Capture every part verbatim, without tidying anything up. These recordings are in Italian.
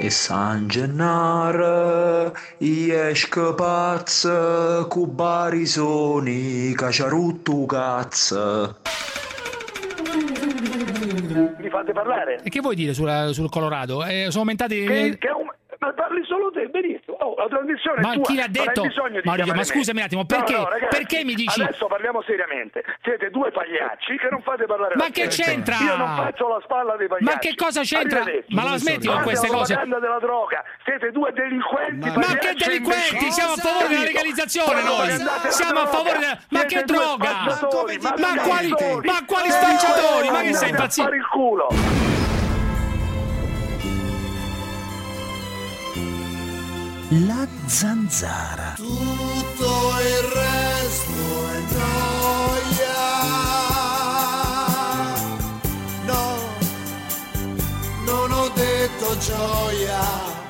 E San Gennaro, esce pazzo, cu barisoni, caciaruttu cazzo. Mi fate parlare? E che vuoi dire sulla, sul Colorado? Eh, sono aumentati... Che, che un... Ma parli solo te, benissimo. Oh, la trasmissione ma è tua. chi l'ha detto? Mario, ma scusami un attimo, perché, no, no, ragazzi, perché mi dici... Adesso parliamo seriamente. Siete due pagliacci che non fate parlare ma la che gente. c'entra? Io non faccio la spalla dei pagliacci. Ma che cosa c'entra? Ma la smetti con queste la cose? propaganda della droga. Siete due delinquenti. Ma, ma che delinquenti? Siamo a favore della legalizzazione noi. Siamo a favore della... Ma che droga? Ma quali, ma quali spacciatori? Ma che sei impazzito? Fare il culo. La zanzara. Tutto il resto è noia. No, non ho detto gioia.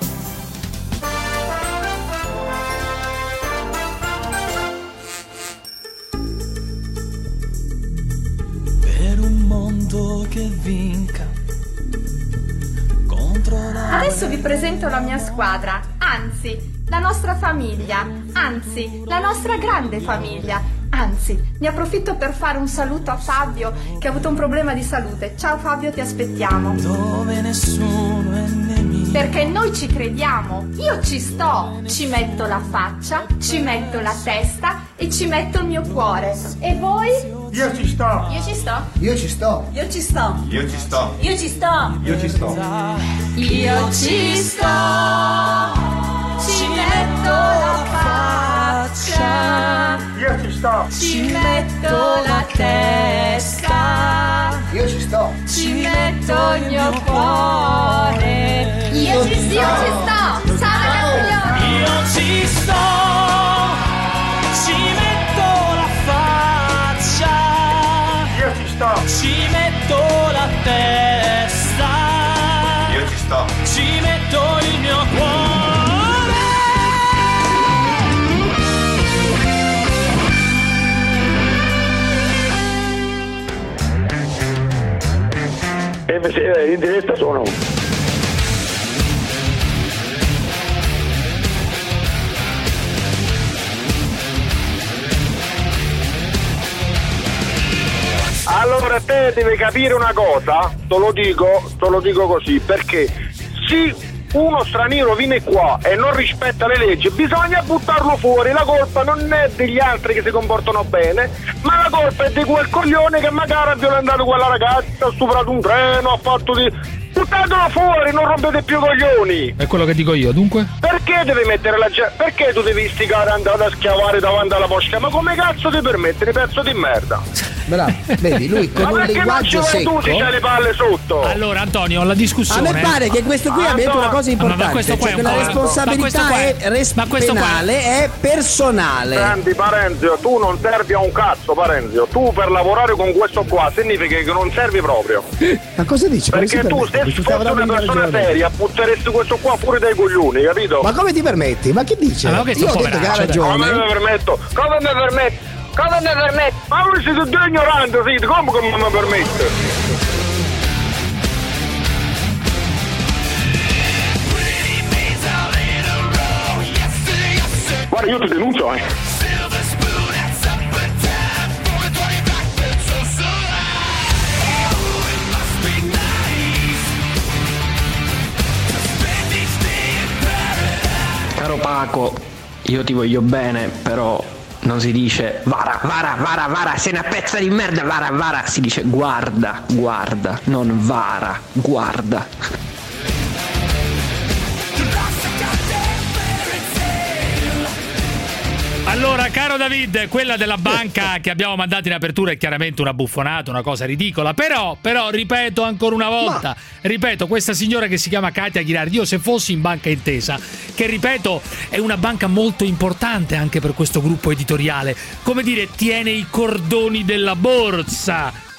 Per un mondo che vinca. Adesso vi presento la mia squadra, anzi, la nostra famiglia, anzi, la nostra grande famiglia. Anzi, ne approfitto per fare un saluto a Fabio che ha avuto un problema di salute. Ciao Fabio, ti aspettiamo. Dove nessuno è nemico. Perché noi ci crediamo, io ci sto, ci metto la faccia, ci metto la testa e ci metto il mio cuore. E voi? Io ci sto. Io ci sto. Io ci sto. Io ci sto. Io ci sto. Io ci sto. Io ci sto. Io ci sto. Ci metto la faccia. Io ci sto. Ci metto la testa. Io ci sto. Ci metto il mio cuore. Io ci sto. Io ci sto. Sara Castiglione. Io ci sto. Ci metto la faccia. Io ci sto. Ci metto la testa. Io ci sto. Ci metto il mio cuore. Eh, in diretta sono. Allora te devi capire una cosa, te lo dico, te lo dico così, perché sì, uno straniero viene qua e non rispetta le leggi, bisogna buttarlo fuori, la colpa non è degli altri che si comportano bene, ma la colpa è di quel coglione che magari ha violentato quella ragazza, ha stuprato un treno, ha fatto di... Buttatelo fuori, non rompete più coglioni! È quello che dico io, dunque? Perché devi mettere la gente? Perché tu devi istigare andare a schiavare davanti alla mosca? Ma come cazzo ti permetti, pezzo di merda? Bravo, vedi, lui con Ma un perché linguaggio non ci vai secco. tu se c'hai le palle sotto? Allora Antonio, la A discussione... me pare che questo qui Ah, abbia detto no. una cosa Ma- ma importante, questo qua cioè è che un la po'- responsabilità ma questo qua è è- res- ma questo qua è- penale, è personale. Senti Parenzio, tu non servi a un cazzo Parenzio, tu per lavorare con questo qua significa che non servi proprio. Ma cosa dici? Come si Perché tu permette? se Mi fossi stava dando una persona ragione. seria butteresti questo qua fuori dai coglioni, capito? Ma come ti permetti? Ma che dice? Ah, ma questo Io è ho un detto che ha poveraccio, Come ragione. mi permetto? Come mi permetto? Come mi permetto? Ma voi siete due ignoranti, siete, come che mi permette? Guarda, io ti denuncio, eh. Caro Paco, io ti voglio bene, però non si dice vara, vara, vara, vara, sei una pezza di merda, vara, vara, si dice guarda, guarda, non vara, guarda. Allora, caro David, quella della banca che abbiamo mandato in apertura è chiaramente una buffonata, una cosa ridicola. Però, però, ripeto ancora una volta, Ma... ripeto, questa signora che si chiama Katia Ghirardi, io se fossi in Banca Intesa, che ripeto è una banca molto importante anche per questo gruppo editoriale, come dire, tiene i cordoni della borsa,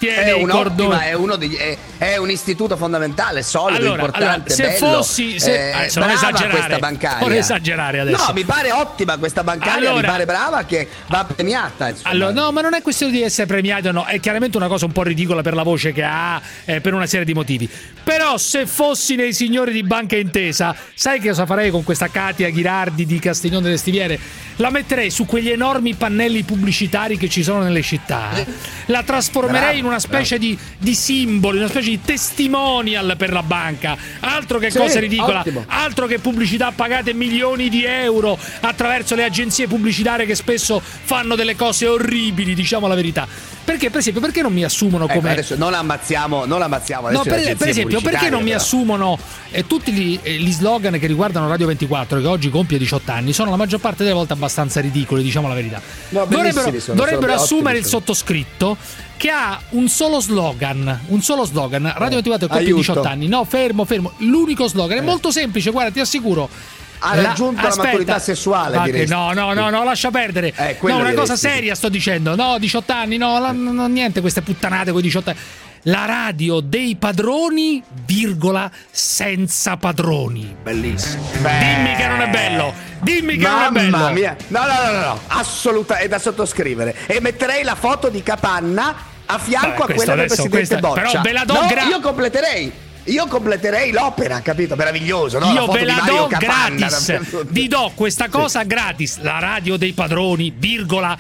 tiene è i cordoni. un'ottima, è uno degli, è, è un istituto fondamentale, solido, Allora, importante, allora, se bello. fossi se, eh, adesso non brava esagerare, questa bancaria. non esagerare adesso. No, mi pare ottima questa bancaria, Allora- mi pare brava, che va premiata. insomma. Allora, no, ma non è questione di essere premiato, no, è chiaramente una cosa un po' ridicola per la voce che ha, eh, per una serie di motivi. Però se fossi nei signori di Banca Intesa, sai che cosa farei con questa Katia Ghirardi di Castiglione delle Stiviere? La metterei su quegli enormi pannelli pubblicitari che ci sono nelle città, la trasformerei Bravo, in una specie di, di simbolo, in una specie di testimonial per la banca. Altro che Sì, cosa ridicola, ottimo. altro che pubblicità pagate milioni di euro attraverso le agenzie pubblicitarie che spesso fanno delle cose orribili, diciamo la verità. Perché, per esempio, perché non mi assumono Ecco, come... adesso non ammazziamo, non ammazziamo adesso No, le per, agenzie per esempio, perché non mi pubblicitarie, assumono eh, tutti gli, eh, gli slogan che riguardano Radio ventiquattro, che oggi compie diciotto anni, sono la maggior parte delle volte abbastanza ridicoli, diciamo la verità. No, dovrebbero bellissimi sono, dovrebbero sono assumere ottimi il sono. sottoscritto, che ha un solo slogan, un solo slogan. Radio ventiquattro compie aiuto. diciotto anni. No, fermo, fermo. L'unico slogan è molto semplice, guarda, ti assicuro. Ha raggiunto la maturità sessuale, Ma che diresti. no, no, no, no, lascia perdere. Eh, quello no, una cosa diresti. seria sto dicendo. No, diciotto anni, no, la- no, niente queste puttanate con i diciotto anni. La radio dei padroni, virgola, senza padroni. Bellissimo. Dimmi che non è bello. Dimmi che non è bello. Mamma mia, no, no, no, no, no. Assoluta, è da sottoscrivere. E metterei la foto di Capanna a fianco Vabbè, a questo quella del adesso- presidente questa- Boccia. però ve la do no, gra- io completerei. Io completerei l'opera, capito? Meraviglioso, no? Io foto ve di la Mario do Capanna, gratis. da- Vi do questa cosa gratis. La radio dei padroni, virgola,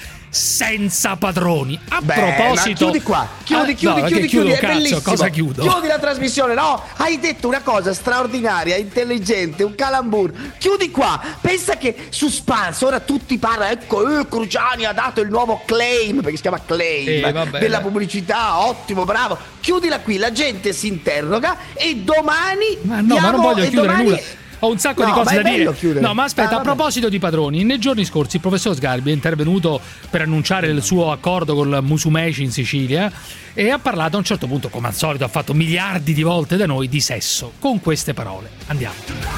senza padroni. A Beh, proposito, ma chiudi qua, chiudi, Ah, chiudi, no, chiudi, che chiudi, chiudo, è cazzo, bellissimo. cosa chiudo? Chiudi la trasmissione, no? Hai detto una cosa straordinaria, intelligente, un calambur. Chiudi qua. Pensa che suspense, ora tutti parlano, ecco, eh, Cruciani ha dato il nuovo claim, perché si chiama claim, Eh, vabbè, della dai. pubblicità, ottimo, bravo. Chiudila qui, la gente si interroga e domani Ma no, ma non diamo- voglio e chiudere domani- nulla. Ho un sacco No, di cose ma da è bello dire. chiudere. No, ma aspetta, Ah, a vabbè. proposito di padroni, nei giorni scorsi il professor Sgarbi è intervenuto per annunciare il suo accordo con il Musumeci in Sicilia e ha parlato a un certo punto, come al solito, ha fatto miliardi di volte da noi di sesso. Con queste parole. Andiamo.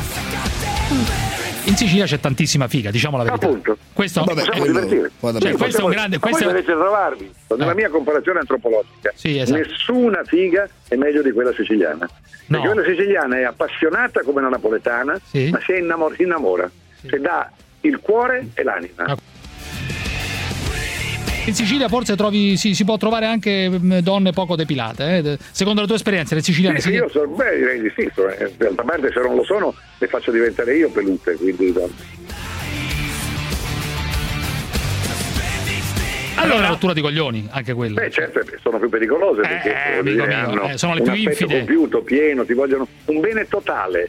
In Sicilia c'è tantissima figa, diciamo la verità. Appunto. Questo Vabbè, è- Possiamo quello- divertire. può da Cioè, bene. questo è un grande. Ma poi Questo è- dovete trovarvi. Nella Eh. mia comparazione antropologica, Sì, esatto. nessuna figa è meglio di quella siciliana. No. Perché quella siciliana è appassionata come la napoletana, Sì. ma si innamora, si innamora. Si dà il cuore e l'anima. Ah. In Sicilia forse trovi, si, si può trovare anche mm, donne poco depilate. Eh? Secondo la tua esperienza, le siciliane Sì, si- io so, beh, direi di sì. eh. D'altra parte, se non lo sono, le faccio diventare io pelute. Quindi, no. Allora, una rottura di coglioni, anche quella. Beh, certo, sono più pericolose Eh, perché eh, voglio amico dire, mio, hanno eh, sono le un più aspetto infide. compiuto, pieno, ti vogliono un bene totale.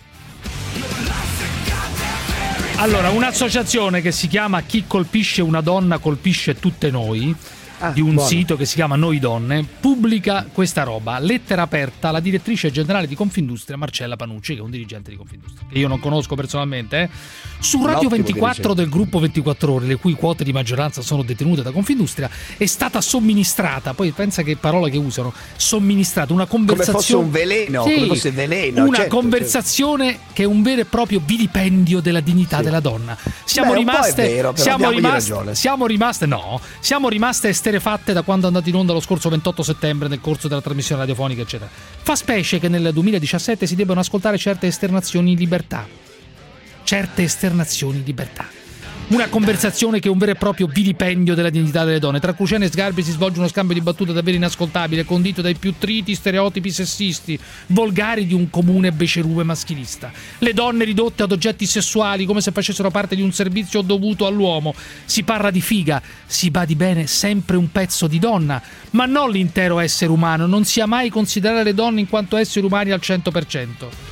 Allora, un'associazione che si chiama Chi colpisce una donna colpisce tutte noi, Ah, di un buono. sito che si chiama Noi Donne, pubblica questa roba, lettera aperta alla direttrice generale di Confindustria Marcella Panucci, che è un dirigente di Confindustria, che io non conosco personalmente, eh. Su Un Radio ottimo ventiquattro dirigente. del gruppo ventiquattro ore, le cui quote di maggioranza sono detenute da Confindustria, è stata somministrata, poi pensa che parola che usano, somministrata una conversazione... fosse un veleno, come fosse veleno, Una certo, conversazione che è un vero e proprio vilipendio della dignità della donna. Siamo Beh, un po' è rimaste... vero, però siamo diamogli rimaste, ragione. siamo rimaste... No, siamo rimaste esterefatte da quando è andato in onda lo scorso ventotto settembre nel corso della trasmissione radiofonica, eccetera. Fa specie che nel duemiladiciassette si debbano ascoltare certe esternazioni in libertà. Certe esternazioni in libertà. Una conversazione che è un vero e proprio vilipendio della dignità delle donne. Tra Cruciani e Sgarbi si svolge uno scambio di battute davvero inascoltabile, condito dai più triti stereotipi sessisti, volgari di un comune becerume maschilista. Le donne ridotte ad oggetti sessuali come se facessero parte di un servizio dovuto all'uomo. Si parla di figa, si badi bene, sempre un pezzo di donna, ma non l'intero essere umano. Non sia mai considerare le donne in quanto esseri umani al cento per cento.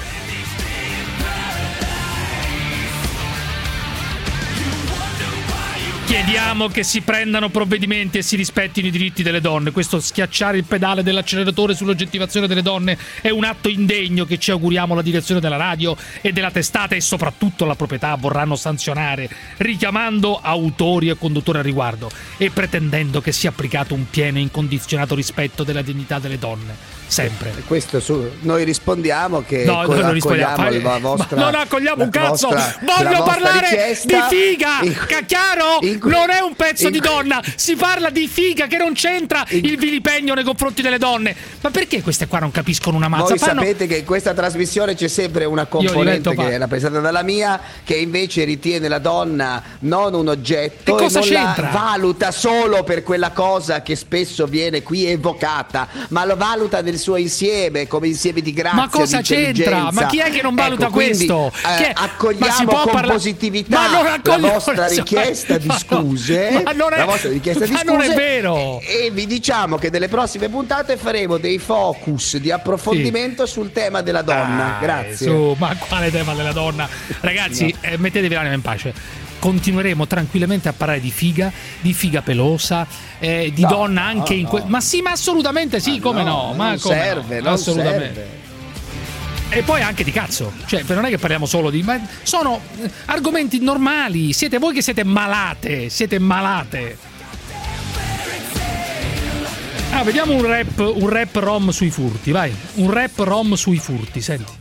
Chiediamo che si prendano provvedimenti e si rispettino i diritti delle donne. Questo schiacciare il pedale dell'acceleratore sull'oggettivazione delle donne è un atto indegno che ci auguriamo la direzione della radio e della testata e soprattutto la proprietà vorranno sanzionare, richiamando autori e conduttori al riguardo e pretendendo che sia applicato un pieno e incondizionato rispetto della dignità delle donne. Sempre. Questo su, noi rispondiamo che No, co- noi non rispondiamo. accogliamo Fai- la vostra, ma non accogliamo un la cazzo. vostra- Voglio la vostra parlare richiesta. di figa. In- Ca- chiaro? in non è un pezzo di donna, si parla di figa, che non c'entra il vilipendio nei confronti delle donne. Ma perché queste qua non capiscono una mazza? Voi Fanno... sapete che in questa trasmissione c'è sempre una componente che è rappresentata dalla mia, che invece ritiene la donna non un oggetto e, e non c'entra? La valuta solo per quella cosa che spesso viene qui evocata, ma lo valuta nel suo insieme, come insieme di grazia. Ma cosa c'entra? Ma chi è che non valuta ecco, quindi, questo? Eh, che... accogliamo con parla... positività la vostra richiesta di scuse, ma non è... la vostra richiesta di ma scuse, non è vero. E, e vi diciamo che nelle prossime puntate faremo dei focus di approfondimento sì. sul tema della donna. Dai, grazie. Su, ma quale tema della donna? Ragazzi, no. eh, mettetevi l'anima in pace. Continueremo tranquillamente a parlare di figa, di figa pelosa, eh, di no, donna anche no, in que- no. ma sì, ma assolutamente sì, ma come no, no ma non come serve, no? non assolutamente. serve. E poi anche di cazzo, cioè non è che parliamo solo di, ma sono argomenti normali. Siete voi che siete malate, siete malate. Ah, vediamo un rap, un rap rom sui furti, vai. Un rap rom sui furti, senti.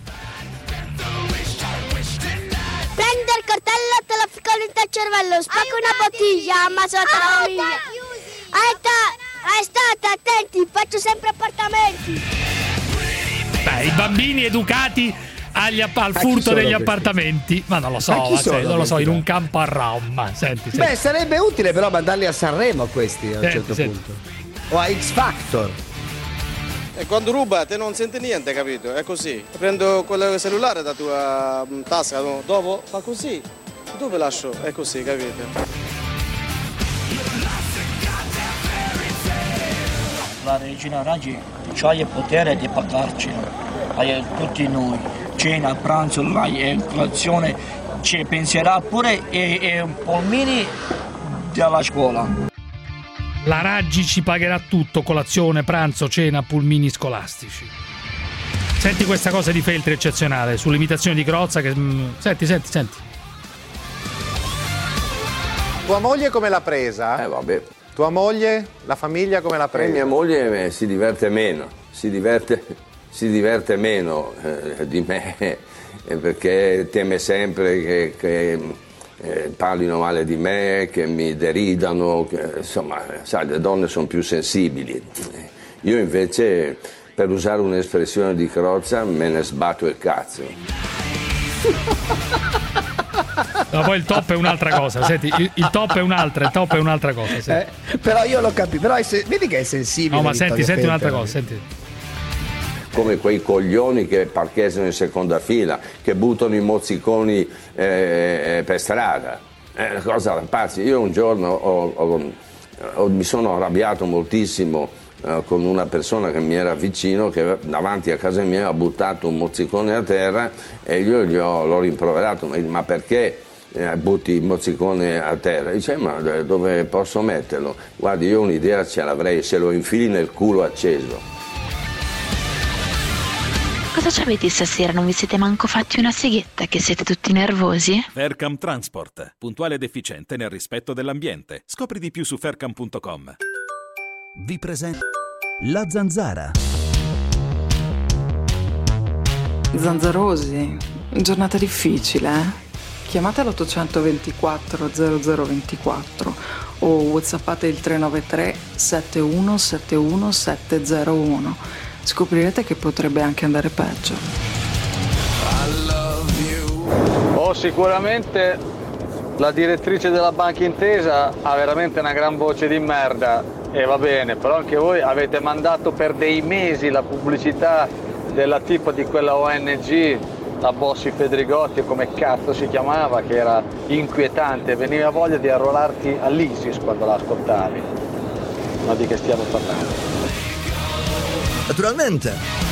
Prendo il coltello, te lo ficco dentro il cervello, spacco una bottiglia, ammazzo la famiglia. Ah, state attenti, faccio sempre appartamenti. Beh, i bambini educati agli app- al furto degli questi? appartamenti, ma non lo so, ma cioè, non lo so, in un campo a Rom. Senti, senti. Beh, sarebbe utile però mandarli a Sanremo questi a un senti, certo senti. punto. O a X Factor. E quando ruba te non senti niente, capito? È così. Prendo quel cellulare da tua tasca, no? Dopo fa così. Dove lascio? È così, capito? La regina Raggi ha il potere di pagarci a tutti noi. Cena, pranzo, colazione, ci penserà pure e, e polmini della scuola. La Raggi ci pagherà tutto, colazione, pranzo, cena, pulmini scolastici. Senti questa cosa di Feltri eccezionale sull'imitazione di Crozza che mh, senti, senti, senti. Tua moglie come l'ha presa? Eh vabbè. Tua moglie, la famiglia come l'ha presa? Eh, mia moglie eh, si diverte meno, si diverte, si diverte meno eh, di me eh, perché teme sempre che, che eh, parlino male di me, che mi deridano, che, insomma, sai, le donne sono più sensibili. Io invece, per usare un'espressione di Crozza, me ne sbatto il cazzo. No, poi il top è un'altra cosa, senti, il, il top è un'altra, il top è un'altra cosa. Eh, però io l'ho capito, però è se- vedi che è sensibile. No, ma senti, senti Feltri. un'altra cosa, senti. Come quei coglioni che parcheggiano in seconda fila, che buttano i mozziconi eh, per strada. È una cosa da pazzi. Io un giorno ho, ho, ho, mi sono arrabbiato moltissimo eh, con una persona che mi era vicino, che davanti a casa mia ha buttato un mozzicone a terra e io gli ho, l'ho rimproverato, ma, ma perché eh, butti il mozzicone a terra? Dice, ma dove posso metterlo? Guardi, io un'idea ce l'avrei, se lo infili nel culo acceso. Cosa ci avete stasera? Non vi siete manco fatti una seghetta, che siete tutti nervosi? Faircam Transport, puntuale ed efficiente nel rispetto dell'ambiente. Scopri di più su faircam punto com. Vi presento La Zanzara. Zanzarosi, giornata difficile, eh? Chiamate l'ottocentoventiquattro zero zero ventiquattro o whatsappate il tre nove tre sette uno sette uno sette zero uno. Scoprirete che potrebbe anche andare peggio. Oh, sicuramente la direttrice della Banca Intesa ha veramente una gran voce di merda e va bene, però anche voi avete mandato per dei mesi la pubblicità della tipa di quella O N G, la Bossi Fedrigotti, come cazzo si chiamava, che era inquietante, veniva voglia di arruolarti all'ISIS quando la ascoltavi. Ma di che stiamo parlando? Naturalmente.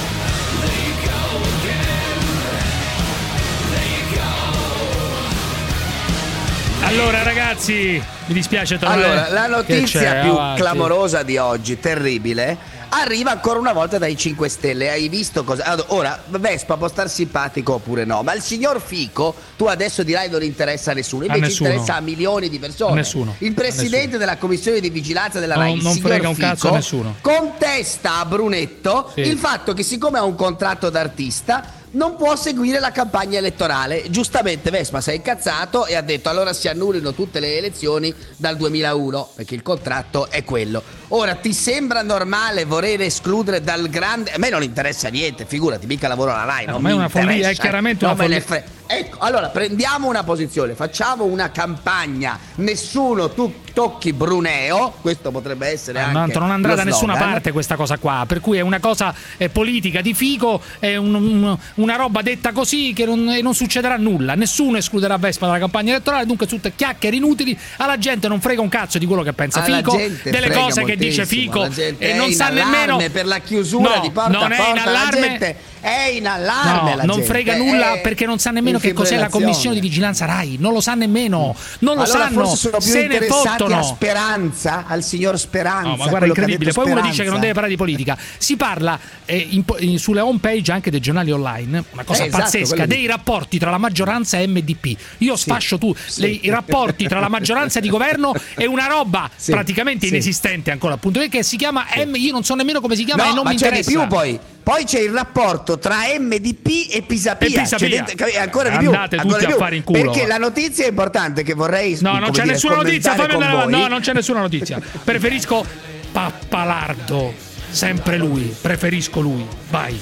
Allora ragazzi, mi dispiace tornare. Allora, la notizia più avanti. clamorosa di oggi, terribile, arriva ancora una volta dai cinque Stelle. Hai visto cosa? Allora, ora, Vespa può star simpatico oppure no, ma il signor Fico, tu adesso dirai non interessa a nessuno, invece a nessuno. interessa a milioni di persone. A nessuno. Il presidente nessuno. della commissione di vigilanza della RAI, non, il non signor frega un Fico, cazzo a nessuno. contesta a Brunetto sì. il fatto che siccome ha un contratto d'artista non può seguire la campagna elettorale. Giustamente Vespa si è incazzato e ha detto allora si annullino tutte le elezioni dal duemilauno, perché il contratto è quello. Ora, ti sembra normale voler escludere dal grande... A me non interessa niente, figurati, mica lavoro alla Rai, no, non ma mi è una follia, interessa, è chiaramente eh. una Non me follia. ne fre- Ecco, allora prendiamo una posizione, facciamo una campagna, nessuno tu tocchi Bruneo, questo potrebbe essere anche Tanto non andrà lo da nessuna slogan. parte questa cosa qua, per cui è una cosa eh, politica di fico, è un, un, una roba detta così che non, non succederà nulla, nessuno escluderà Vespa dalla campagna elettorale, dunque tutte chiacchiere inutili, alla gente non frega un cazzo di quello che pensa Alla Fico, gente delle frega cose che dice moltissimo, Fico la gente e è non in sa allarme nemmeno per la chiusura no, di porta non a è porta, in allarme. la gente è in allarme, No, la non gente frega è nulla perché non sa nemmeno che cos'è la commissione di vigilanza Rai, non lo sa nemmeno, non lo allora sanno, forse sono più se ne interessati fottono. a Speranza, al signor Speranza. No, ma guarda, quello che ha incredibile. detto Poi uno Speranza. dice che non deve parlare di politica. Si parla eh, in, in, sulle home page anche dei giornali online, una cosa Eh, esatto, pazzesca, quello dei di- rapporti tra la maggioranza e M D P. Io sfascio tu le- i rapporti tra la maggioranza di governo e una roba Sì, praticamente sì. inesistente ancora, appunto, che si chiama M. Io non so nemmeno come si chiama No, e non ma mi c'è interessa. di più poi. Poi c'è il rapporto tra M D P e Pisapia. E Pisapia. C'è dentro- capi- ancora di più. Andate ancora tutti di a più. fare in culo. Perché la notizia è importante che vorrei No, non come c'è dire, nessuna notizia, commentare fammi andare con avanti. voi. No, non c'è nessuna notizia. Preferisco Pappalardo, sempre lui, preferisco lui. Vai.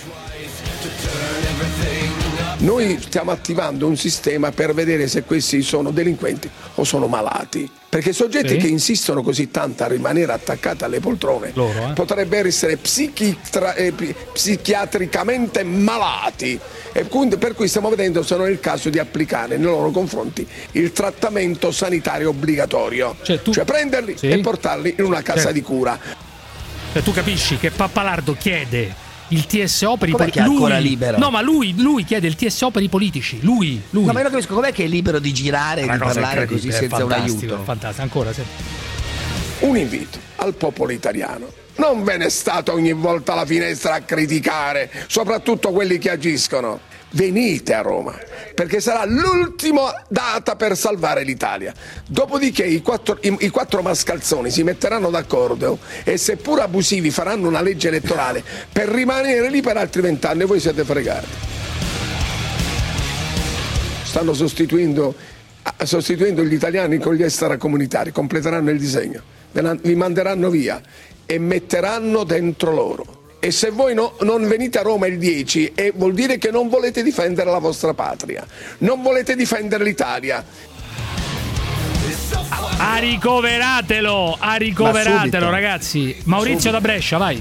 Noi stiamo attivando un sistema per vedere se questi sono delinquenti o sono malati. Perché soggetti Sì. che insistono così tanto a rimanere attaccati alle poltrone Loro, eh. potrebbero essere psichitra- eh, pi- psichiatricamente malati. E quindi per cui stiamo vedendo se non è il caso di applicare nei loro confronti il trattamento sanitario obbligatorio. Cioè, tu- prenderli Sì. e portarli in una casa Certo. di cura. Cioè, tu capisci che Pappalardo chiede il T S O per i Com'è politici. che è ancora libero? No, ma lui, lui chiede il T S O per i politici. Lui, lui. No, ma io non capisco com'è che è libero di girare e Una di cosa parlare così incredibile, senza un fantastico, aiuto. Fantastico, ancora sì. Un invito al popolo italiano. Non ve ne state ogni volta alla finestra a criticare, soprattutto quelli che agiscono. Venite a Roma, perché sarà l'ultima data per salvare l'Italia. Dopodiché i quattro, i, i quattro mascalzoni si metteranno d'accordo e seppur abusivi faranno una legge elettorale per rimanere lì per altri vent'anni e voi siete fregati. Stanno sostituendo, ah, sostituendo gli italiani con gli extracomunitari, completeranno il disegno, ve la- li manderanno via e metteranno dentro loro. E se voi no- non venite a Roma il dieci, eh, vuol dire che non volete difendere la vostra patria, non volete difendere l'Italia. A ricoveratelo, a ricoveratelo, ragazzi. Maurizio Subito. da Brescia, vai.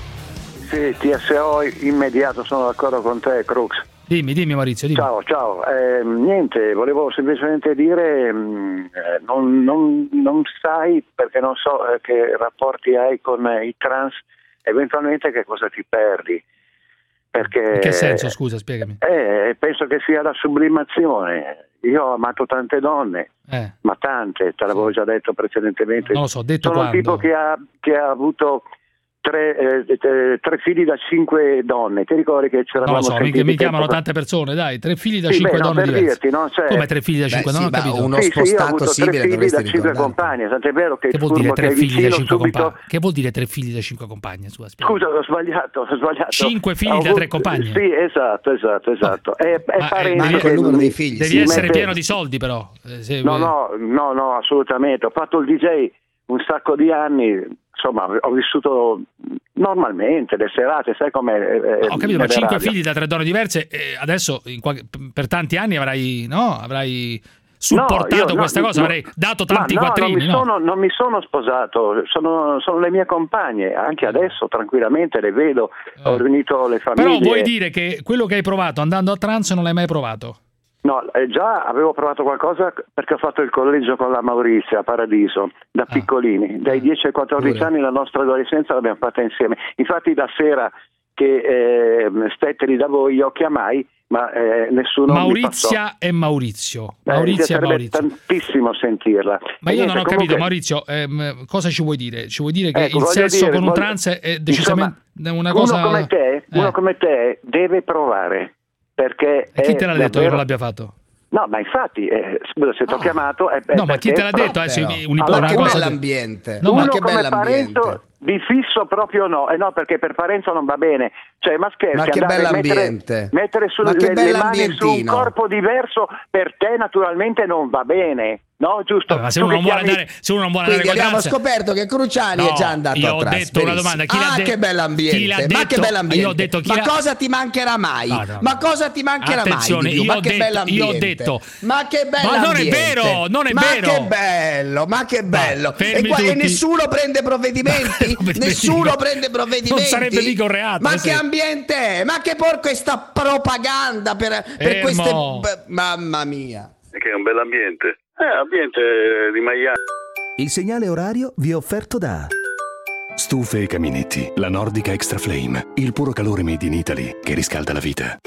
Sì, T S O immediato, sono d'accordo con te, Crux. Dimmi, dimmi Maurizio, dimmi. Ciao, ciao. Eh, niente, volevo semplicemente dire, mh, eh, non, non, non sai, perché non so eh, che rapporti hai con eh, i trans, eventualmente che cosa ti perdi. Perché, In che senso, scusa, spiegami. Eh, penso che sia la sublimazione. Io ho amato tante donne, Eh. ma tante, te l'avevo già detto precedentemente. Non lo so, detto Sono un quando? tipo che ha, che ha avuto tre, eh, eh, tre figli da cinque donne. Ti ricordi che Non c'eravamo lo so, mi, sentiti mi tempo chiamano fa? tante persone, dai, tre figli da Sì, cinque beh, no, donne per diverse. dirti, no, cioè- Come tre figli da Beh, cinque sì, donne? ma Non ho capito. uno Sì, sì, io ho spostato avuto tre simile figli da dovresti cinque ricordarti. compagne, tant'è vero che Che il vuol dire furbo tre che è figli da vicino cinque subito... compagne? Che vuol dire tre figli da cinque compagne? Scusa, spiega. Scusa, ho sbagliato, ho sbagliato. Cinque figli Ho da avuto- tre compagne? Sì, esatto, esatto, esatto. È, è Ma, eh, parente devi- che mi- Devi mi essere mette- pieno di soldi, però. Eh, se- No, no, no, no, assolutamente. Ho fatto il D J un sacco di anni, insomma, ho vissuto normalmente le serate, sai com'è? eh, Ho capito, ma nelle cinque radio. figli da tre donne diverse, eh, adesso in qualche- per tanti anni avrai, no, avrai supportato No, io- no, questa cosa, no, avrei dato tanti ma no, quattrini, non mi, no? sono, non mi sono sposato, sono, sono le mie compagne, anche adesso tranquillamente le vedo, ho riunito le famiglie. Però vuoi dire che quello che hai provato andando a trans non l'hai mai provato? No, eh, già avevo provato qualcosa perché ho fatto il collegio con la Maurizia a Paradiso da Ah. piccolini, dai dieci ai quattordici anni la nostra adolescenza l'abbiamo fatta insieme. Infatti la sera che eh, stette lì da voi io chiamai, ma eh, nessuno mi passò. Maurizia e Maurizio. Eh, mi Maurizia e piacerebbe Maurizio. tantissimo sentirla. Ma E io niente, non ho comunque- capito, Maurizio, ehm, cosa ci vuoi dire? Ci vuoi dire che Ecco, il voglio sesso dire, con un voglio- trans è decisamente una uno cosa... come te, uno Eh. come te deve provare, perché E chi è te l'ha detto che davvero- non l'abbia fatto? No, ma infatti, eh, scusa, se ti ho chiamato... È, è No, ma chi perché- te l'ha detto? Adesso Però- un- un- Allora, una uno- cosa- L'ambiente. No, uno ma che come bell'ambiente. parente, Di fisso proprio no, eh no, perché per Parenzo non va bene. Cioè, ma scherzi, Ma che andare a bell'ambiente. mettere, mettere sul, Ma che le, le mani su un bell'ambientino. corpo diverso per te naturalmente non va bene. No, giusto. Vabbè, ma se Tu uno non che vuole chiami- andare, se uno non vuole andare Quindi con abbiamo Danza- scoperto che Cruciani No, è già andato io a ho Trans, detto una benissimo. domanda, chi l'ha ah, de- che bell'ambiente, chi l'ha ma detto- che bell'ambiente. io ho detto chi ma l'ha- cosa ti mancherà mai? No, no. Ma cosa ti mancherà Attenzione, mai di più? io Ma ho che detto- bell'ambiente. io ho detto- Ma che Ma non è bell'ambiente. vero, non è ma vero. che bello, ma che bello. fermi e, qua- e tutti. nessuno prende provvedimenti? Come te nessuno dico, prende provvedimenti? non sarebbe mica un reato, Ma questo che è- ambiente è? Ma che porco è sta propaganda per, per Fermo. queste... b- Mamma mia. Che è un bell'ambiente. Eh, ambiente di Miami. Il segnale orario vi è offerto da Stufe e caminetti, la Nordica Extra Flame, il puro calore made in Italy che riscalda la vita.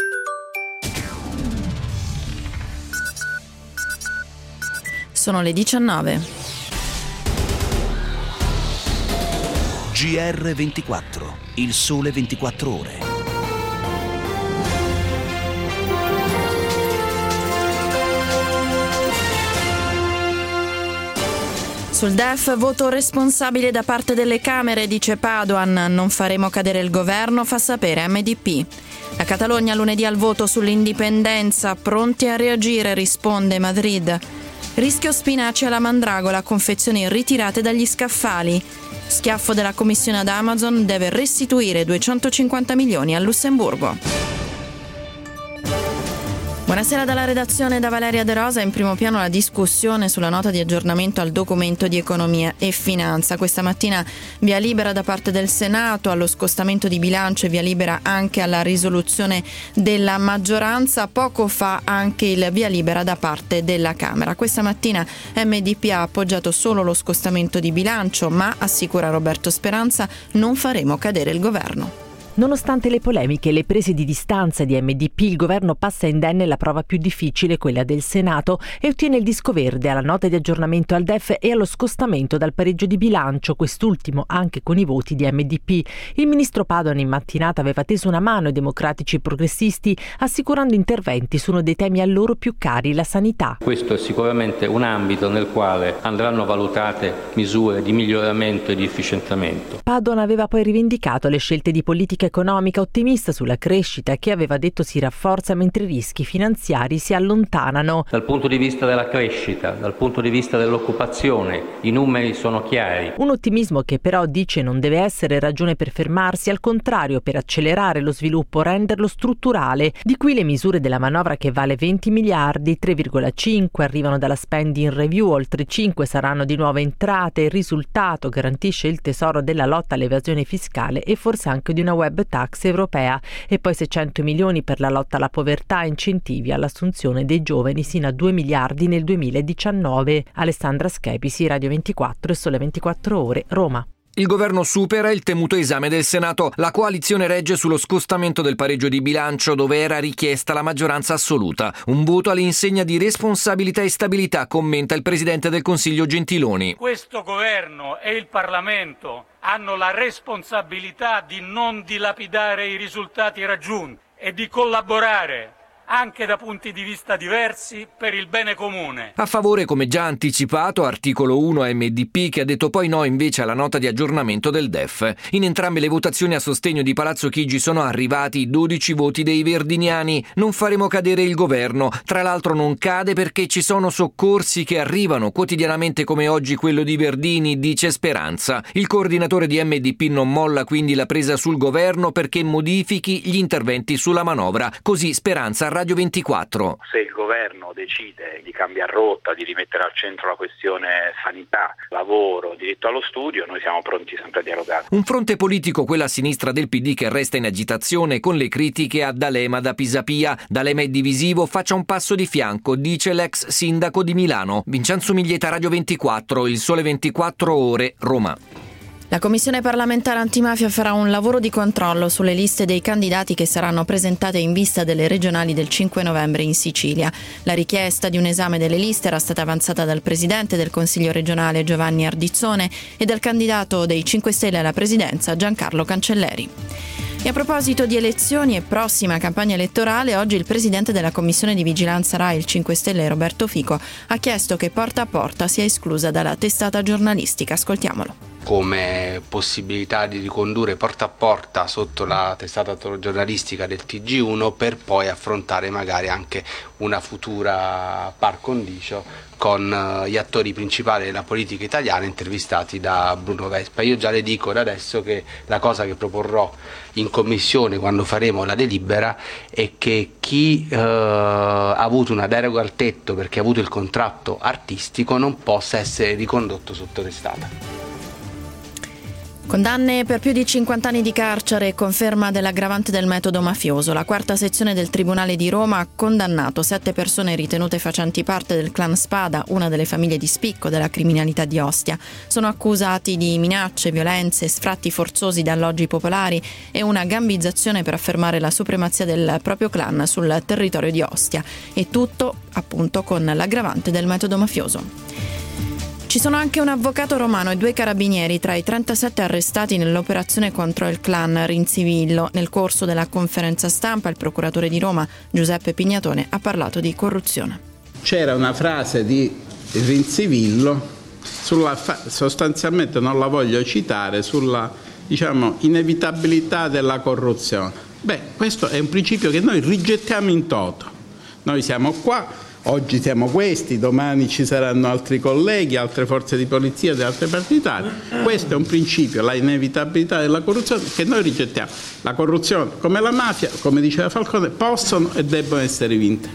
Sono le diciannove. G R ventiquattro, il sole ventiquattro ore. Sul D E F voto responsabile da parte delle Camere, dice Padoan, non faremo cadere il governo, fa sapere M D P. La Catalogna lunedì al voto sull'indipendenza, pronti a reagire, risponde Madrid. Rischio Spinaci alla Mandragola, confezioni ritirate dagli scaffali. Schiaffo della commissione ad Amazon, deve restituire duecentocinquanta milioni al Lussemburgo. Buonasera dalla redazione, da Valeria De Rosa. In primo piano la discussione sulla nota di aggiornamento al documento di economia e finanza. Questa mattina via libera da parte del Senato allo scostamento di bilancio e via libera anche alla risoluzione della maggioranza. Poco fa anche il via libera da parte della Camera. Questa mattina M D P ha appoggiato solo lo scostamento di bilancio, ma, assicura Roberto Speranza, non faremo cadere il governo. Nonostante le polemiche e le prese di distanza di M D P, il governo passa indenne la prova più difficile, quella del Senato, e ottiene il disco verde alla nota di aggiornamento al D E F e allo scostamento dal pareggio di bilancio, quest'ultimo anche con i voti di M D P. Il ministro Padoan in mattinata aveva teso una mano ai democratici e progressisti, assicurando interventi su uno dei temi a loro più cari, la sanità. Questo è sicuramente un ambito nel quale andranno valutate misure di miglioramento e di efficientamento. Padoan aveva poi rivendicato le scelte di politica economica, ottimista sulla crescita che aveva detto si rafforza mentre i rischi finanziari si allontanano. Dal punto di vista della crescita, dal punto di vista dell'occupazione, i numeri sono chiari. Un ottimismo che però dice non deve essere ragione per fermarsi, al contrario per accelerare lo sviluppo, renderlo strutturale. Di qui le misure della manovra che vale venti miliardi, tre virgola cinque arrivano dalla spending review, oltre cinque saranno di nuove entrate. Il risultato garantisce il tesoro della lotta all'evasione fiscale e forse anche di una web tax europea, e poi seicento milioni per la lotta alla povertà e incentivi all'assunzione dei giovani sino a due miliardi nel duemiladiciannove. Alessandra Schepisi, Radio ventiquattro e Sole ventiquattro Ore, Roma. Il governo supera il temuto esame del Senato. La coalizione regge sullo scostamento del pareggio di bilancio, dove era richiesta la maggioranza assoluta. Un voto all'insegna di responsabilità e stabilità, commenta il presidente del Consiglio Gentiloni. Questo governo e il Parlamento hanno la responsabilità di non dilapidare i risultati raggiunti e di collaborare anche da punti di vista diversi per il bene comune. A favore, come già anticipato, articolo uno M D P, che ha detto poi no invece alla nota di aggiornamento del D E F. In entrambe le votazioni a sostegno di Palazzo Chigi sono arrivati dodici voti dei verdiniani. Non faremo cadere il governo. Tra l'altro non cade perché ci sono soccorsi che arrivano quotidianamente come oggi quello di Verdini, dice Speranza. Il coordinatore di M D P non molla quindi la presa sul governo perché modifichi gli interventi sulla manovra. Così Speranza Radio ventiquattro. Se il governo decide di cambiare rotta, di rimettere al centro la questione sanità, lavoro, diritto allo studio, noi siamo pronti sempre a dialogare. Un fronte politico, quella a sinistra del P D, che resta in agitazione con le critiche a D'Alema da Pisapia. D'Alema è divisivo, faccia un passo di fianco, dice l'ex sindaco di Milano. Vincenzo Miglieta, Radio ventiquattro, Il Sole ventiquattro Ore, Roma. La Commissione parlamentare antimafia farà un lavoro di controllo sulle liste dei candidati che saranno presentate in vista delle regionali del cinque novembre in Sicilia. La richiesta di un esame delle liste era stata avanzata dal presidente del Consiglio regionale Giovanni Ardizzone e dal candidato dei cinque Stelle alla presidenza Giancarlo Cancelleri. E a proposito di elezioni e prossima campagna elettorale, oggi il presidente della Commissione di Vigilanza Rai, il cinque Stelle Roberto Fico, ha chiesto che Porta a Porta sia esclusa dalla testata giornalistica. Ascoltiamolo. come possibilità di ricondurre porta a porta sotto la testata giornalistica del T G uno, per poi affrontare magari anche una futura par condicio con gli attori principali della politica italiana intervistati da Bruno Vespa. Io già le dico da adesso che la cosa che proporrò in commissione quando faremo la delibera è che chi eh, ha avuto una deroga al tetto perché ha avuto il contratto artistico non possa essere ricondotto sotto testata. Condanne per più di cinquanta anni di carcere e conferma dell'aggravante del metodo mafioso. La quarta sezione del Tribunale di Roma ha condannato sette persone ritenute facenti parte del clan Spada, una delle famiglie di spicco della criminalità di Ostia. Sono accusati di minacce, violenze, sfratti forzosi da alloggi popolari e una gambizzazione per affermare la supremazia del proprio clan sul territorio di Ostia. E tutto, appunto, con l'aggravante del metodo mafioso. Ci sono anche un avvocato romano e due carabinieri tra i trentasette arrestati nell'operazione contro il clan Rinzivillo. Nel corso della conferenza stampa il procuratore di Roma, Giuseppe Pignatone, ha parlato di corruzione. C'era una frase di Rinzivillo, sulla fa- sostanzialmente non la voglio citare, sulla diciamo, inevitabilità della corruzione. Beh, questo è un principio che noi rigettiamo in toto. Noi siamo qua. Oggi siamo questi, domani ci saranno altri colleghi, altre forze di polizia di altre partite. Questo è un principio, la inevitabilità della corruzione, che noi rigettiamo. La corruzione, come la mafia, come diceva Falcone, possono e debbono essere vinte.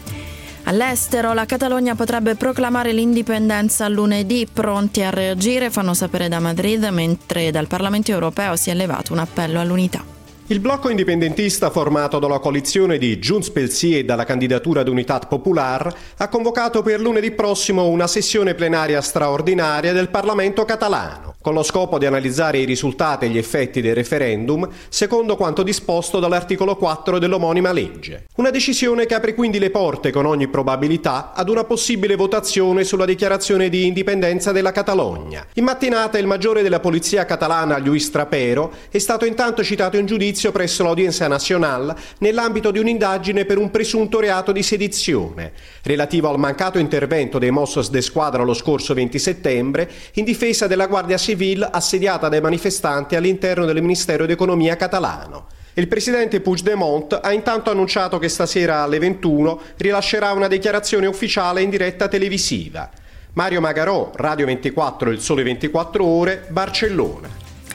All'estero la Catalogna potrebbe proclamare l'indipendenza lunedì. Pronti a reagire, fanno sapere da Madrid, mentre dal Parlamento europeo si è levato un appello all'unità. Il blocco indipendentista formato dalla coalizione di Junts pel Sì e dalla candidatura d'Unitat Popular ha convocato per lunedì prossimo una sessione plenaria straordinaria del Parlamento catalano, con lo scopo di analizzare i risultati e gli effetti del referendum, secondo quanto disposto dall'articolo quattro dell'omonima legge. Una decisione che apre quindi le porte, con ogni probabilità, ad una possibile votazione sulla dichiarazione di indipendenza della Catalogna. In mattinata il maggiore della polizia catalana, Lluís Trapero, è stato intanto citato in giudizio presso l'Audiència Nacional nell'ambito di un'indagine per un presunto reato di sedizione, relativo al mancato intervento dei Mossos d'Esquadra lo scorso venti settembre in difesa della Guardia Civil assediata dai manifestanti all'interno del Ministero d'Economia catalano. Il presidente Puigdemont ha intanto annunciato che stasera alle ventuno rilascerà una dichiarazione ufficiale in diretta televisiva. Mario Magarò, Radio ventiquattro, Il Sole ventiquattro Ore, Barcellona.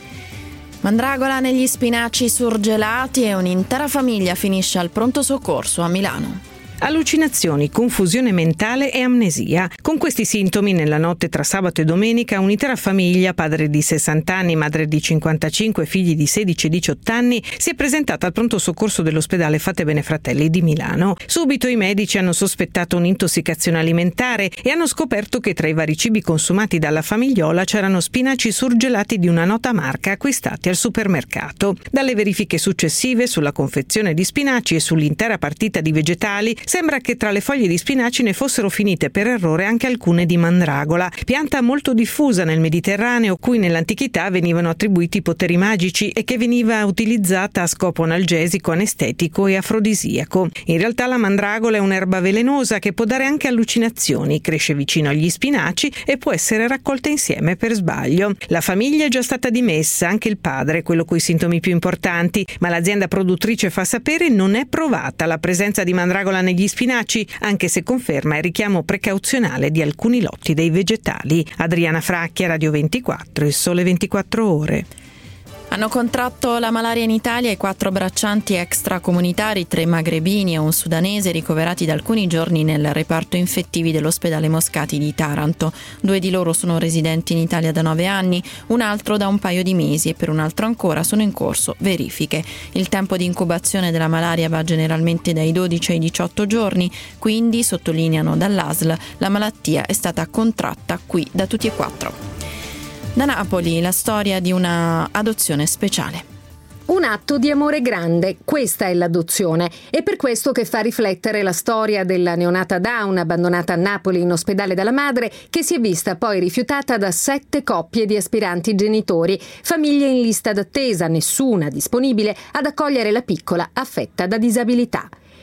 Mandragola negli spinaci surgelati e un'intera famiglia finisce al pronto soccorso a Milano. Allucinazioni, confusione mentale e amnesia. Con questi sintomi, nella notte tra sabato e domenica, un'intera famiglia, padre di sessanta anni, madre di cinquantacinque, figli di sedici e diciotto anni, si è presentata al pronto soccorso dell'ospedale Fatebenefratelli Fratelli di Milano. Subito i medici hanno sospettato un'intossicazione alimentare e hanno scoperto che tra i vari cibi consumati dalla famigliola c'erano spinaci surgelati di una nota marca acquistati al supermercato. Dalle verifiche successive sulla confezione di spinaci e sull'intera partita di vegetali, sembra che tra le foglie di spinaci ne fossero finite per errore anche alcune di mandragola, pianta molto diffusa nel Mediterraneo, cui nell'antichità venivano attribuiti poteri magici e che veniva utilizzata a scopo analgesico, anestetico e afrodisiaco. In realtà la mandragola è un'erba velenosa che può dare anche allucinazioni, cresce vicino agli spinaci e può essere raccolta insieme per sbaglio. La famiglia è già stata dimessa, anche il padre, quello coi sintomi più importanti, ma l'azienda produttrice fa sapere non è provata la presenza di mandragola negli gli spinaci, anche se conferma il richiamo precauzionale di alcuni lotti dei vegetali. Adriana Fracchia, Radio ventiquattro, Il Sole ventiquattro Ore. Hanno contratto la malaria in Italia i quattro braccianti extracomunitari, tre magrebini e un sudanese ricoverati da alcuni giorni nel reparto infettivi dell'ospedale Moscati di Taranto. Due di loro sono residenti in Italia da nove anni, un altro da un paio di mesi e per un altro ancora sono in corso verifiche. Il tempo di incubazione della malaria va generalmente dai dodici ai diciotto giorni, quindi, sottolineano dall'A S L, la malattia è stata contratta qui da tutti e quattro. Da Napoli la storia di una adozione speciale. Un atto di amore grande, questa è l'adozione. È per questo che fa riflettere la storia della neonata Dawn, abbandonata a Napoli in ospedale dalla madre, che si è vista poi rifiutata da sette coppie di aspiranti genitori, famiglie in lista d'attesa, nessuna disponibile ad accogliere la piccola affetta da disabilità.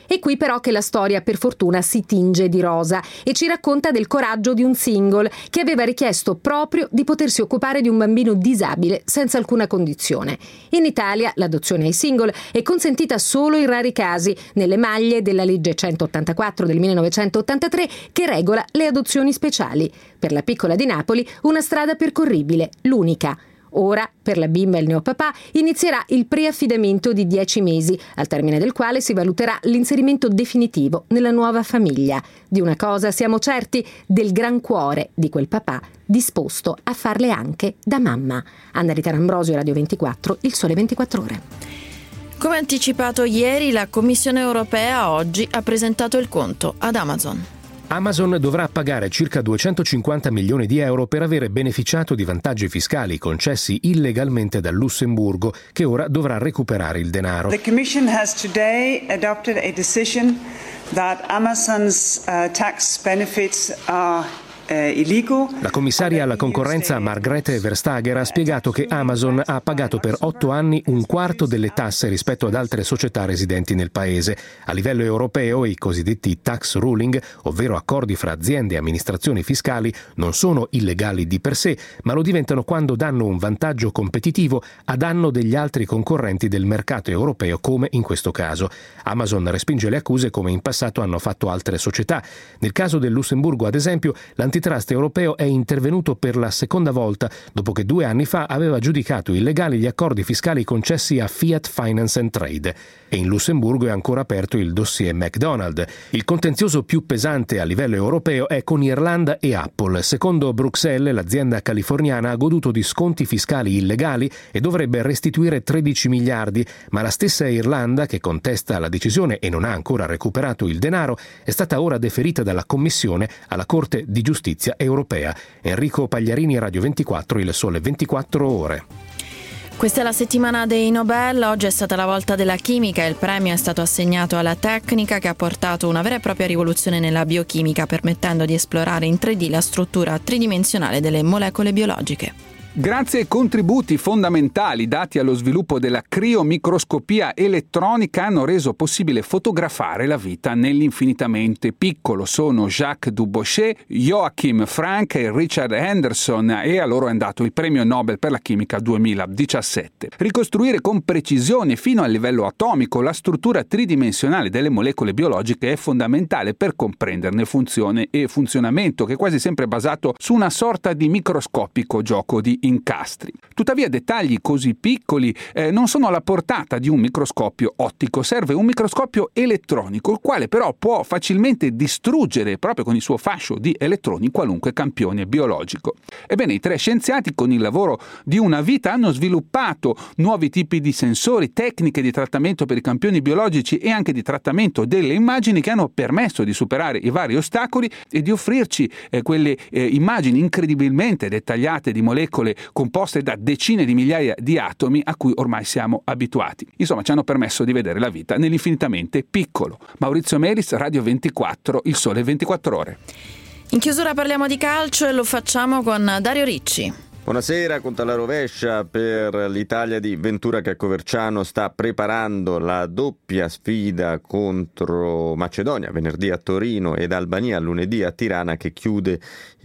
È qui però che la storia per fortuna si tinge di rosa e ci racconta del coraggio di un single che aveva richiesto proprio di potersi occupare di un bambino disabile senza alcuna condizione. In Italia l'adozione ai single è consentita solo in rari casi, nelle maglie della legge centottantaquattro del millenovecentottantatré che regola le adozioni speciali. Per la piccola di Napoli una strada percorribile, l'unica. Ora, per la bimba e il neopapà, inizierà il preaffidamento di dieci mesi, al termine del quale si valuterà l'inserimento definitivo nella nuova famiglia. Di una cosa siamo certi, del gran cuore di quel papà, disposto a farle anche da mamma. Anna Rita Ambrosio, Radio ventiquattro, Il Sole ventiquattro Ore. Come anticipato ieri, la Commissione europea oggi ha presentato il conto ad Amazon. Amazon dovrà pagare circa duecentocinquanta milioni di euro per avere beneficiato di vantaggi fiscali concessi illegalmente dal Lussemburgo, che ora dovrà recuperare il denaro. The Commission has today adopted a decision that Amazon's uh, tax benefits are La commissaria alla concorrenza Margrethe Vestager ha spiegato che Amazon ha pagato per otto anni un quarto delle tasse rispetto ad altre società residenti nel paese. A livello europeo i cosiddetti tax ruling, ovvero accordi fra aziende e amministrazioni fiscali, non sono illegali di per sé, ma lo diventano quando danno un vantaggio competitivo a danno degli altri concorrenti del mercato europeo, come in questo caso. Amazon respinge le accuse come in passato hanno fatto altre società. Nel caso del Lussemburgo, ad esempio, l'antitrust europeo è intervenuto per la seconda volta dopo che due anni fa aveva giudicato illegali gli accordi fiscali concessi a Fiat Finance and Trade. E in Lussemburgo è ancora aperto il dossier McDonald's. Il contenzioso più pesante a livello europeo è con Irlanda e Apple. Secondo Bruxelles, l'azienda californiana ha goduto di sconti fiscali illegali e dovrebbe restituire tredici miliardi, ma la stessa Irlanda, che contesta la decisione e non ha ancora recuperato il denaro, è stata ora deferita dalla Commissione alla Corte di Giustizia europea. Enrico Pagliarini, Radio ventiquattro, Il Sole ventiquattro Ore. Questa è la settimana dei Nobel. Oggi è stata la volta della chimica e il premio è stato assegnato alla tecnica che ha portato una vera e propria rivoluzione nella biochimica, permettendo di esplorare in tre D la struttura tridimensionale delle molecole biologiche. Grazie ai contributi fondamentali dati allo sviluppo della criomicroscopia elettronica hanno reso possibile fotografare la vita nell'infinitamente piccolo. Sono Jacques Dubochet, Joachim Frank e Richard Henderson e a loro è andato il premio Nobel per la chimica duemiladiciassette. Ricostruire con precisione fino al livello atomico la struttura tridimensionale delle molecole biologiche è fondamentale per comprenderne funzione e funzionamento, che è quasi sempre basato su una sorta di microscopico gioco di incastri. Tuttavia dettagli così piccoli eh, non sono alla portata di un microscopio ottico, serve un microscopio elettronico, il quale però può facilmente distruggere proprio con il suo fascio di elettroni qualunque campione biologico. Ebbene, i tre scienziati con il lavoro di una vita hanno sviluppato nuovi tipi di sensori, tecniche di trattamento per i campioni biologici e anche di trattamento delle immagini che hanno permesso di superare i vari ostacoli e di offrirci eh, quelle eh, immagini incredibilmente dettagliate di molecole composte da decine di migliaia di atomi a cui ormai siamo abituati. Insomma, ci hanno permesso di vedere la vita nell'infinitamente piccolo. Maurizio Melis, Radio ventiquattro, Il Sole ventiquattro Ore. In chiusura parliamo di calcio e lo facciamo con Dario Ricci. Buonasera, conta alla rovescia per l'Italia di Ventura che a Coverciano sta preparando la doppia sfida contro Macedonia venerdì a Torino ed Albania lunedì a Tirana, che chiude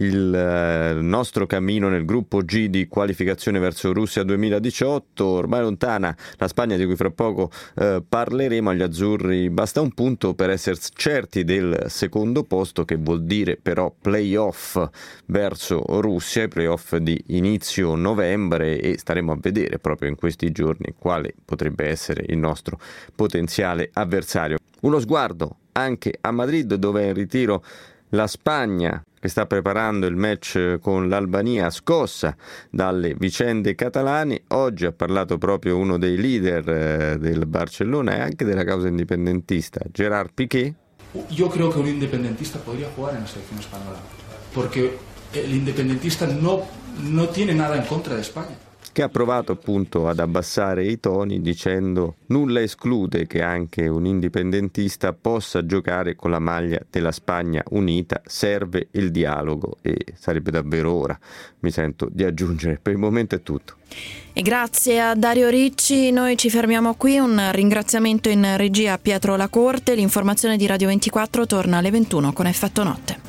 il nostro cammino nel gruppo G di qualificazione verso Russia duemiladiciotto. Ormai lontana la Spagna, di cui fra poco eh, parleremo. Agli azzurri basta un punto per essere certi del secondo posto, che vuol dire però playoff verso Russia, i playoff di inizio inizio novembre, e staremo a vedere proprio in questi giorni quale potrebbe essere il nostro potenziale avversario. Uno sguardo anche a Madrid, dove è in ritiro la Spagna, che sta preparando il match con l'Albania, scossa dalle vicende catalane. Oggi ha parlato proprio uno dei leader eh, del Barcellona e anche della causa indipendentista, Gerard Piqué. Yo creo que un independentista podría jugar en la selección española, porque el independentista no, no tiene nada en contra de España. che ha provato appunto ad abbassare i toni dicendo nulla esclude che anche un indipendentista possa giocare con la maglia della Spagna unita, serve il dialogo e sarebbe davvero ora, mi sento di aggiungere. Per il momento è tutto. E grazie a Dario Ricci, noi ci fermiamo qui. Un ringraziamento in regia a Pietro Lacorte. L'informazione di Radio ventiquattro torna alle ventuno con Effetto Notte.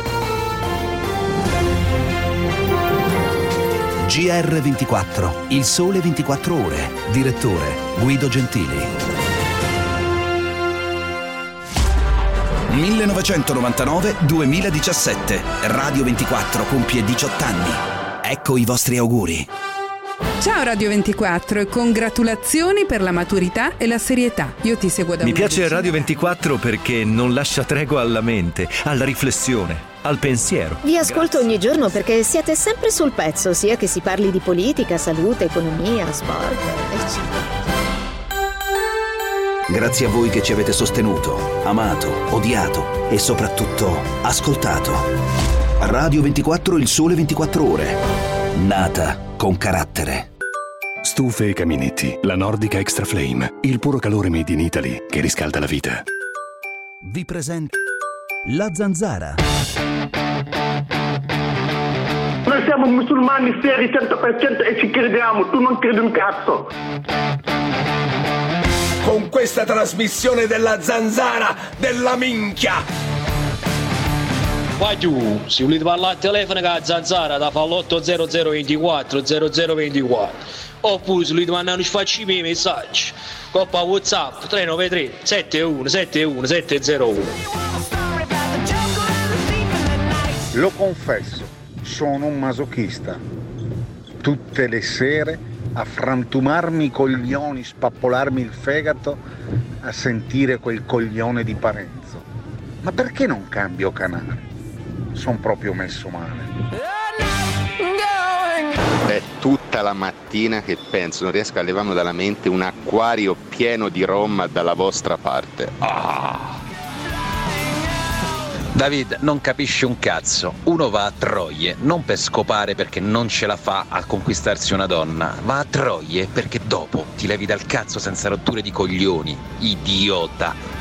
G R ventiquattro, il sole ventiquattro ore. Direttore Guido Gentili. millenovecentonovantanove duemiladiciassette. Radio ventiquattro compie diciotto anni. Ecco i vostri auguri. Ciao Radio ventiquattro e congratulazioni per la maturità e la serietà. Io ti seguo da Mi una piace decina. Radio ventiquattro perché non lascia tregua alla mente, alla riflessione, al pensiero. Vi ascolto ogni giorno perché siete sempre sul pezzo, sia che si parli di politica, salute, economia, sport, eccetera. Grazie a voi che ci avete sostenuto, amato, odiato e soprattutto ascoltato. Radio ventiquattro, il sole ventiquattro ore. Nata con carattere. Stufe e caminetti, la Nordica Extra Flame, il puro calore made in Italy che riscalda la vita. Vi presento La Zanzara. Noi siamo musulmani seri cento per cento e ci crediamo, tu non credi un cazzo. Con questa trasmissione della Zanzara della minchia. Ma tu, se volete parlare al telefono con la Zanzara, da fa l'otto zero zero ventiquattro zero zero ventiquattro. Oppure se volete mandare un sfacci i messaggi, coppa WhatsApp tre nove tre sette uno sette uno sette zero uno. Lo confesso, sono un masochista. Tutte le sere a frantumarmi i coglioni, spappolarmi il fegato, a sentire quel coglione di Parenzo. Ma perché non cambio canale? Sono proprio messo male. È tutta la mattina che penso, non riesco a levarmi dalla mente un acquario pieno di rom dalla vostra parte. Ah. David non capisce un cazzo. Uno va a Troie non per scopare perché non ce la fa a conquistarsi una donna, va a Troie perché dopo ti levi dal cazzo senza rotture di coglioni, idiota.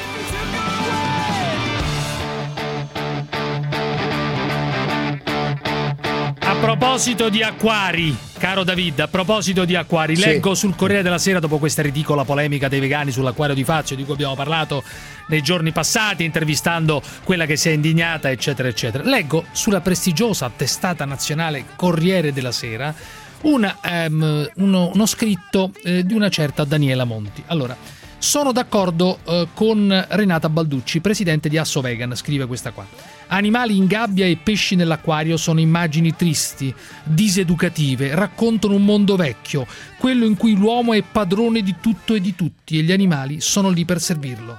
A proposito di acquari, caro David, a proposito di acquari, Sì. leggo sul Corriere della Sera, dopo questa ridicola polemica dei vegani sull'acquario di Fazio di cui abbiamo parlato nei giorni passati, intervistando quella che si è indignata, eccetera, eccetera. Leggo sulla prestigiosa testata nazionale Corriere della Sera una, um, uno, uno scritto eh, di una certa Daniela Monti. Allora, sono d'accordo eh, con Renata Balducci, presidente di Asso Vegan, scrive questa qua. Animali in gabbia e pesci nell'acquario sono immagini tristi, diseducative, raccontano un mondo vecchio, quello in cui l'uomo è padrone di tutto e di tutti e gli animali sono lì per servirlo.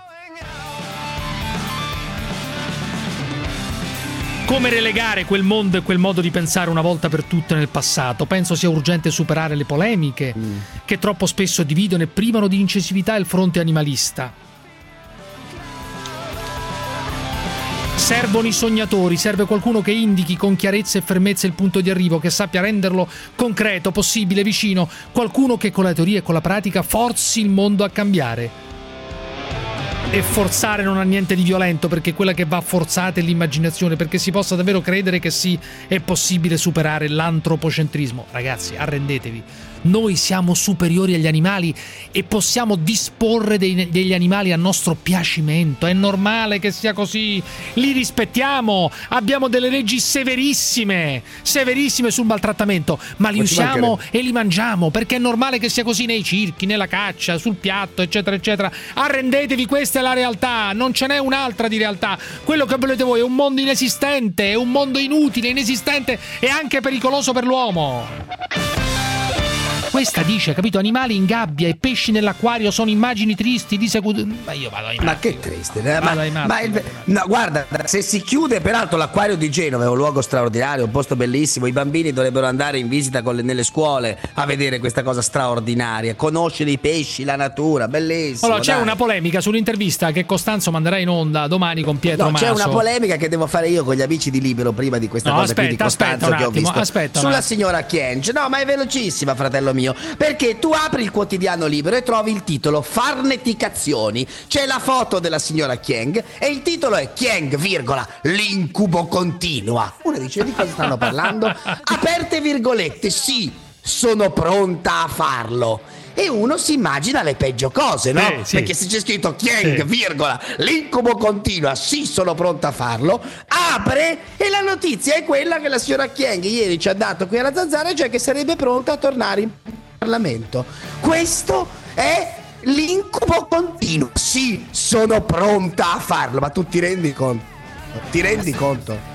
Come relegare quel mondo e quel modo di pensare una volta per tutte nel passato? Penso sia urgente superare le polemiche mm. che troppo spesso dividono e privano di incisività il fronte animalista. Servono i sognatori, serve qualcuno che indichi con chiarezza e fermezza il punto di arrivo, che sappia renderlo concreto, possibile, vicino, qualcuno che con la teoria e con la pratica forzi il mondo a cambiare. E forzare non ha niente di violento, perché quella che va forzata è l'immaginazione, perché si possa davvero credere che sì, è possibile superare l'antropocentrismo. Ragazzi, arrendetevi. Noi siamo superiori agli animali e possiamo disporre dei, degli animali a nostro piacimento. È normale che sia così. Li rispettiamo. Abbiamo delle leggi severissime, severissime sul maltrattamento, ma li usiamo e li mangiamo, perché è normale che sia così nei circhi, nella caccia, sul piatto, eccetera, eccetera. Arrendetevi, questa è la realtà. Non ce n'è un'altra di realtà. Quello che volete voi è un mondo inesistente, è un mondo inutile, inesistente e anche pericoloso per l'uomo. questa dice, capito, animali in gabbia e pesci nell'acquario sono immagini tristi di secu- ma io vado ai matti. Ma che triste, eh? Vado ma, ai matti, ma il- no, guarda, se si chiude peraltro l'acquario di Genova è un luogo straordinario, un posto bellissimo, i bambini dovrebbero andare in visita con le- nelle scuole a vedere questa cosa straordinaria, conoscere i pesci, la natura, bellissimo. Allora, c'è dai. una polemica sull'intervista che Costanzo manderà in onda domani con Pietro No, Maso. c'è una polemica che devo fare io con gli amici di Libero prima di questa No, cosa qui di aspetta, aspetta Costanzo un che ho attimo, visto aspetta un sulla attimo. signora Chienge. No, ma è velocissima, fratello mio, perché tu apri il quotidiano Libero e trovi il titolo Farneticazioni. C'è la foto della signora Chieng e il titolo è Chieng, virgola, l'incubo continua. Uno dice: di cosa stanno parlando? Aperte virgolette, sì, sono pronta a farlo. E uno si immagina le peggio cose, no? Sì, sì. Perché se c'è scritto Chieng, Sì. virgola, l'incubo continua, sì, sono pronta a farlo, apre e la notizia è quella che la signora Chieng ieri ci ha dato qui alla Zanzara, cioè che sarebbe pronta a tornare in Parlamento. Questo è l'incubo continuo. Sì, sono pronta a farlo, ma tu ti rendi conto? Ti rendi conto?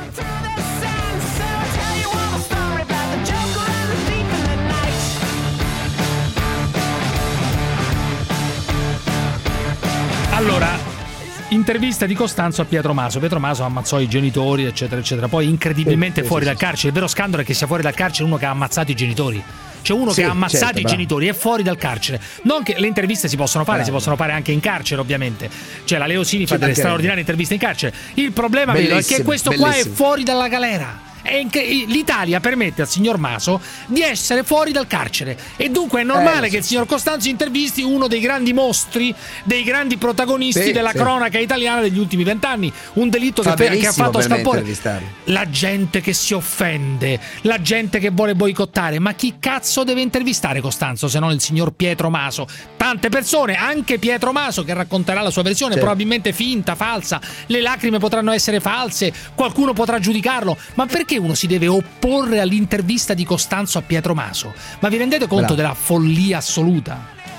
Allora, intervista di Costanzo a Pietro Maso. Pietro Maso ammazzò i genitori, eccetera, eccetera. Poi incredibilmente Sì, sì, fuori sì, dal sì. carcere. Il vero scandalo è che sia fuori dal carcere uno che ha ammazzato i genitori. Cioè uno Sì, che ha ammazzato certo, i bravo. genitori è fuori dal carcere. Non che le interviste si possono fare, Bravo. si possono fare anche in carcere, ovviamente. Cioè la Leosini fa Ci delle mancherebbe. straordinarie interviste in carcere. Il problema vero, è che Bellissimo, questo qua è bellissimo. fuori dalla galera. È inc- L'Italia permette al signor Maso di essere fuori dal carcere e dunque è normale Eh, lo so. che il signor Costanzo intervisti uno dei grandi mostri, dei grandi protagonisti Sì, della sì. cronaca italiana degli ultimi vent'anni. Un delitto Fa che, fe- che ha benissimo fatto per me scalpore. intervistarlo. La gente che si offende, la gente che vuole boicottare. Ma chi cazzo deve intervistare Costanzo se non il signor Pietro Maso? Tante persone, anche Pietro Maso, che racconterà la sua versione, Certo. probabilmente finta, falsa. Le lacrime potranno essere false, qualcuno potrà giudicarlo. Ma perché uno si deve opporre all'intervista di Costanzo a Pietro Maso? Ma vi rendete conto Bravo. della follia assoluta?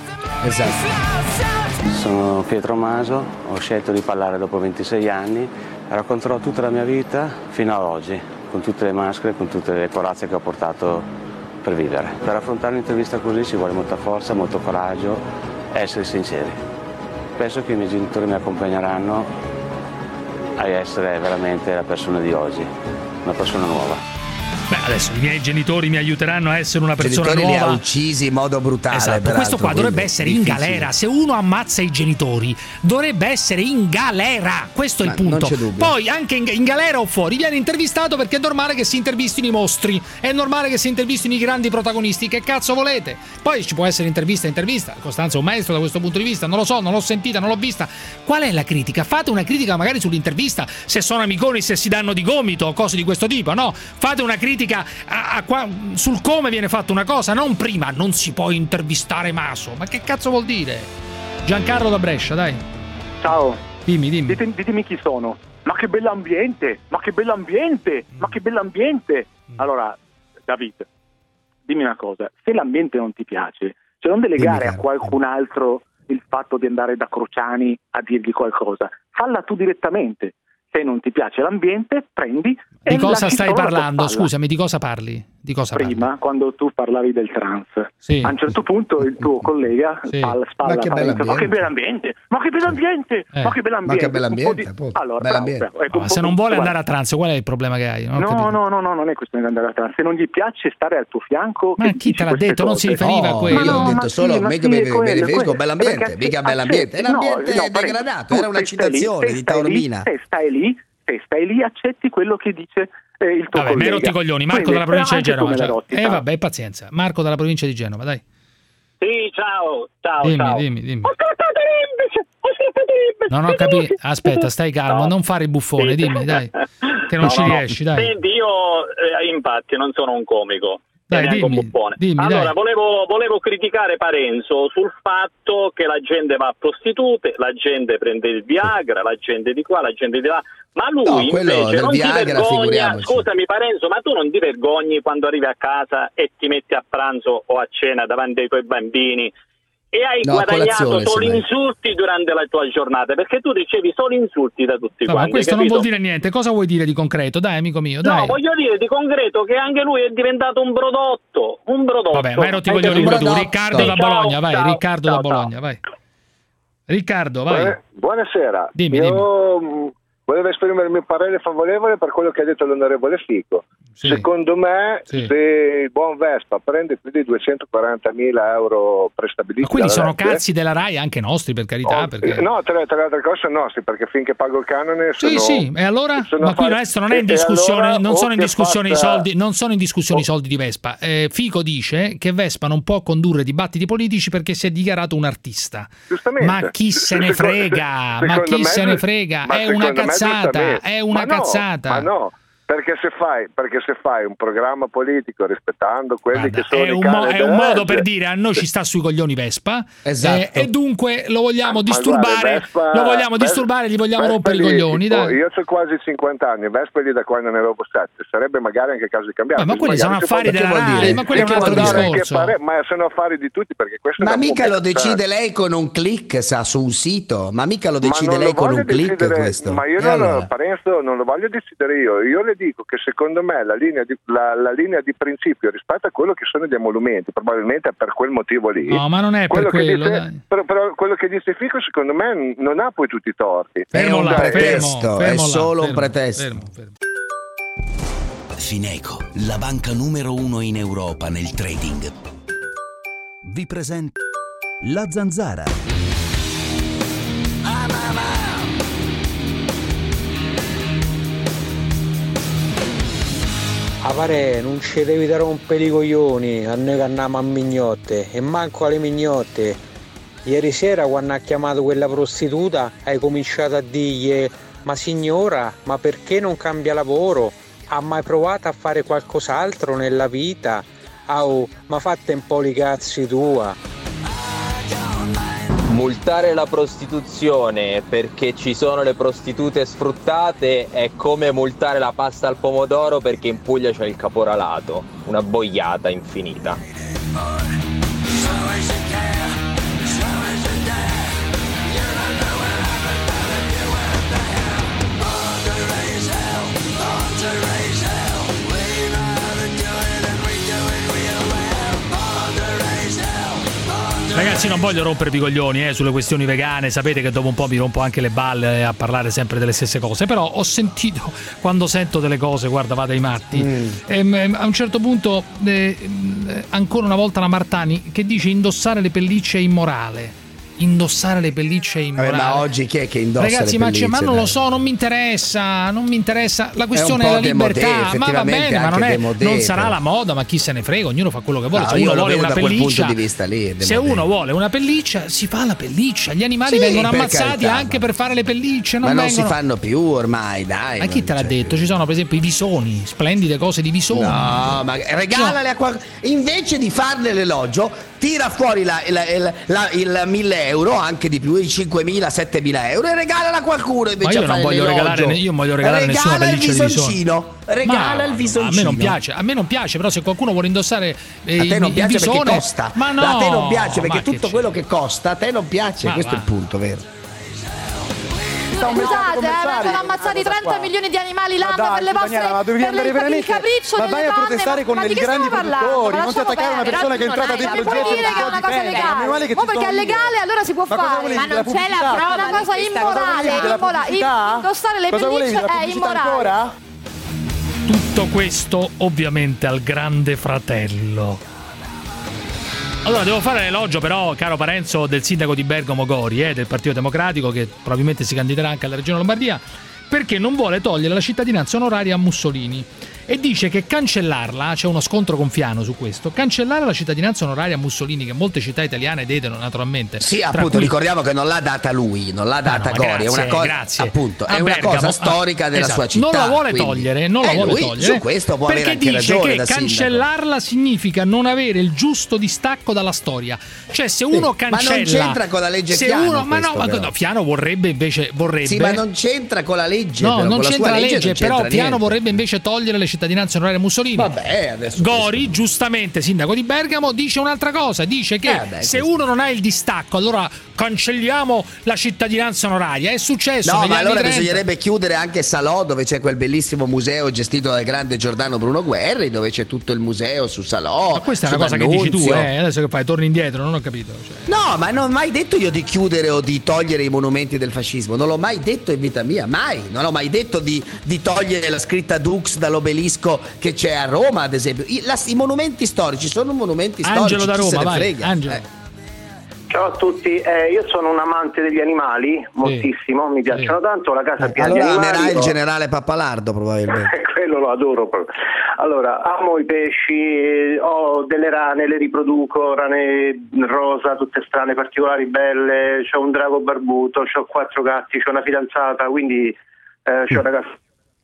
Esatto. Sono Pietro Maso, ho scelto di parlare dopo ventisei anni, racconterò tutta la mia vita fino ad oggi, con tutte le maschere, con tutte le corazze che ho portato per vivere. Per affrontare un'intervista così ci vuole molta forza, molto coraggio e essere sinceri. Penso che i miei genitori mi accompagneranno a essere veramente la persona di oggi, una persona nuova. Beh, adesso i miei genitori mi aiuteranno a essere una persona Genitori li nuova. ha uccisi in modo brutale. Esatto, peraltro, questo qua dovrebbe quindi essere in difficile. galera. Se uno ammazza i genitori, dovrebbe essere in galera. Questo è Ma il punto. non c'è dubbio. Poi, anche in, in galera o fuori, viene intervistato perché è normale che si intervistino i mostri. È normale che si intervistino i grandi protagonisti. Che cazzo volete? Poi ci può essere intervista a intervista. Costanzo è un maestro da questo punto di vista. Non lo so, non l'ho sentita, non l'ho vista. Qual è la critica? Fate una critica magari sull'intervista. Se sono amiconi, se si danno di gomito o cose di questo tipo. No, fate una critica a, a qua, sul come viene fatta una cosa, non prima. Non si può intervistare Maso. Ma che cazzo vuol dire? Giancarlo da Brescia, dai. Ciao. Dimmi, dimmi. Ditemi, ditemi chi sono. Ma che bell'ambiente! Ma che bell'ambiente! Ma che bell'ambiente! Allora, David, dimmi una cosa. Se l'ambiente non ti piace, cioè non delegare a qualcun altro il fatto di andare da Cruciani a dirgli qualcosa. Falla tu direttamente. Se non ti piace l'ambiente, prendi e Di cosa lasci stai solo la tua parlando? spalla. Scusami, di cosa parli? Di cosa Prima, parli? quando tu parlavi del trans, Sì. a un certo punto il tuo collega Sì. spalla, spalla Ma che ma che bell'ambiente. bell'ambiente, ma che bell'ambiente, Eh. ma che bell'ambiente, Ma che bell'ambiente, Un po' di- appunto. Allora, Bell'ambiente. bravo, bravo, ecco, No, un se po' non di- vuole guarda. andare a trans, qual è il problema che hai? Non ho No, capito. no, no, no, non è questione di andare a trans. Se non gli piace stare al tuo fianco, Ma che chi dici te l'ha queste detto? Non si cose? riferiva a No, quello. io ho Ma detto no, solo ma sì, meglio ma sì, mi è quello, riferisco quello. bell'ambiente, Perché mica se- bell'ambiente. È accetti- l'ambiente no, no, parecchio. degradato, Tu era una se stai lì, citazione se di stai lì, Taormina. Se stai lì, se stai lì, accetti quello che dice eh, il tuo Vabbè, mi hai collega. rotto i coglioni. Marco Quindi, dalla provincia di anche Genova. tu me la ciao. rotti, Eh ciao. vabbè, pazienza. Marco dalla provincia di Genova, dai. Sì, ciao, ciao, Dimmi, ciao. dimmi, dimmi. Ho scappato l'imbice, ho scappato l'imbice. Non ho capito. Aspetta, stai calmo, No. non fare il buffone, Sì. dimmi, dai. Che non No, ci no. riesci, dai. Senti, io eh, infatti non sono un comico. Dai, e neanche dimmi, un buffone. dimmi, allora, dai. volevo, volevo criticare Parenzo sul fatto che la gente va a prostitute, la gente prende il Viagra, la gente di qua, la gente di là. Ma lui No, quello invece del non Viagra, ti vergogna. figuriamoci. Scusami Parenzo, ma tu non ti vergogni quando arrivi a casa e ti metti a pranzo o a cena davanti ai tuoi bambini e hai No, guadagnato colazione, solo semmai. insulti durante la tua giornata, perché tu ricevi solo insulti da tutti No, quanti. ma questo non capito? vuol dire niente. Cosa vuoi dire di concreto? Dai, amico mio, dai. No, voglio dire di concreto che anche lui è diventato un prodotto, un prodotto. Vabbè, vai rotti i Hai coglioni capito? pure tu. Riccardo da Ciao, Bologna, vai. ciao, Riccardo ciao, da ciao. Bologna, vai. Riccardo, vai. Buona- Buonasera. Dimmi, Io mh, volevo esprimere il mio parere favorevole per quello che ha detto l'onorevole Fico. Sì. Secondo me, Sì. se il buon Vespa prende più di duecentoquarantamila euro prestabiliti Ma quelli dalla sono Rai, cazzi della Rai, anche nostri, per carità. oh, Perché... no, tra, tra le altre cose sono nostri, perché finché pago il canone sono... Sì, sì, e allora? sono Ma qui affari- adesso non è in e- e discussione, allora, non o sono in che discussione i fatta- soldi, non sono in discussione i soldi di Vespa. Eh, Fico dice che Vespa non può condurre dibattiti politici perché si è dichiarato un artista. Giustamente. Ma chi se ne Secondo- frega? Ma secondo chi me- se ne frega? ma È una secondo me cazzata, giustamente. è una Ma no, cazzata. Ma no, perché se fai, perché se fai un programma politico rispettando quelli Guarda, che sono è i un, cani mo- è della un modo legge. per dire a noi ci sta sui coglioni Vespa, Esatto. eh, e dunque lo vogliamo Ma disturbare, guarda, Vespa- lo vogliamo Ves- disturbare, gli vogliamo Vespa rompere i lì, coglioni, tipo, dai. io ho quasi cinquanta anni, Vespa lì da quando ne avevo sette, sarebbe magari anche caso di cambiare. Ma- ma quelli Magari sono si affari può- della che vuol Rai, dire? ma quelli è un Che altro vuol dire che discorso. fare- ma sono affari di tutti, perché questo Ma è da mica lo pubblico, decide cioè. lei con un click, sa, su un sito. Ma mica lo Ma decide non lei lo con voglio un click decidere- questo. Ma io E non, allora? Parenzo, non lo voglio decidere io. Io le dico che secondo me la linea di, la, la linea di principio rispetto a quello che sono gli emolumenti, probabilmente è per quel motivo lì. No, ma non è per quello che quello, dice- dai. però, però quello che dice Fico secondo me non ha poi tutti i torti. È un Cioè, pretesto, è fermo là, solo un fermo, pretesto. fermo, fermo. Fineco, la banca numero uno in Europa nel trading, vi presenta La Zanzara. A pare non ci devi dare rompere i coglioni a noi che andiamo a mignotte e manco alle mignotte. Ieri sera quando ha chiamato quella prostituta hai cominciato a dirgli: ma signora, ma perché non cambia lavoro? Ha mai provato a fare qualcos'altro nella vita? Au, ma fatte un po' li cazzi tua. Multare la prostituzione perché ci sono le prostitute sfruttate è come multare la pasta al pomodoro perché in Puglia c'è il caporalato, una boiata infinita. Ragazzi, non voglio rompervi i coglioni eh, sulle questioni vegane, sapete che dopo un po' mi rompo anche le balle a parlare sempre delle stesse cose, però ho sentito, quando sento delle cose, guarda, vado ai matti, Mm. ehm, a un certo punto, eh, ancora una volta la Martani, che dice indossare le pellicce è immorale. Indossare le pellicce è immorale. Vabbè, ma oggi chi è che indossa Ragazzi, le ma, pellicce? c'è- ma non dai? lo so, non mi interessa, non mi interessa. La questione È è, un la po' demodé, libertà, ma va effettivamente bene, ma non, anche è, demodé, non sarà però. la moda, ma chi se ne frega, ognuno fa quello che vuole. No, Se io uno lo vuole vedo una da quel pelliccia, punto di vista lì, è se demodé. uno vuole una pelliccia, si fa la pelliccia. Gli animali Sì, vengono per ammazzati carità, anche per fare le pellicce, non Ma non vengono... si fanno più ormai, dai. Ma chi te l'ha detto? Ci sono per esempio i visoni, splendide cose di visoni. No, ma regalale a qualcuno. Invece di farne l'elogio, tira fuori la, la- la- la- il mille euro, anche di più, i cinquemila, settemila euro, e regalala a qualcuno invece Ma io a non fare voglio l'elogio. regalare, io non voglio regalare Regala nessuna pelliccia il di visoni. visoncino. Regala Ma- il ma visoncino. A me non piace, a me non piace, però se qualcuno vuole indossare eh, A te non il piace visone, perché costa. ma no, a te non piace perché ma che tutto quello che costa a te non piace. Ma Questo va. è il punto, vero? Scusate, eh, vengono ammazzati trenta milioni di animali l'anno per le vostre Daniela, ma devi per andare il, per il veramente- capriccio ma delle vai a donne, protestare ma- con ma di i che grandi stiamo parlando? produttori, Ma non ti lasciamo attaccare a una perdere. persona che è entrata Non dentro il puoi getto dire che è una cosa legale, animali che ma ci perché è sono legale allora si può Ma cosa fare, volevi, ma della non c'è la pubblicità? prova, è una cosa immorale, Cosa volevi, della immorale. pubblicità? Indossare le Cosa volevi, pellicce della è pubblicità immorale. ancora? Tutto questo ovviamente al grande fratello. Allora, devo fare l'elogio però, caro Parenzo, del sindaco di Bergamo Gori, eh, del Partito Democratico, che probabilmente si candiderà anche alla Regione Lombardia, perché non vuole togliere la cittadinanza onoraria a Mussolini. E dice che cancellarla, c'è uno scontro con Fiano su questo, cancellare la cittadinanza onoraria a Mussolini, che molte città italiane dedono naturalmente. Sì, tra appunto, cui- ricordiamo che non l'ha data lui, non l'ha data no, Gori, grazie, è una cosa, grazie. appunto, A è una Bergamo, cosa storica ah, della esatto. sua città. Non la vuole quindi- togliere, non la Eh, vuole lui togliere. su questo può avere perché anche dice ragione che da sindaco. cancellarla significa non avere il giusto distacco dalla storia. Cioè, se uno Sì, ma cancella, non c'entra con la legge se Fiano uno, ma no, questo, ma però. no, Fiano vorrebbe invece vorrebbe Sì, ma non c'entra con la legge. No, però, non con la c'entra sua la legge, legge, non però c'entra Piano niente. vorrebbe invece togliere le cittadinanza onoraria a Mussolini. Vabbè, adesso Gori, giustamente sindaco di Bergamo, dice un'altra cosa, dice che eh, beh, se questo... uno non ha il distacco allora cancelliamo la cittadinanza onoraria. È successo No, negli ma anni allora trenta. bisognerebbe chiudere anche Salò, dove c'è quel bellissimo museo gestito dal grande Giordano Bruno Guerri, dove c'è tutto il museo su Salò. Ma questa è una cosa che dici tu, eh? Adesso che fai? Torni indietro, non ho capito. Cioè. No, ma non ho mai detto io di chiudere o di togliere i monumenti del fascismo, non l'ho mai detto in vita mia, mai. Non ho mai detto di, di togliere la scritta Dux dall'obelisco che c'è a Roma, ad esempio. I, la, i monumenti storici sono monumenti Angelo storici. da Roma, chi se ne vai, frega. Angelo. Eh. Ciao a tutti, eh, io sono un amante degli animali, moltissimo, mi piacciono tanto, la casa è piena Allora di animali. amerai il ho- generale Pappalardo probabilmente. Quello lo adoro proprio. Allora, amo i pesci, ho delle rane, le riproduco, rane rosa, tutte strane, particolari, belle, c'ho un drago barbuto, c'ho quattro gatti, c'ho una fidanzata, quindi eh, c'ho una ragazza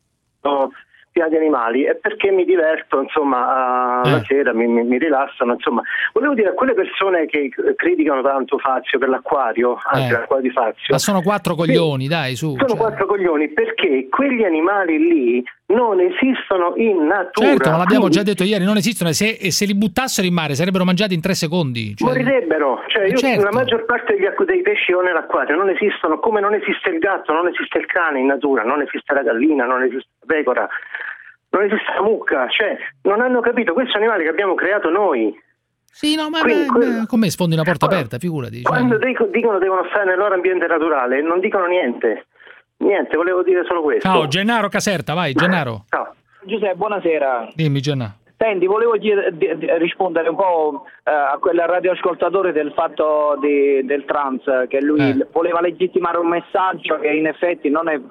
piena di animali, e perché mi diverto, insomma, a- la Eh. sera mi, mi- mi rilassano, insomma. Volevo dire a quelle persone che criticano tanto Fazio per l'acquario, anzi Eh. l'acquario di Fazio. Ma sono quattro coglioni, dai, su. Sono cioè. quattro coglioni perché quegli animali lì non esistono in natura. Certo, ma l'abbiamo quindi già detto ieri, non esistono e se, e se li buttassero in mare sarebbero mangiati in tre secondi. Cioè, morirebbero. Cioè, io, certo. la maggior parte degli acqu- dei pesci ho nell'acquario non esistono, come non esiste il gatto, non esiste il cane in natura, non esiste la gallina, non esiste la pecora, non esiste la mucca. Cioè, non hanno capito, questi sono animali che abbiamo creato noi. Sì, no, ma Quindi, beh, quello- beh, con me sfondi una porta Ora, aperta, figurati. cioè. Quando dico- dicono devono stare nel loro ambiente naturale, non dicono niente. Niente, volevo dire solo questo. Ciao, Gennaro Caserta, vai, Gennaro. Ciao. Giuseppe, buonasera. Dimmi, Gennaro. Senti, volevo chied- di- di- rispondere un po' eh, a quel radioascoltatore del fatto di- del trans, che lui Eh. voleva legittimare un messaggio che in effetti non è...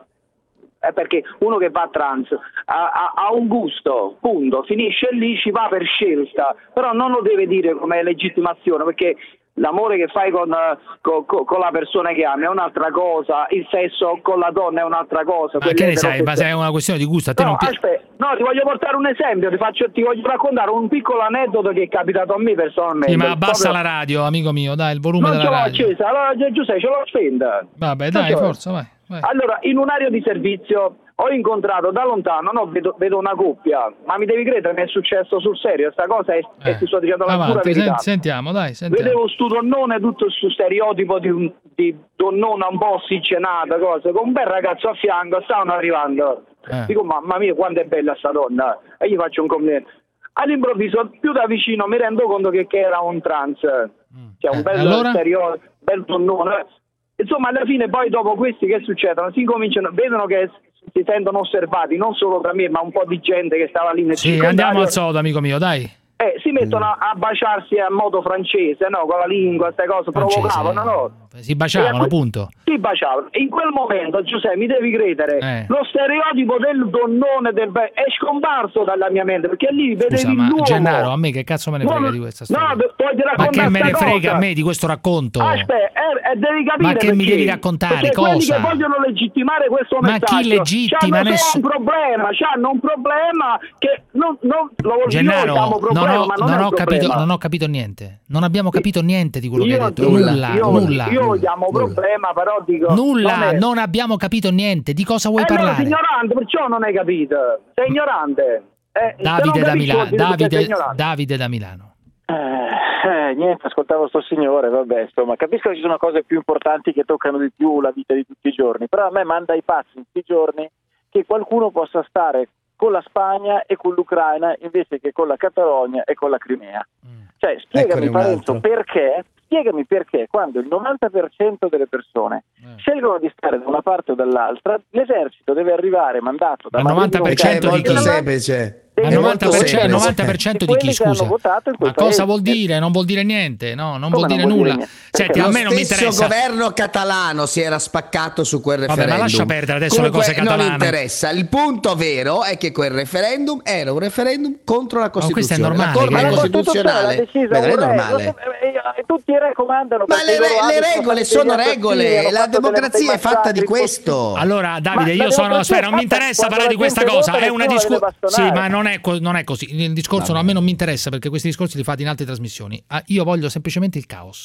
È perché uno che va trans ha, ha- ha un gusto, punto, finisce lì, ci va per scelta, però non lo deve dire come legittimazione, perché l'amore che fai con, eh, co- co- con la persona che ami è un'altra cosa, il sesso con la donna è un'altra cosa. Ma che ne sai? Ma se è una questione di gusto, a te No, non pi- aspetta, no, ti voglio portare un esempio, ti, faccio, ti voglio raccontare un piccolo aneddoto che è capitato a me personalmente. Sì, ma abbassa Proprio- la radio, amico mio, dai, il volume Non ce della l'ho radio. accesa, allora Giuseppe ce l'ho spenta. Vabbè, Non dai, ce l'ho. forza, vai. vai. Allora, in un aereo di servizio ho incontrato da lontano, no, vedo, vedo una coppia, ma mi devi credere, mi è successo sul serio, sta cosa è, e ti sto dicendo la pura Avanti, verità. sen- sentiamo, dai, sentiamo. Vedevo sto donnone, tutto questo stereotipo di, un, di donnona un po' ossigenata, cosa, con un bel ragazzo a fianco, stavano arrivando. Eh. Dico, mamma mia, quanto è bella sta donna, e gli faccio un complimento. All'improvviso, più da vicino, mi rendo conto che, che era un trans, cioè un bel allora? stereotipo, bel donnone. Insomma, alla fine poi dopo questi che succedono? Si cominciano, vedono che si sentono osservati, non solo da me, ma un po' di gente che stava lì nel Sì, circondario. andiamo al sodo, amico mio, dai. Eh, si mettono a, a baciarsi a modo francese, no? Con la lingua, queste cose, Francese. provocavano, no? Si baciavano, Eh, punto. Si baciavano. In quel momento, Giuseppe, mi devi credere, Eh. lo stereotipo del donnone del be- è scomparso dalla mia mente, perché lì vedevi Scusa, ma l'uomo. Gennaro, a me che cazzo me ne frega No, di questa storia? No, de- poi ti Ma racconto che me ne sta frega cosa. a me di questo racconto? Aspetta, eh, eh, devi capire Ma che mi perché. devi raccontare? Perché quelli Cosa? che vogliono legittimare questo Ma chi messaggio legittima? c'hanno solo Nessu- un problema, c'hanno un problema che non, non lo io Gennaro, chiamo problema, non ho, ma non, non è ho un capito, problema. non ho capito niente. Non abbiamo capito niente di quello che Io- hai detto. io- Nulla, io, nulla. Io lo chiamo problema, però dico Nulla, non, è- non abbiamo capito niente. Di cosa vuoi eh, no, sei parlare? ignorante, perciò non hai capito. Sei ignorante. Eh, se non Davide da, capisci Mila- vuol dire che sei Davide, ignorante. Davide da Milano. Eh, niente, ascoltavo sto signore, vabbè, insomma, capisco che ci sono cose più importanti che toccano di più la vita di tutti i giorni, però a me manda i pazzi in questi giorni che qualcuno possa stare con la Spagna e con l'Ucraina invece che con la Catalogna e con la Crimea. Cioè, spiegami Eccone un Parenzo, altro. perché, spiegami perché quando il novanta per cento delle persone scelgono di stare da una parte o dall'altra, l'esercito deve arrivare mandato da Ma il novanta per cento Perché è di molto chi? semplice. Ma il novanta per cento, semplice. novanta per cento di quelli chi, che hanno scusa? votato in quel Ma cosa paese. vuol dire? Non vuol dire niente, no, non Come vuol non dire vuol dire nulla. niente? Senti, Perché a me non mi Lo stesso interessa. governo catalano si era spaccato su quel Vabbè, referendum. ma lascia perdere adesso Comunque, le cose catalane. Non interessa. Il punto vero è che quel referendum era un referendum contro la questo è Costituzione. normale, La Corte che- Ma la Costituzionale. Costituzione l'ha decisa Beh, non è un re, normale. lo so- e- e tutti i re comandano Ma perché le, i loro re- le abiti sono regole fatti sono degli assassini, regole, hanno la fatto delle- democrazia dei è fatta di massacri, questo. Allora, Davide, Ma io la sono. democrazia Aspetta, non mi è fatta interessa quando parlare di la questa gente cosa. vota, È una nessuno discussione. deve Sì, bastonare. ma non è, co- non è così. Il discorso a me non mi interessa perché questi discorsi li fate in altre trasmissioni. Ah, io voglio semplicemente il caos.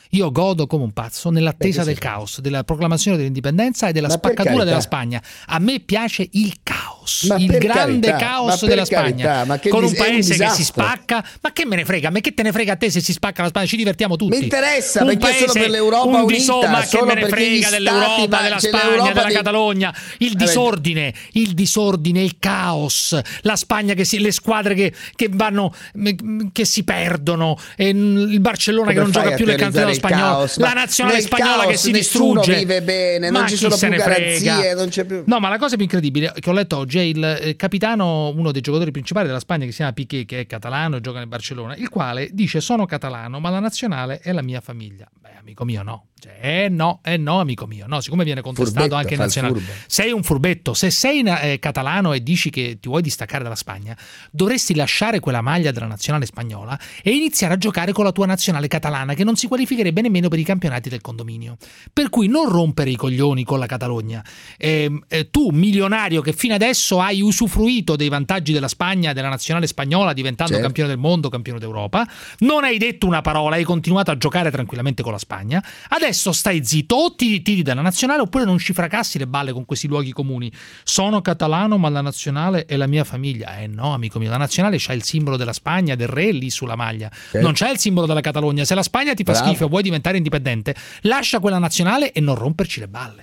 Io godo come un pazzo nell'attesa Beh, del caos, della proclamazione dell'indipendenza e della Ma per spaccatura carità. della Spagna. A me piace il caos, Ma il per grande carità, caos ma per della carità, Spagna, ma che con un dis- è un paese che si disastro. spacca. Ma che me ne frega? A me che te ne frega a te se si spacca la Spagna? Ci divertiamo tutti. Mi interessa, un perché paese, sono per l'Europa un unita, diso- ma che solo me ne perché gli frega stati, dell'Europa, della Spagna, l'Europa della di- Catalogna, il Eh, disordine, il disordine, il caos, la Spagna che si, le squadre che, che vanno, che si perdono, e il Barcellona Come che non fai gioca a più nel teorizzare campionato il spagnolo, caos? la Ma nazionale nel spagnola caos che si nessuno distrugge, vive bene, non ma ci chi sono se più ne garanzie, frega? non c'è più. No, ma la cosa più incredibile che ho letto oggi è il eh, capitano, uno dei giocatori principali della Spagna, che si chiama Piqué, che è catalano e gioca nel Barcellona, il quale dice: sono catalano, ma la nazionale è la mia famiglia. Beh, amico mio, no. Cioè, eh no, eh no, amico mio. No, siccome viene contestato Furbetto, anche in fa il nazionale. furbo. Sei un furbetto. Se sei eh, catalano e dici che ti vuoi distaccare dalla Spagna, dovresti lasciare quella maglia della nazionale spagnola e iniziare a giocare con la tua nazionale catalana, che non si qualificherebbe nemmeno per i campionati del condominio. Per cui non rompere i coglioni con la Catalogna. Eh, eh, tu, milionario, che fino adesso hai usufruito dei vantaggi della Spagna, della nazionale spagnola, diventando Certo. campione del mondo, campione d'Europa, non hai detto una parola, hai continuato a giocare tranquillamente con la Spagna. Adesso stai zitto, o ti tiri dalla nazionale oppure non ci fracassi le balle con questi luoghi comuni. Sono catalano, ma la nazionale è la mia famiglia. Eh no, amico mio, la nazionale c'ha il simbolo della Spagna, del re lì sulla maglia. Non c'è il simbolo della Catalogna. Se la Spagna ti fa Bravo. schifo e vuoi diventare indipendente, lascia quella nazionale e non romperci le balle.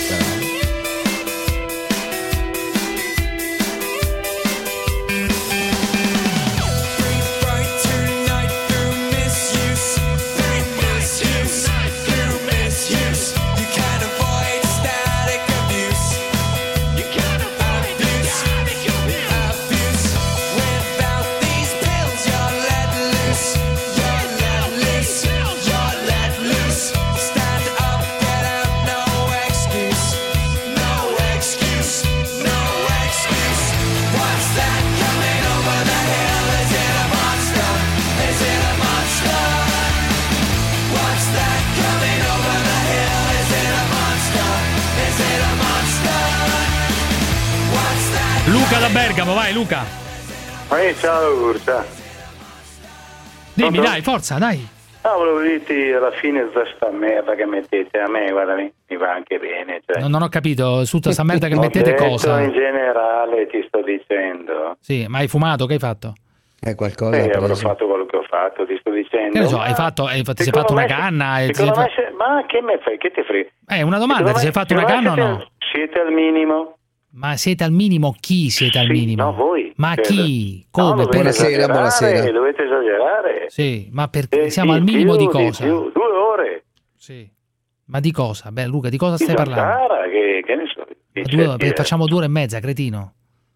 Luca da Bergamo, vai Luca. Eh, ciao Ursa. Dimmi, Pronto? dai, forza, dai. Ah, volevo dirti alla fine di sta merda che mettete a me, guarda, mi, mi va anche bene. Cioè. Non, non ho capito, su tutta sta merda che Ho mettete detto cosa? in generale ti sto dicendo. Sì, ma hai fumato, che hai fatto? È qualcosa. Sì, ha avrò preso. fatto quello che ho fatto, ti sto dicendo. Che ne so, Ma hai fatto, hai, ti sei secondo fatto una me- canna? E ti sei secondo me fa- se- ma che me fai? Che te frega? Eh, una domanda, ti sei fatto una canna o no? Siete al minimo? Ma siete al minimo? Chi siete al minimo? No, voi. Ma Cioè, chi? no, Come? dovete Perché? esagerare, dovete esagerare. Sì, ma per... Eh, siamo di al minimo più, di cosa? più, due ore. Sì. Ma di cosa? Beh, Luca, di cosa Di stai parlando? Zanzara, che, che ne so. Ma dice- due- dire- facciamo due ore e mezza, cretino.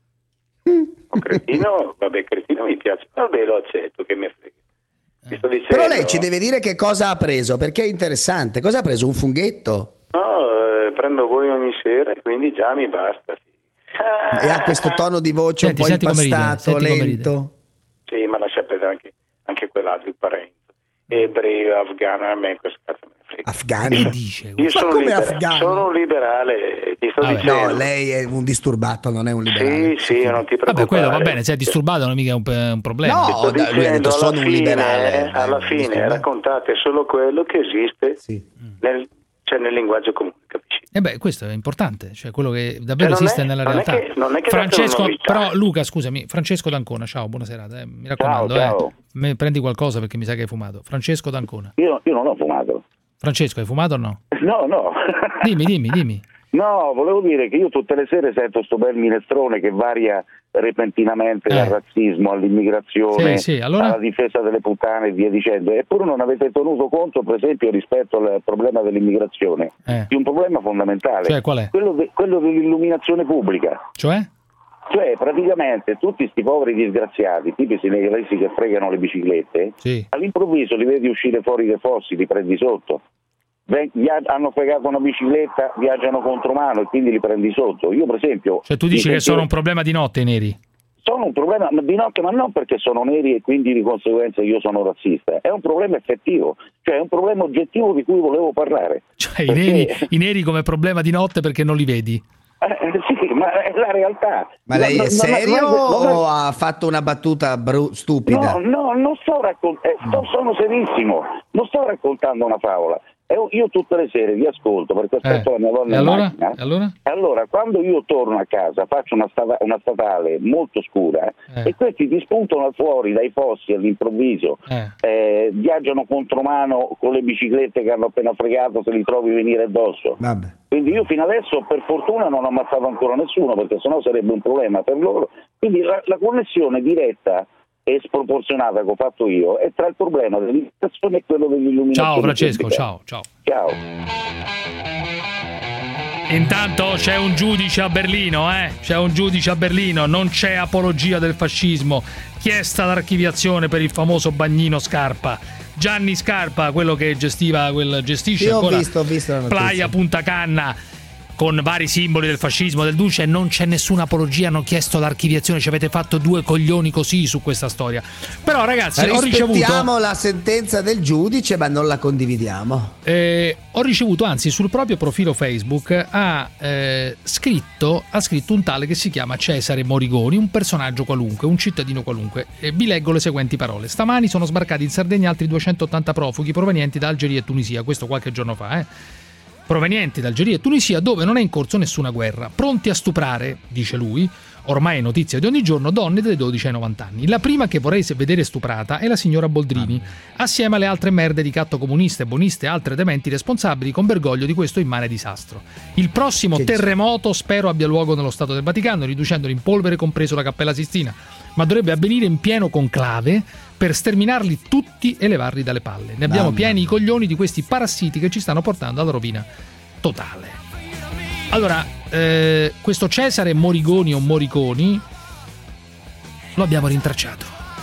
Oh, cretino, vabbè, cretino mi piace. Vabbè, lo accetto, che mi frega. Ti sto dicendo. Però lei ci deve dire che cosa ha preso, perché è interessante. Cosa ha preso? Un funghetto? No, eh, prendo voi ogni sera e quindi già mi basta. Sì, E ha questo tono di voce Senti, un po' senti come ride, impastato, senti come ride. lento. sì, ma lascia perdere anche, anche quell'altro, il Parenzo. Ebreo, afgano, a me questo cazzo me ne frega. Afghani? dice? Io Ma sono, come libera- afghano? sono un liberale, ti sto Vabbè. dicendo. No, lei è un disturbato, non è un liberale. Sì, sì, non ti preoccupare. Vabbè, quello va bene, se è disturbato non è mica un, un problema. No, Ti sto da- lui ha detto, dicendo, sono alla un fine, liberale. eh, alla Eh, fine disturbato. raccontate solo quello che esiste nel, cioè nel linguaggio comune, capisci? E beh, questo è importante, cioè quello che davvero Cioè, non esiste è- nella non è realtà. che- non è che date Francesco, una novità. però Luca, scusami, Francesco D'Ancona, ciao, buona serata, eh, mi raccomando, Ciao, ciao. eh. Me- prendi qualcosa perché mi sa che hai fumato. Francesco D'Ancona. Io, io non ho fumato. Francesco, hai fumato o no? No, no. Dimmi, dimmi, dimmi. No, volevo dire che io tutte le sere sento sto bel minestrone che varia repentinamente dal razzismo all'immigrazione, Sì, sì, allora? alla difesa delle puttane e via dicendo. Eppure non avete tenuto conto, per esempio, rispetto al problema dell'immigrazione, Eh. di un problema fondamentale. Cioè, qual è? Quello, de- quello dell'illuminazione pubblica. Cioè? Cioè, praticamente tutti sti poveri disgraziati, tipi senegalesi che fregano le biciclette, Sì. all'improvviso li vedi uscire fuori dai fossi, li prendi sotto. Ven- via- hanno fregato una bicicletta, viaggiano contro mano e quindi li prendi sotto. Io per esempio... Cioè tu dici mi che sentivo- sono un problema di notte i neri? sono un problema di notte, ma non perché sono neri e quindi di conseguenza io sono razzista, è un problema effettivo, cioè è un problema oggettivo di cui volevo parlare. Cioè i Perché- neri, i neri come problema di notte perché non li vedi? Eh, sì, ma è la realtà. Ma lei No, è no, serio no, no, no, o ha fatto una battuta bru- stupida? No, no, non sto raccontando, sono serissimo, non sto raccontando una favola. Eh, Io tutte le sere vi ascolto perché aspetto Eh, la mia donna e in allora? macchina. E allora? E allora, quando io torno a casa, faccio una, stava- una statale molto scura Eh. e questi ti spuntano fuori dai fossi all'improvviso, Eh. eh, viaggiano contromano con le biciclette che hanno appena fregato, se li trovi venire addosso. Vabbè. Quindi io fino adesso per fortuna non ho ammazzato ancora nessuno perché sennò sarebbe un problema per loro. Quindi la, la connessione diretta e sproporzionata che ho fatto io è tra il problema dell'illuminazione e quello degli illuminazioni. Ciao Francesco, pubbliche. ciao, ciao. Ciao. Intanto c'è un giudice a Berlino, eh? C'è un giudice a Berlino, non c'è apologia del fascismo. Chiesta l'archiviazione per il famoso bagnino Scarpa. Gianni Scarpa, quello che gestiva, quel gestisce Io ho ancora visto, ho visto la notizia. Playa Punta Canna con vari simboli del fascismo, del duce, non c'è nessuna apologia, hanno chiesto l'archiviazione, ci avete fatto due coglioni così su questa storia. Però ragazzi, ho ricevuto Rispettiamo la sentenza del giudice, ma non la condividiamo. Eh, ho ricevuto, anzi, sul proprio profilo Facebook ha eh, scritto ha scritto un tale che si chiama Cesare Morigoni, un personaggio qualunque, un cittadino qualunque. E vi leggo le seguenti parole. Stamani sono sbarcati in Sardegna altri duecentottanta profughi provenienti da Algeria e Tunisia, questo qualche giorno fa, eh. Provenienti da Algeria e Tunisia, dove non è in corso nessuna guerra, pronti a stuprare, dice lui, ormai è notizia di ogni giorno, donne dai dodici ai novanta anni. La prima che vorrei vedere stuprata è la signora Boldrini, assieme alle altre merde di catto comuniste, boniste e altre dementi responsabili con Bergoglio di questo immane disastro. Il prossimo Che terremoto spero abbia luogo nello Stato del Vaticano, riducendolo in polvere, compreso la Cappella Sistina, ma dovrebbe avvenire in pieno conclave per sterminarli tutti e levarli dalle palle. Ne abbiamo Mamma pieni i coglioni di questi parassiti che ci stanno portando alla rovina totale. Allora, eh, questo Cesare Morigoni o Moriconi lo abbiamo rintracciato.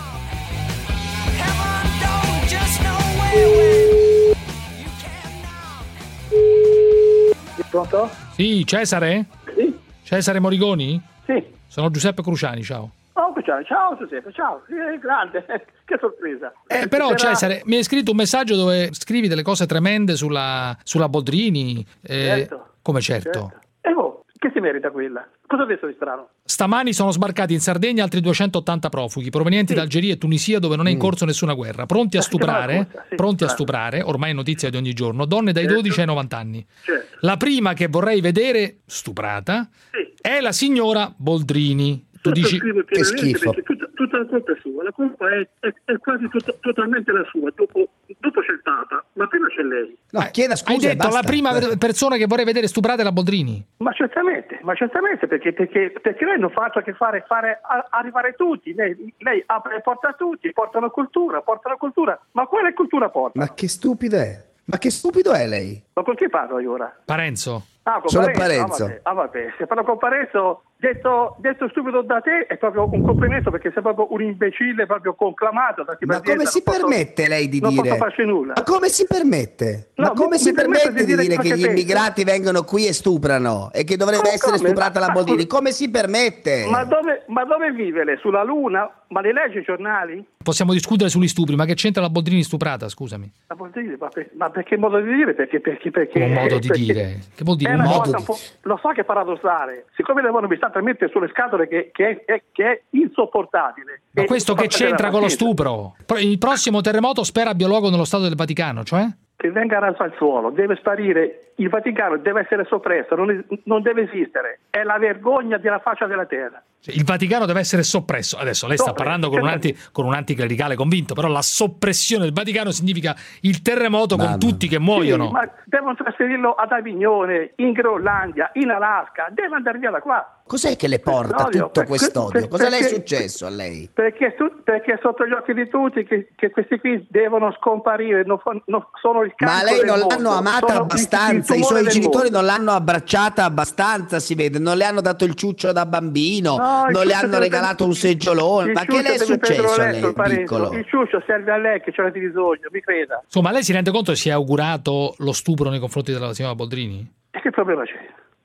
Pronto? Sì, Cesare? Sì. Cesare Morigoni? Sì. Sono Giuseppe Cruciani, ciao. Oh, ciao, ciao Giuseppe, ciao. Eh, grande, che sorpresa. Eh, però Era- Cesare, mi hai scritto un messaggio dove scrivi delle cose tremende sulla, sulla Boldrini. Eh, Certo. Come certo? E oh, che si merita quella? Cosa ha detto di strano? Stamani sono sbarcati in Sardegna altri duecentottanta profughi provenienti da Algeria e Tunisia, dove non è in corso nessuna guerra, pronti a stuprare, corsa, sì, pronti a stuprare. stuprare, ormai è notizia di ogni giorno, donne dai Certo. dodici ai novanta anni. Certo. La prima che vorrei vedere stuprata è la signora Boldrini. Tu dici Sottoscrivo pienamente perché tutta, tutta la colpa è sua, la colpa è, è, è quasi tut- totalmente la sua, dopo, dopo c'è il Papa, ma prima c'è lei. No, chieda scusa hai e detto basta. la prima per- persona che vorrei vedere stuprata è la Boldrini. Ma certamente, ma certamente perché, perché, perché lei non fa altro che fare, fare a- arrivare tutti, lei, lei apre le porte a tutti, portano cultura, portano cultura, ma quale cultura porta? Ma che stupido è? Ma che stupido è lei? Ma con chi parlo io ora? Parenzo. Ah, con Sono Parenzo. Parenzo. Ah, vabbè. Ah, vabbè. Se parlo con Parenzo, detto, detto stupido da te, è proprio un complimento perché sei proprio un imbecille, proprio conclamato. Da Ma come si permette lei di non dire? posso farci nulla. Ma come si permette? No, Ma come mi- si mi permetto permette di di dire dire ciò che che gli penso. immigrati vengono qui e stuprano e che dovrebbe Ma essere come? stuprata la Ma- Boldrini? Come si permette? Ma dove, ma dove vive lei? Sulla Luna? Ma le legge i giornali? Possiamo discutere sugli stupri, ma che c'entra la Boldrini stuprata, scusami? Ma, vuol dire, ma, per, ma perché modo di dire? Perché, perché, perché, Un modo di perché- dire. Che vuol dire È un una modo cosa di un po', lo so che è paradossale, siccome devono mi sta talmente sulle scatole che, che, è, che è insopportabile. Ma E questo che fa perdere c'entra la con lo pazienza. stupro? Pro- Il prossimo terremoto spera abbia luogo nello Stato del Vaticano, cioè? Che venga raso al suolo, deve sparire, il Vaticano deve essere soppresso, non, es- non deve esistere, è la vergogna della faccia della terra. Cioè, il Vaticano deve essere soppresso. Adesso lei sta Soppresso, parlando con un, certo. anti, con un anticlericale convinto, però la soppressione del Vaticano significa il terremoto con tutti che muoiono. Sì, ma devono trasferirlo ad Avignone, in Groenlandia, in Alaska, deve andare via da qua. Cos'è che le porta Quest'odio, tutto per- quest'odio? per- Cosa le è perché- successo a lei? Perché, su- perché è sotto gli occhi di tutti che, che questi qui devono scomparire, non fa- non- sono il Ma cancro lei del non mondo, l'hanno amata sono il- abbastanza, il i tumore suoi del genitori mondo. non l'hanno abbracciata abbastanza, si vede, non le hanno dato il ciuccio da bambino, No, il non le ciuccio hanno deve- regalato un seggiolone, il ma che ciuccio le è deve successo a prendere lei, letto, Parenzo. piccolo? Il ciuccio serve a lei che ce l'ha di bisogno, mi creda. Insomma, lei si rende conto che si è augurato lo stupro nei confronti della signora Boldrini? E che problema c'è?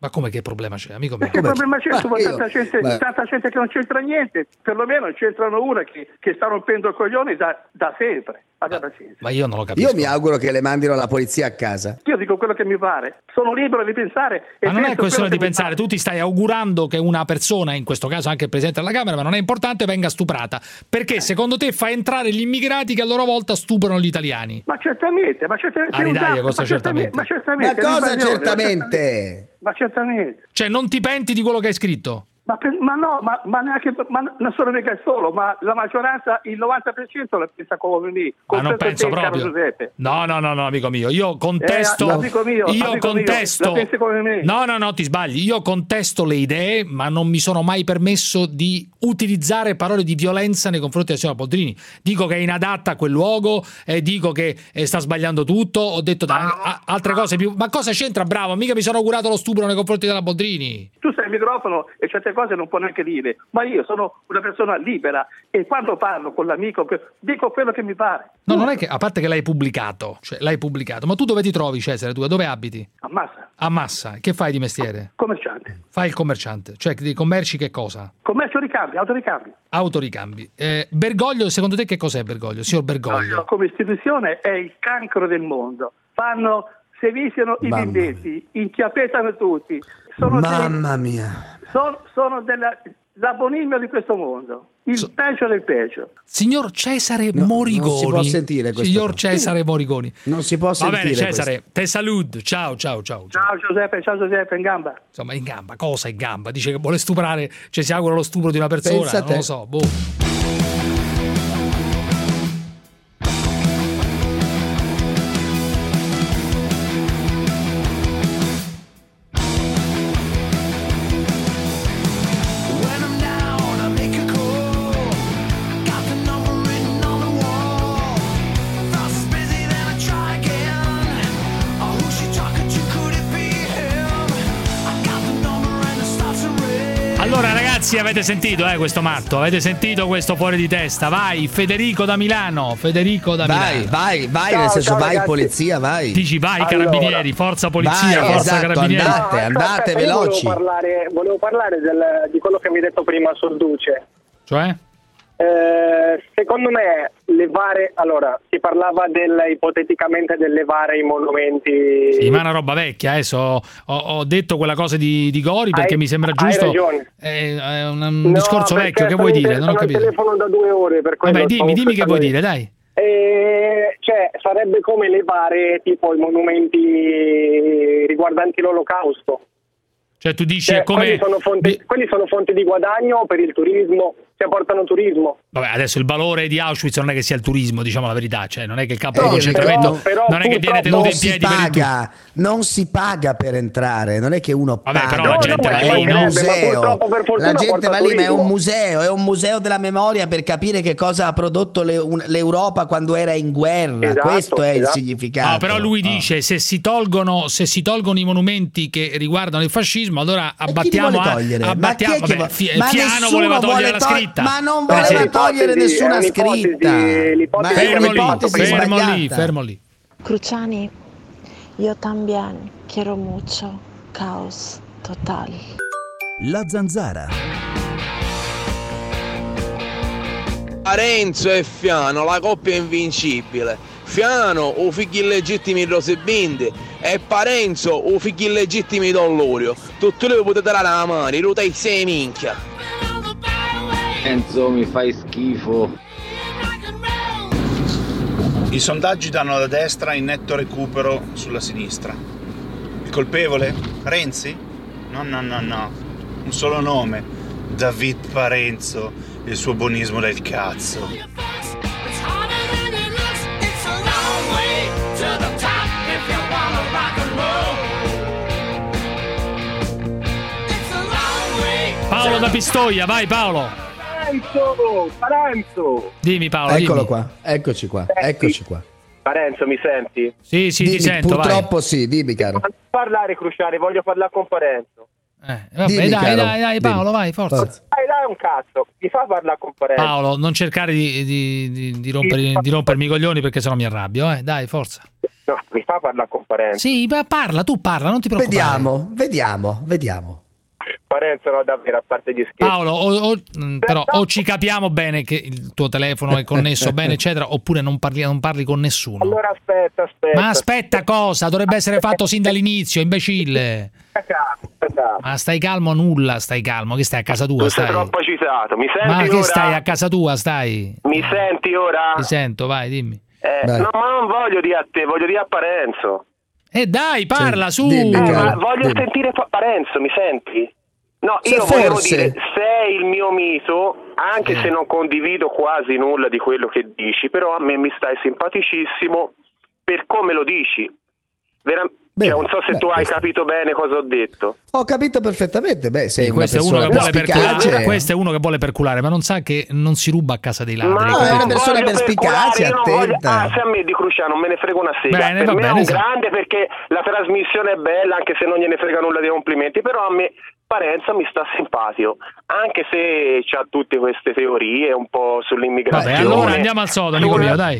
Ma come che problema c'è, amico mio? Ma che problema c'è? Tu io- tanta gente, ma- tanta gente che non c'entra niente, perlomeno c'entrano una che, che sta rompendo i coglioni da, da sempre. Abbia pazienza. Ma io non lo capisco. Io mi auguro che le mandino la polizia a casa. Io dico quello che mi pare, sono libero di pensare. E Ma non è penso questione di quello che mi pensare, tu ti stai augurando che una persona, in questo caso anche il Presidente della Camera, ma non è importante, venga stuprata. Perché secondo te fa entrare gli immigrati che a loro volta stuprano gli italiani? Ma certamente, ma certamente. c'è un Aridaglia, dato, cosa ma certamente, certamente? ma certamente. Ma cosa l'invasione, certamente? Ma certamente. Cioè non ti penti di quello che hai scritto? Ma, per- ma no, ma, ma neanche, ma non sono mica il solo, ma la maggioranza, il novanta per cento la pensa come me. Ma non penso te, caro proprio. Giuseppe. No, no, no, no, amico mio. Io contesto. Eh, amico mio, io amico contesto. mio, la pensi come me. No, no, no, ti sbagli. Io contesto le idee, ma non mi sono mai permesso di utilizzare parole di violenza nei confronti della signora Boldrini. Dico che è inadatta a quel luogo, e dico che eh, sta sbagliando tutto. Ho detto da- a- altre cose più. Ma cosa c'entra, bravo? Mica mi sono augurato lo stupro nei confronti della Boldrini. Tu sei al microfono e certe cose non puoi neanche dire, ma io sono una persona libera e quando parlo con l'amico dico quello che mi pare. No, non è che, a parte che l'hai pubblicato, cioè l'hai pubblicato, ma tu dove ti trovi, Cesare? Tu dove abiti? A Massa, A Massa. Che fai di mestiere? commerciante. Fai il commerciante, cioè di commerci che cosa? Commercio ricambi, autoricambi. Autoricambi. Eh, Bergoglio, secondo te che cos'è Bergoglio? Signor Bergoglio. Come istituzione è il cancro del mondo. Fanno, seviziano i Mamma vendetti, inchiappetano tutti. Sono dei- Mamma mia. sono, sono della, l'abominio di questo mondo. Il peggio del peggio. Signor Cesare No, Morigoni. non si può sentire questa Signor cosa. Cesare Morigoni. Non si può Va sentire bene, Cesare, questo. te saluto. Ciao, ciao, ciao. Ciao Giuseppe, ciao Giuseppe, in gamba. Insomma, in gamba, cosa in gamba? Dice che vuole stuprare, cioè si augura lo stupro di una persona, Pensa a non te. lo so, boh. Allora ragazzi, avete sentito eh, questo matto? Avete sentito questo fuori di testa? Vai, Federico da Milano, Federico da Vai, Milano. vai, vai, Ciao, nel senso ciao, vai ragazzi. polizia, vai. Dici vai Allora. carabinieri, forza polizia, Vai, forza esatto, carabinieri. andate, andate aspetta, io veloci. Volevo parlare, volevo parlare del- di quello che mi hai detto prima sul Duce. Cioè? Eh, secondo me levare, allora si parlava del, ipoteticamente del levare i monumenti. Sì, ma è una roba vecchia, adesso ho, ho detto quella cosa di, di Gori perché Hai- mi sembra hai giusto. ragione. È, è un, un No, discorso perché vecchio, che sto vuoi dire? in- Non ho sono al capito. telefono da due ore, per quello Vabbè, dimmi, stavo dimmi che vuoi aspettando- dire, dai. Eh, cioè, sarebbe come levare tipo i monumenti riguardanti l'Olocausto. Cioè tu dici Cioè, è come... quelli, sono fonti, quelli sono fonti di guadagno per il turismo, cioè portano turismo. Vabbè, adesso il valore di Auschwitz non è che sia il turismo, diciamo la verità, cioè non è che il campo Eh, di concentramento però- però non è che viene tenuto Non in si piedi per il turismo. paga, non si paga per entrare, non è che uno Vabbè, paga. però la per gente entrare, va lì, è un no? Ma museo. purtroppo, per fortuna, La gente porta va lì, ma è un turismo. museo, è un museo della memoria per capire che cosa ha prodotto le- un- l'Europa quando era in guerra. Esatto, Questo è il esatto. significato. No, però lui Oh. dice se si tolgono se si tolgono i monumenti che riguardano il fascismo, allora E chi li abbattiamo vuole a- togliere? abbattiamo, Ma chi è che vabbè, vo- Fi- ma Fiano nessuno voleva togliere vuole la tol- scritta. ma non Eh, voleva sì. togliere L'ipotesi- nessuna è un'ipotesi- scritta. l'ipotesi Ma è Fermo lì, un'ipotesi fermo lì, sbagliata. fermo lì. Cruciani, yo también quiero mucho caos total. La Zanzara. Parenzo e Fiano, la coppia invincibile. Fiano, o figli illegittimi di Rose Bindi, e Parenzo, o figli illegittimi di Don Lorio. Tutti lui potete dare la mano, i rutai sei minchia. Enzo, mi fai schifo. I sondaggi danno alla destra in netto recupero sulla sinistra. Il colpevole? Renzi? No, no, no, no. Un solo nome. David Parenzo e il suo buonismo del cazzo. Paolo da Pistoia, vai Paolo. Parenzo, Parenzo. Dimmi Paolo, Eccolo dimmi. qua, eccoci qua, eccoci qua. Parenzo, mi senti? Sì, sì, Dimmi, ti sento, purtroppo sì, dimmi caro. Non parlare Cruciani, voglio parlare con Parenzo. vai. Eh, vabbè, Dimmi, dai, caro, dai, dai, Paolo, dimmi. vai, forza. Forza. Dai, dai un cazzo, mi fa parlare con Parenzo. Paolo, non cercare di, di, di, di, rompere- di rompermi i coglioni perché sennò mi arrabbio, eh. Dai, forza. No, Mi fa parlare con Parenzo? Sì, beh, parla, tu parla, non ti preoccupare. Vediamo, vediamo, vediamo. Parenzo, no, davvero, a parte gli scherzi. Paolo, o, o, però o ci capiamo bene che il tuo telefono è connesso bene, eccetera, oppure non parli, non parli con nessuno. Allora aspetta, aspetta. Ma aspetta cosa? Dovrebbe essere fatto sin dall'inizio, imbecille. Aspetta. Ma stai calmo nulla, stai calmo, che stai a casa tua? Tu sei Stai? troppo agitato, mi senti Ma che ora? stai a casa tua, stai? Mi senti ora? Ti sento, vai, dimmi. Eh, no, ma non voglio dire a te, voglio dire a Parenzo. Eh dai, parla, Sì, su! dimmi, Eh, ma ma- voglio dimmi. sentire Pa- Parenzo, mi senti? No, Se io volevo forse- dire, sei il mio mito, anche se non condivido quasi nulla di quello che dici, però a me mi stai simpaticissimo per come lo dici. Vera- Beh, cioè, non so se beh, tu hai questo- capito bene cosa ho detto. Ho capito perfettamente. Beh, sei una questo è uno persona che vuole perculare, perspicace. questo è uno che vuole perculare, ma non sa che non si ruba a casa dei ladri. Ma capito? è una non persona voglio perspicace, perculare, io non voglio- attenta. Ah, se a me di Cruciano non me ne frega una sega. Bene, per va me bene, è un sì. grande perché la trasmissione è bella, anche se non gliene frega nulla dei complimenti, però a me Parenzo mi sta simpatico, anche se c'ha tutte queste teorie un po' sull'immigrazione. Vabbè, allora andiamo al sodo, amico Sulla- mio, dai.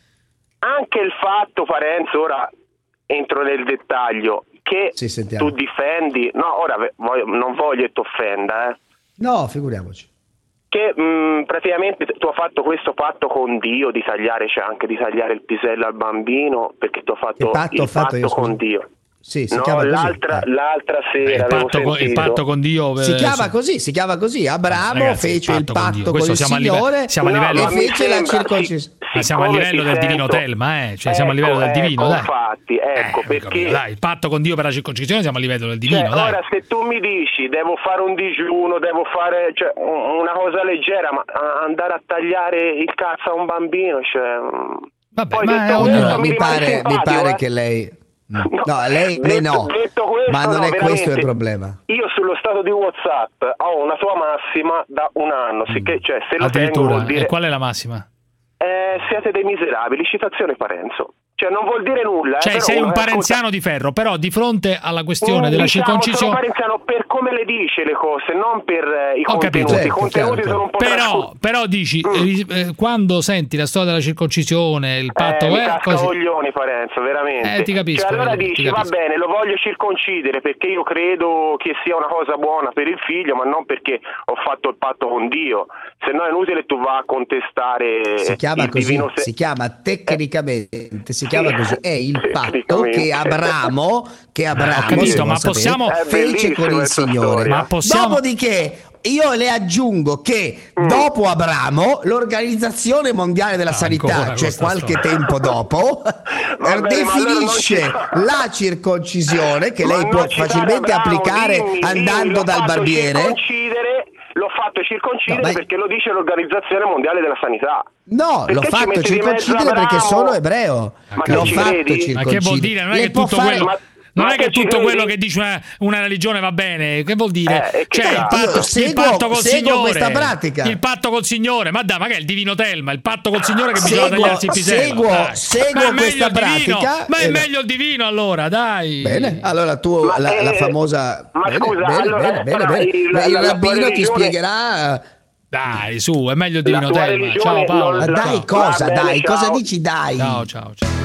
Anche il fatto, Parenzo, ora entro nel dettaglio, che Sì, sentiamo. tu difendi, no, ora ve- voglio- non voglio che ti offenda, eh. No, figuriamoci. Che mh, praticamente tu hai fatto questo patto con Dio di tagliare, cioè anche di tagliare il pisello al bambino, perché tu hai fatto Che patto il ho fatto patto io, con scusa? Dio. Sì, si No, chiama così. l'altra, l'altra sera Il avevo patto, con, il sentito. patto con Dio. Si eh, chiama sì. così, si chiama così. Abramo Ragazzi, fece il patto con patto Dio. con, Questo il siamo a live- Signore siamo a No, livello- e ma mi fece la sembra, circoncisione. Ma siamo a siccome livello ti del divino sento- Telma, eh? Cioè siamo a livello del Ecco, divino, ecco, dai. infatti, ecco, Eh, amico perché mio, dai, il patto con Dio per la circoncisione siamo a livello del divino, cioè, dai. ora se tu mi dici devo fare un digiuno, devo fare cioè, un- una cosa leggera, ma a- andare a tagliare il cazzo a un bambino, cioè, Vabbè, poi ma detto è questo, ognuno- mi mi rimane pare, mi simpatico, pare eh. che lei no, lei, lei detto, no, detto questo, ma non no, è questo il veramente, problema. Io sullo stato di WhatsApp ho una tua massima da un anno, sicché, cioè, se lo tengo Addirittura, vuol dire e qual è la massima? eh, siete dei miserabili, citazione Parenzo. Cioè non vuol dire nulla. eh, Cioè però sei un uno, parenziano di ferro, però di fronte alla questione Mm, della diciamo, sono circoncisione... parenziano per come le dice le cose, non per eh, i Ho capito. contenuti. I Certo, contenuti chiaro, sono un po' Però, trascurati. però dici, eh, eh, quando senti la storia della circoncisione, il patto... Eh, mi eh, casca così- coglioni Parenzo, veramente. Eh, ti capisco, Cioè, allora ti dici, va capisco. bene, lo voglio circoncidere perché io credo che sia una cosa buona per il figlio, ma non perché ho fatto il patto con Dio. Se no è inutile tu va a contestare Si chiama il così, divino se- si chiama tecnicamente, si chiama Sì, così, è il patto tecnicamente. che Abramo, che Abramo, ho capito, se non ma sapete, possiamo- È fece bellissima con il questa Signore. storia. Ma possiamo- Dopodiché io le aggiungo che Mm. dopo Abramo l'Organizzazione Mondiale della Sanità, Ancora cioè questa qualche storia. tempo dopo, Va bene, ma allora definisce non ci- la circoncisione che Ma lei non può citare facilmente Abramo, applicare dimmi, andando dimmi, l'ho dal fatto barbiere. circoncidere, l'ho fatto circoncidere No, ma- perché lo dice l'Organizzazione Mondiale della Sanità. No, Perché l'ho ci fatto metti di mezzo circoncidere perché Abramo? sono ebreo. Ma L'ho che ci fatto credi? circoncidere. Ma che vuol dire? Non è Le che può tutto fare- quello... Ma- Non ma è che che ci tutto credi? quello che dice una, una religione va bene, che vuol dire? Eh, e che cioè il cazzo? patto, Io seguo- il patto col seguo Signore, questa pratica. il patto col Signore, ma dai, ma che è il divino Telma? Il patto col Signore che bisogna Seguo- tagliarsi il pisello. seguo- dai. seguo Ma è meglio questa il divino, pratica ma è e- meglio il divino allora, dai. Bene, allora tu Ma, la, la eh, famosa ma bene, scusa, bene, allora, bene, bene, però bene. il- Il, la- la tua rabbino ti religione- spiegherà. Dai, su, è meglio il divino La tua Telma. religione Ciao Paolo. non- Ma la- dai, va cosa, bene, dai, ciao. cosa dici dai? Ciao, ciao, ciao.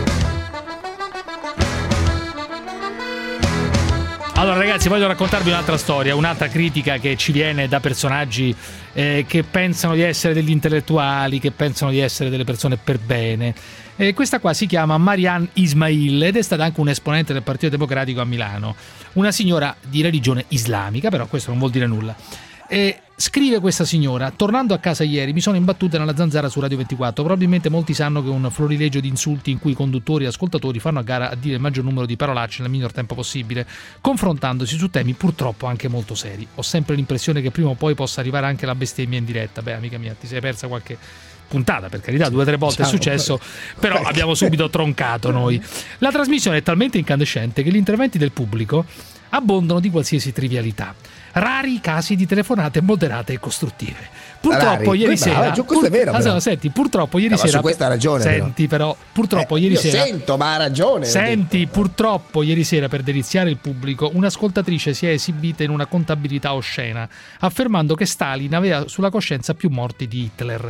Allora ragazzi, voglio raccontarvi un'altra storia, un'altra critica che ci viene da personaggi eh, che pensano di essere degli intellettuali, che pensano di essere delle persone per bene. Eh, questa qua si chiama Marianne Ismail ed è stata anche un esponente del Partito Democratico a Milano, una signora di religione islamica, però questo non vuol dire nulla. E scrive questa signora: tornando a casa ieri mi sono imbattuta nella zanzara su Radio ventiquattro. Probabilmente molti sanno che è un florilegio di insulti in cui i conduttori e ascoltatori fanno a gara a dire il maggior numero di parolacce nel minor tempo possibile, confrontandosi su temi purtroppo anche molto seri. Ho sempre l'impressione che prima o poi possa arrivare anche la bestemmia in diretta. Beh, amica mia, ti sei persa qualche puntata, per carità, due o tre volte Ciao. è successo, però abbiamo subito troncato noi. La trasmissione è talmente incandescente che gli interventi del pubblico abbondano di qualsiasi trivialità. Rari casi di telefonate moderate e costruttive. Purtroppo Rari. ieri Beh, brava, sera giù, questo è vero, Ah, però. no, senti, purtroppo ieri No, ma sera su questa ha ragione, però. Senti però, purtroppo Eh, ieri io sera sento, ma ha ragione. ho Senti, purtroppo ieri sera, per deliziare il pubblico, un'ascoltatrice si è esibita in una contabilità oscena, affermando che Stalin aveva sulla coscienza più morti di Hitler.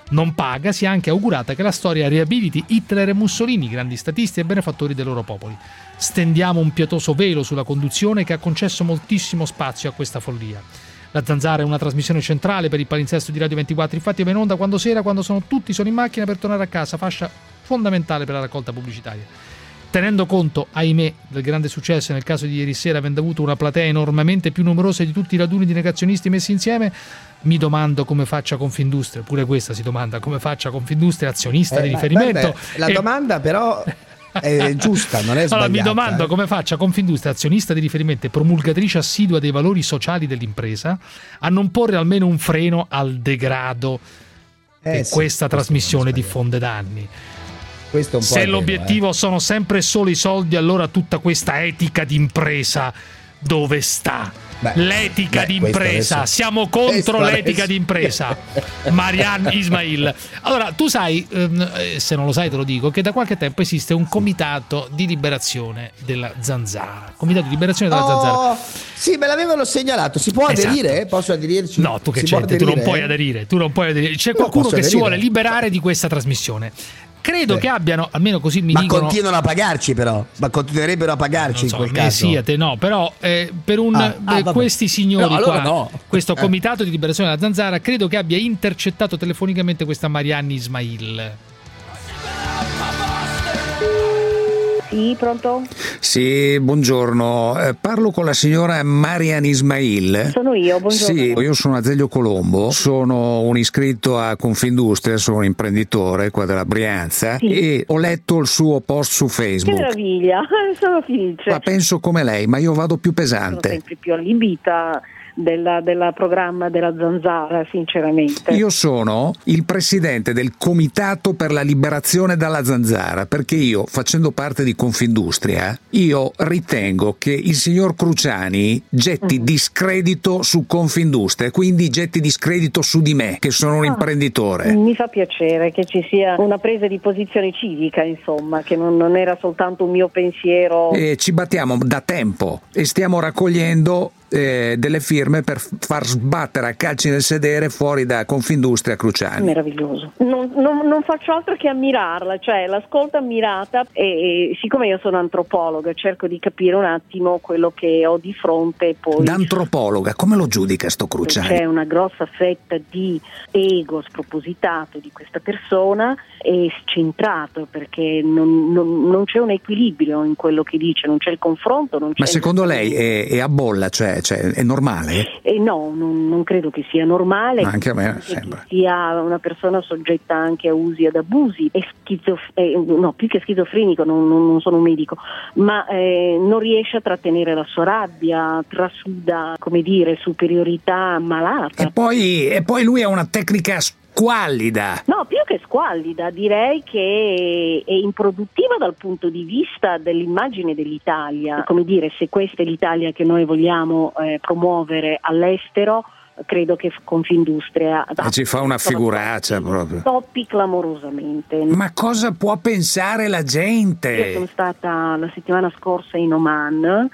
non paga, si è anche augurata che la storia riabiliti Hitler e Mussolini, grandi statisti e benefattori dei loro popoli. Stendiamo un pietoso velo sulla conduzione che ha concesso moltissimo spazio a questa follia. La Zanzara è una trasmissione centrale per il palinsesto di Radio ventiquattro, infatti va in onda quando sera, quando sono tutti sono in macchina per tornare a casa, fascia fondamentale per la raccolta pubblicitaria. Tenendo conto, ahimè, del grande successo nel caso di ieri sera, avendo avuto una platea enormemente più numerosa di tutti i raduni di negazionisti messi insieme, mi domando come faccia Confindustria, pure questa si domanda, come faccia Confindustria, azionista Eh, di ma- riferimento. vabbè, la e- domanda però è giusta, non è sbagliata. Allora mi domando eh. come faccia Confindustria, azionista di riferimento e promulgatrice assidua dei valori sociali dell'impresa, a non porre almeno un freno al degrado Eh, che sì, questa trasmissione diffonde da anni. Questo è un po' Se è vero, l'obiettivo eh. sono sempre solo i soldi, allora tutta questa etica d'impresa dove sta? Beh, l'etica beh, d'impresa, questo adesso- siamo contro questo l'etica adesso- d'impresa. Marian Ismail. Allora, tu sai, ehm, eh, se non lo sai te lo dico, che da qualche tempo esiste un comitato di liberazione della Zanzara. Comitato di liberazione della Zanzara. Oh, sì, me l'avevano segnalato. Si può Esatto. aderire? Posso aderirci? No, tu che Si può c'entri, tu non aderire? puoi aderire, tu non puoi aderire. C'è Io qualcuno posso che si aderire. vuole liberare di questa trasmissione. Credo Sì. che abbiano, almeno così mi Ma dicono. continuano a pagarci però, ma continuerebbero a pagarci Non so, in quel me caso. siete, no, però eh, per un Ah, ah, eh, vabbè. questi signori No, allora qua, no. questo Eh. comitato di liberazione della Zanzara, credo che abbia intercettato telefonicamente questa Marianne Ismail. Sì, pronto? Sì, buongiorno. Eh, parlo con la signora Marian Ismail. Sono io, buongiorno. Sì, io sono Azeglio Colombo, sono un iscritto a Confindustria, sono un imprenditore qua della Brianza Sì. e ho letto il suo post su Che Facebook. meraviglia, sono felice. Ma penso come lei, ma io vado più Sono pesante. sempre più allibita del della programma della Zanzara, sinceramente. Io sono il presidente del Comitato per la Liberazione dalla Zanzara, perché io, facendo parte di Confindustria, io ritengo che il signor Cruciani getti Mm. discredito su Confindustria, quindi getti discredito su di me, che sono un Ah. imprenditore. Mi fa piacere che ci sia una presa di posizione civica, insomma, che non, non era soltanto un mio pensiero. E ci battiamo da tempo e stiamo raccogliendo eh, delle firme per f- far sbattere a calci nel sedere fuori da Confindustria Cruciani. Meraviglioso. Non, non- non faccio altro che ammirarla, cioè l'ascolto ammirata e, e siccome io sono antropologa cerco di capire un attimo quello che ho di fronte e poi D'antropologa, come lo giudica sto Cruciani? c'è una grossa fetta di ego spropositato di questa persona e scentrato perché non, non- non c'è un equilibrio in quello che dice, non c'è il confronto, non c'è Ma il- secondo lei è, è a bolla, cioè, cioè è normale? E no, non, non credo che sia normale. Anche a me che sembra. sia una persona soggetta anche a usi ed abusi, è schizof- eh, no, più che schizofrenico, non, non- non sono un medico, ma eh, non riesce a trattenere la sua rabbia, trasuda, come dire, superiorità malata. E poi, e poi lui ha una tecnica squallida. No, più che squallida, direi che è improduttiva dal punto di vista dell'immagine dell'Italia. Come dire, se questa è l'Italia che noi vogliamo eh, promuovere all'estero, credo che Confindustria E ci fa una figuraccia proprio. toppi clamorosamente. Ma cosa può pensare la Io sono gente? stata la settimana scorsa in Oman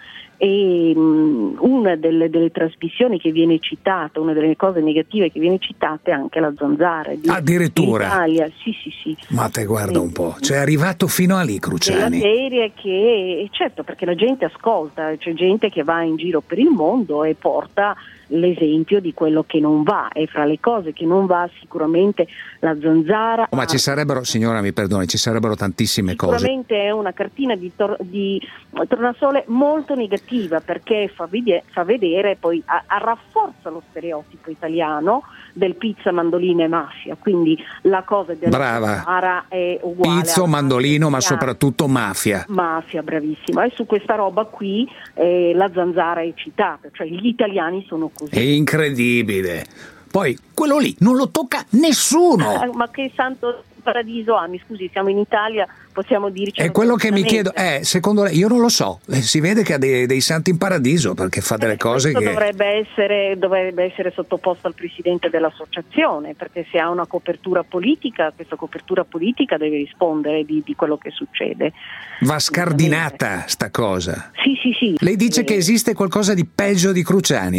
e mh, una delle, delle trasmissioni che viene citata, una delle cose negative che viene citata è anche la Zanzara. Di, Addirittura? in Italia, sì sì sì. Ma te guarda un po', cioè è arrivato fino a lì Della Cruciani. serie che, certo, perché la gente ascolta, c'è gente che va in giro per il mondo e porta l'esempio di quello che non va, e fra le cose che non va sicuramente la Zanzara. Ma ci sarebbero, signora mi perdoni, ci sarebbero tantissime cose. Sicuramente è una cartina di, tor- di tornasole molto negativa perché fa, vide- fa vedere poi a- a rafforza lo stereotipo italiano del pizza, mandolina e mafia, quindi la cosa della Brava. Zanzara è uguale Pizzo, alla mandolino, ma mafia. soprattutto mafia. Mafia, bravissima. E su questa roba qui eh, la Zanzara è citata, cioè gli italiani sono così. È incredibile. Poi quello lì non lo tocca nessuno. Eh, ma che santo paradiso ha? Mi scusi, siamo in Italia, possiamo dirci. È quello che mi chiedo, eh, secondo lei, io non lo so, eh, si vede che ha dei, dei santi in paradiso perché fa delle cose Questo che... dovrebbe essere, dovrebbe essere sottoposto al presidente dell'associazione, perché se ha una copertura politica, questa copertura politica deve rispondere di, di quello che succede. Va scardinata sta cosa. Sì, sì, sì. Lei dice Eh, che esiste qualcosa di peggio di Cruciani?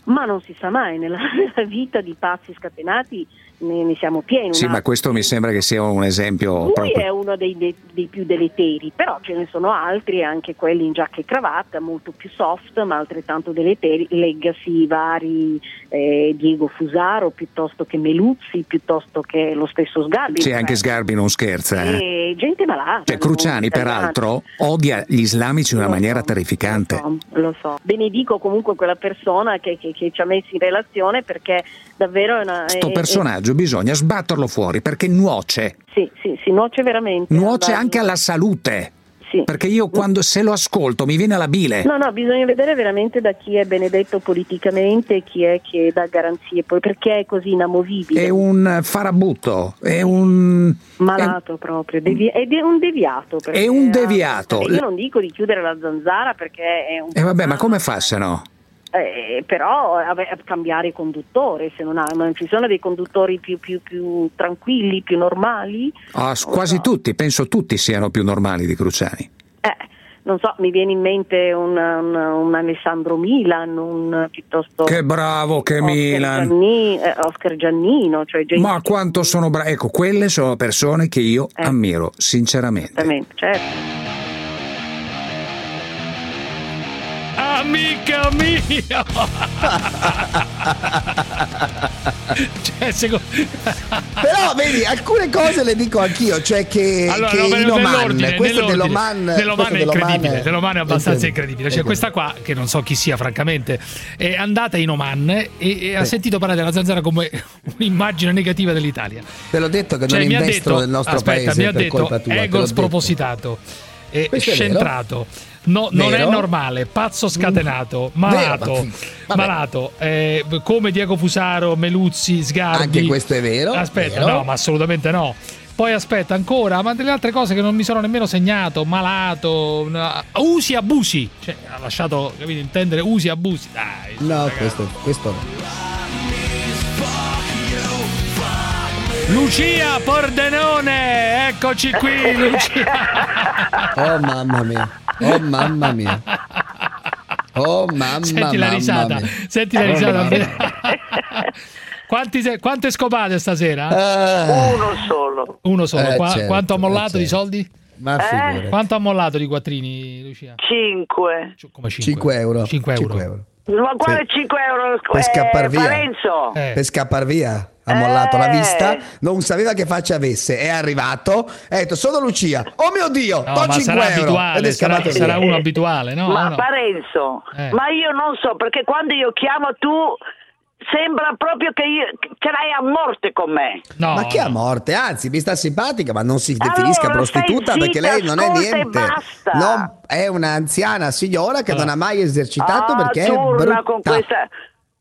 Ma non si sa mai, nella, nella vita di pazzi scatenati ne, ne siamo pieni. Sì, ma questo mi sembra che sia un esempio Lui proprio. è uno dei, dei, dei più deleteri, però ce ne sono altri, anche quelli in giacca e cravatta, molto più soft, ma altrettanto deleteri. Leggasi vari eh, Diego Fusaro, piuttosto che Meluzzi, piuttosto che lo stesso Sgarbi. Sì, anche Sgarbi non scherza. Eh? E gente malata. Cioè, Cruciani, peraltro, odia gli islamici in una maniera terrificante. Lo so, lo so. Benedico comunque quella persona che, che, che ci ha messo in relazione, perché davvero è una... Sto è, personaggio bisogna sbatterlo fuori perché nuoce. Sì, sì, si nuoce veramente. Nuoce anche alla salute. Sì. Perché io quando se lo ascolto mi viene la bile. No, no, bisogna vedere veramente da chi è benedetto politicamente e chi è che dà garanzie, poi perché è così inamovibile. È un farabutto, è un... Malato è... proprio, devi... ed è un deviato. È un deviato. Io non dico di chiudere la zanzara perché è un... E eh vabbè, ma come fa se no? Eh, però a cambiare conduttore, se non ha, ma ci sono dei conduttori più, più, più tranquilli, più normali. Oh, quasi so. Tutti, penso tutti siano più normali di Cruciani. Eh, non so, mi viene in mente un, un, un Alessandro Milan, un piuttosto che bravo che Oscar Milan Gianni, eh, Oscar Giannino, cioè gente... ma quanto sono bravi, ecco, quelle sono persone che io eh. ammiro sinceramente. Certo. Amica mia! Cioè, secondo... Però vedi, alcune cose le dico anch'io, cioè che, allora, che no, in Oman, questo dell'Oman, dell'Oman è incredibile, dell'Oman è abbastanza è incredibile. Cioè, questa qua, che non so chi sia francamente, è andata in Oman e, e ha sentito parlare della zanzara come un'immagine negativa dell'Italia. Te l'ho detto che cioè, non investro detto, nel nostro aspetta, paese mi ha per detto, colpa tua. Ego spropositato, e scentrato. No, non è normale, pazzo scatenato, malato, vero, malato eh, come Diego Fusaro, Meluzzi, Sgarbi. Anche questo è vero. Aspetta, vero. no, ma assolutamente no. Poi aspetta ancora, ma delle altre cose che non mi sono nemmeno segnato, malato, usi abusi, cioè ha lasciato, capito, intendere usi abusi. Dai, no, ragazzi. questo, questo no. Lucia Pordenone, eccoci qui, Lucia. Oh mamma mia, oh mamma mia. Oh mamma, senti la risata, mamma mia. Senti la risata. Quanti se- quante scopate stasera? Uh, Uno solo. Uno solo. Eh, Qua- certo, quanto ha mollato eh, di certo. soldi? Ma Eh? figurati. Quanto ha mollato di quattrini, Lucia? Cinque. Come cinque? cinque euro. cinque euro. cinque euro. Ma quale Sì. cinque euro? Per scappar eh, via. Parenzo? Eh. Per scappar via. Ha mollato Eh. la vista, non sapeva che faccia avesse, è arrivato, ha detto sono Lucia, oh mio Dio, No, do ma cinque sarà euro ed abituale, è sarà, scappato via. sarà uno abituale, no? Ma no? Parenzo, Eh. ma io non so, perché quando io chiamo tu sembra proprio che io, ce l'hai a morte con me. No, Ma chi no. a morte? Anzi, mi sta simpatica, ma non si definisca Allora, prostituta stai perché zitta, lei non è ascolta e niente. basta. Non- è un'anziana signora che Allora. non ha mai esercitato Ah, perché è turna brutta. con questa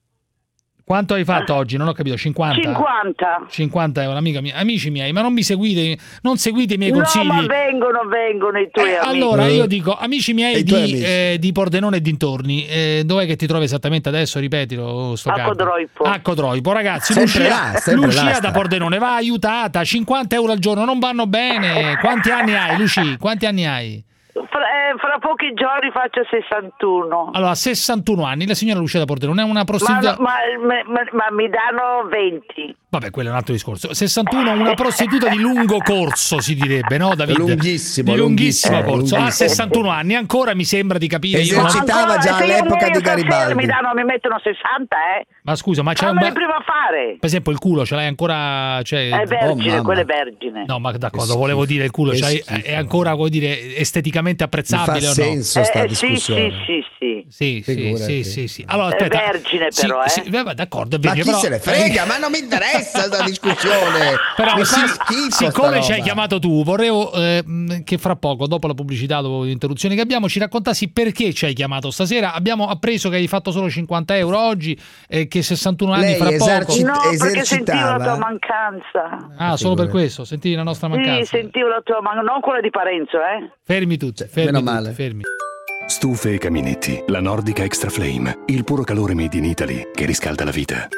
Quanto hai fatto oggi? Non ho capito, cinquanta? cinquanta. cinquanta euro, amica mia. Amici miei, ma non mi seguite, non seguite i miei No, consigli. ma vengono, vengono i tuoi Eh, amici. allora io dico, amici E miei i tuoi di, amici? eh, di Pordenone e dintorni, eh, dov'è che ti trovi esattamente adesso? Ripetilo, sto A caldo. Codroipo. A Codroipo, ragazzi. Sempre Lucia, là, sempre Lucia là da sta. Pordenone va aiutata. cinquanta euro al giorno non vanno bene. Quanti anni hai, Luci? Quanti anni hai? Fra, eh, fra pochi giorni faccio sessantuno. Allora, sessantuno anni. La signora Lucia da Pordenone è una prostituta. Ma, ma, ma, ma mi danno venti. Vabbè, quello è un altro discorso. sessantuno, una prostituta di lungo corso, si direbbe, no, Davide? Lunghissimo, Di lunghissimo lunghissimo, corso. Ha lunghissimo. sessantuno anni, ancora mi sembra di capire. Io non- Esercitava Ancora, già se io all'epoca muoio di stasera Garibaldi. Mi, danno, mi mettono sessanta, eh. Ma scusa, ma c'è un Fammeli bel... prima fare. Per esempio il culo ce l'hai ancora, cioè... È vergine, mamma. quello è vergine. No, ma d'accordo, Che volevo schifo, dire il culo che c'hai- schifo. è ancora, vuoi dire, esteticamente Mi fa apprezzabile o no? senso sta Eh, sì, discussione. sì, sì, sì. Sì, sì, Figurati. sì, sì, sì. Allora, È aspetta. vergine Sì, però, eh. sì, vabbè, d'accordo, è Ma vergine, chi però- se ne frega? Ma non mi interessa sta discussione. Però mi sì, fa schifo sta siccome ci hai roba. chiamato tu, vorrei eh, mh, che fra poco, dopo la pubblicità, dopo l'interruzione che abbiamo, ci raccontassi perché ci hai chiamato stasera. Abbiamo appreso che hai fatto solo cinquanta euro oggi e che sessantuno anni Lei fra eserci- poco. No, perché esercitava. sentivo la tua mancanza. Ah, solo per questo, sentivi la nostra Sì, mancanza. sentivo la tua mancanza, non quella di Parenzo, eh. Fermi tutti, fermi meno tutti, male. fermi. Stufe e caminetti, la Nordica Extra Flame, il puro calore made in Italy che riscalda la vita.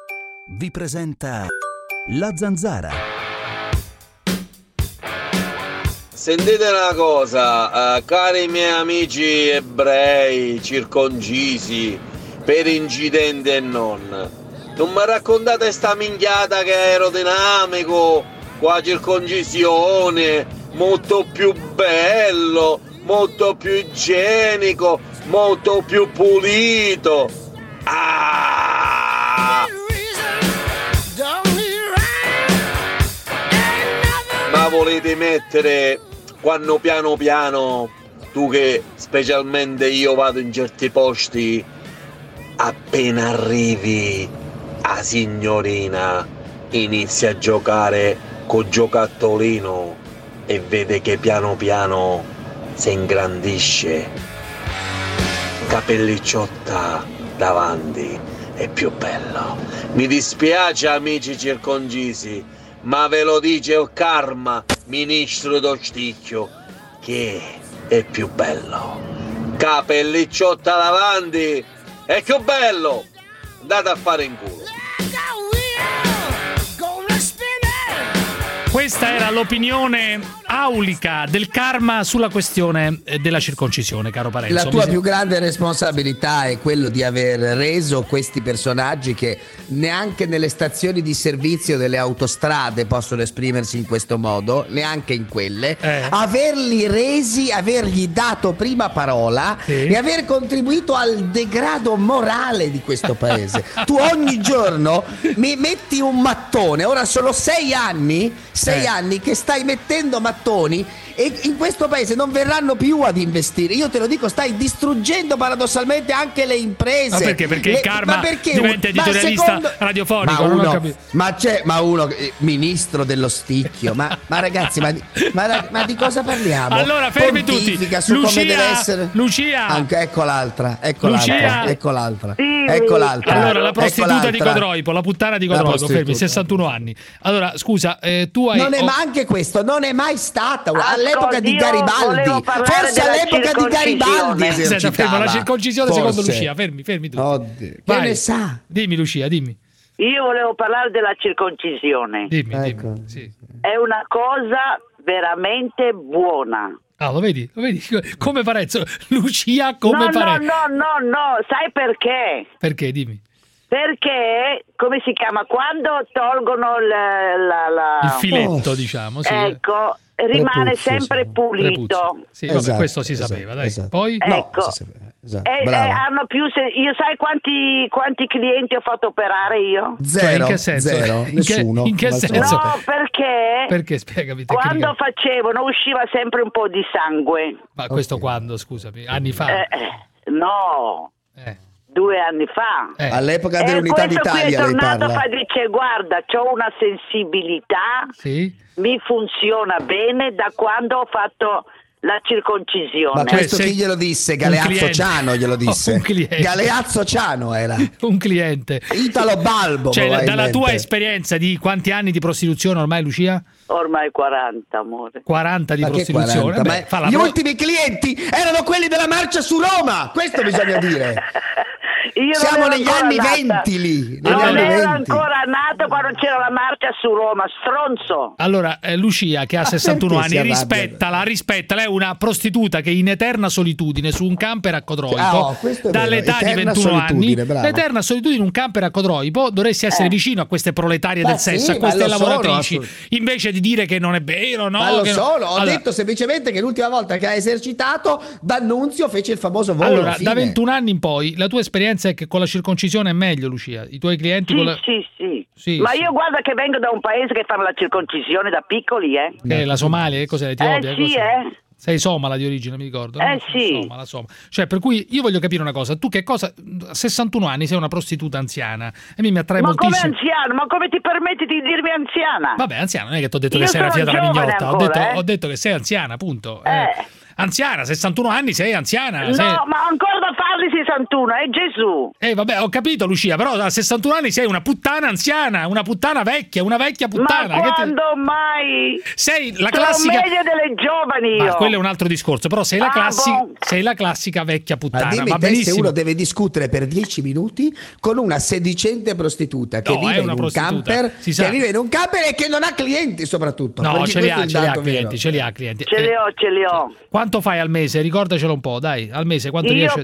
Vi presenta La Zanzara. Sentite una cosa, eh, cari miei amici ebrei circoncisi, per incidente e non. Non mi raccontate sta minchiata che è aerodinamico, qua circoncisione, molto più bello, molto più igienico, molto più pulito. Ah! Ma volete mettere quando piano piano, tu che specialmente io vado in certi posti, appena arrivi a signorina inizia a giocare col giocattolino e vede che piano piano si ingrandisce, capellicciotta davanti è più bello. Mi dispiace amici circoncisi, ma ve lo dice il karma, ministro d'Osticchio, che è più bello. Capellicciotta davanti è più bello. Andate a fare in culo. Questa era l'opinione aulica del karma sulla questione della circoncisione, caro Parenzo. La tua Mi più grande responsabilità è quello di aver reso questi personaggi, che neanche nelle stazioni di servizio delle autostrade possono esprimersi in questo modo, neanche in quelle, eh. averli resi, avergli dato prima parola, sì. e aver contribuito al degrado morale di questo paese. Tu ogni giorno mi metti un mattone, ora sono sei anni, sei eh. anni che stai mettendo mattoni, e in questo paese non verranno più ad investire. Io te lo dico, stai distruggendo paradossalmente anche le imprese. Ma perché? Perché le, il karma perché diventa un, editorialista secondo, radiofonico. Ma non uno, ho capito. ma c'è, ma uno eh, ministro dello sticchio. Ma, ma ragazzi, ma, ma, ma di cosa parliamo? Allora fermi Pontifica tutti. Su Lucia, come deve essere. Lucia. Anche, ecco l'altra, ecco Lucia. l'altra, ecco l'altra. Ecco l'altra. Allora, la prostituta ecco di Codroipo, la puttana di Codroipo, fermi, sessantuno anni. Allora, scusa, eh, tu hai... Non è oh, ma anche questo, non è mai stata all'epoca di io Garibaldi. Forse all'epoca di Garibaldi Senta, fermo, la circoncisione Forse. secondo Lucia, fermi, fermi tutti. Oddio. Vai. Che ne sa? Dimmi Lucia, dimmi. Io volevo parlare della circoncisione. Dimmi, ecco. dimmi. Sì. È una cosa veramente buona. Ah, lo vedi? Lo vedi? Come Parenzo? Lucia come no, Parenzo. No, no, no, no, sai perché? Perché? Dimmi. Perché, come si chiama, quando tolgono la, la, la... il filetto, oh. diciamo, sì. Ecco, rimane Prepuzio, sempre sì. pulito. Sì, vabbè, esatto, questo si esatto, sapeva, dai. Esatto. Poi ecco. No, si sapeva. Esatto. E, e hanno più se... io sai quanti, quanti clienti ho fatto operare io? Zero. Cioè, in che senso? Zero. In Nessuno. Che, in che senso? No, perché Perché spiegami quando facevano usciva sempre un po' di sangue. Ma questo okay. quando, scusami? Anni fa? Eh, eh, no. Eh. Due anni fa. Eh. All'epoca dell'Unità d'Italia lei parla. Questo qui è tornato e dice guarda, c'ho una sensibilità, sì? mi funziona bene da quando ho fatto la circoncisione. Ma questo Cioè, chi glielo disse? Galeazzo Ciano glielo disse. Oh, un cliente. Galeazzo Ciano era. Un cliente. Italo Balbo. Cioè, dalla tua esperienza di quanti anni di prostituzione ormai, Lucia? Ormai quaranta, amore. quaranta di Ma prostituzione. quaranta? Beh, fa la gli pro... ultimi clienti erano quelli della marcia su Roma. Questo bisogna dire. Io Siamo negli anni nata. venti lì. Non anni ero venti. ancora nato quando c'era la marcia su Roma, stronzo. Allora, eh, Lucia, che ha Ma sessantuno perché anni, si arrabbia? rispettala, rispettala. Lei è una prostituta che in eterna solitudine su un camper a Codroipo, Ah, oh, questo è vero. dall'età di Eterna ventuno anni, solitudine, bravo. l'eterna solitudine in un camper a Codroipo, dovresti essere Eh. vicino a queste proletarie Ma del sì, sesso, a ma queste lo sono, lavoratrici, assolut- invece di dire che non è vero, no? Ma lo che no- sono, ho Allora- detto semplicemente che l'ultima volta che ha esercitato D'Annunzio fece il famoso volo. Allora, fine. da ventuno anni in poi, la tua esperienza è che con la circoncisione è meglio, Lucia? I tuoi clienti Sì, con la... sì, sì, Sì, Ma sì. io guarda che vengo da un paese che fanno la circoncisione da piccoli, eh. Che è la Somalia? Che cos'è? L'Etiopia? Eh sì, Cos'è? eh. Sei somala di origine, mi ricordo. Eh no? sì. Somala, somala. Cioè, per cui io voglio capire una cosa. Tu che cosa... A sessantuno anni sei una prostituta anziana. E mi, mi attrae Ma come moltissimo. anziano? Ma come ti permetti di dirmi anziana? Vabbè, anziana, non è che ti ho detto Io che sei una sono fiata giovane mignotta. Ho ancora, detto, eh. ho detto che sei anziana, appunto. Eh. Eh. Anziana, sessantuno anni, sei anziana. No, sei... ma ancora da farli sessantuno, è Gesù. Eh vabbè, ho capito Lucia, però a sessantuno anni sei una puttana anziana, una puttana vecchia, una vecchia puttana. Ma Che quando mai? Sei la Sono classica... meglio delle giovani io. Ma quello è un altro discorso, però sei la, Ah, classi... boh. sei la classica vecchia Ma puttana. dimmi Va te se benissimo. uno deve discutere per dieci minuti con una sedicente prostituta che No, è vive in una un prostituta, camper, si sa. che vive in un camper e che non ha clienti soprattutto. No, perché ce li questo ha, è il ce li ha dato clienti, vero. ce li ha clienti. Ce li Eh, ho, ce li ho. Quanto fai al mese? Ricordacelo un po', dai, al mese quanto Io riesci? pago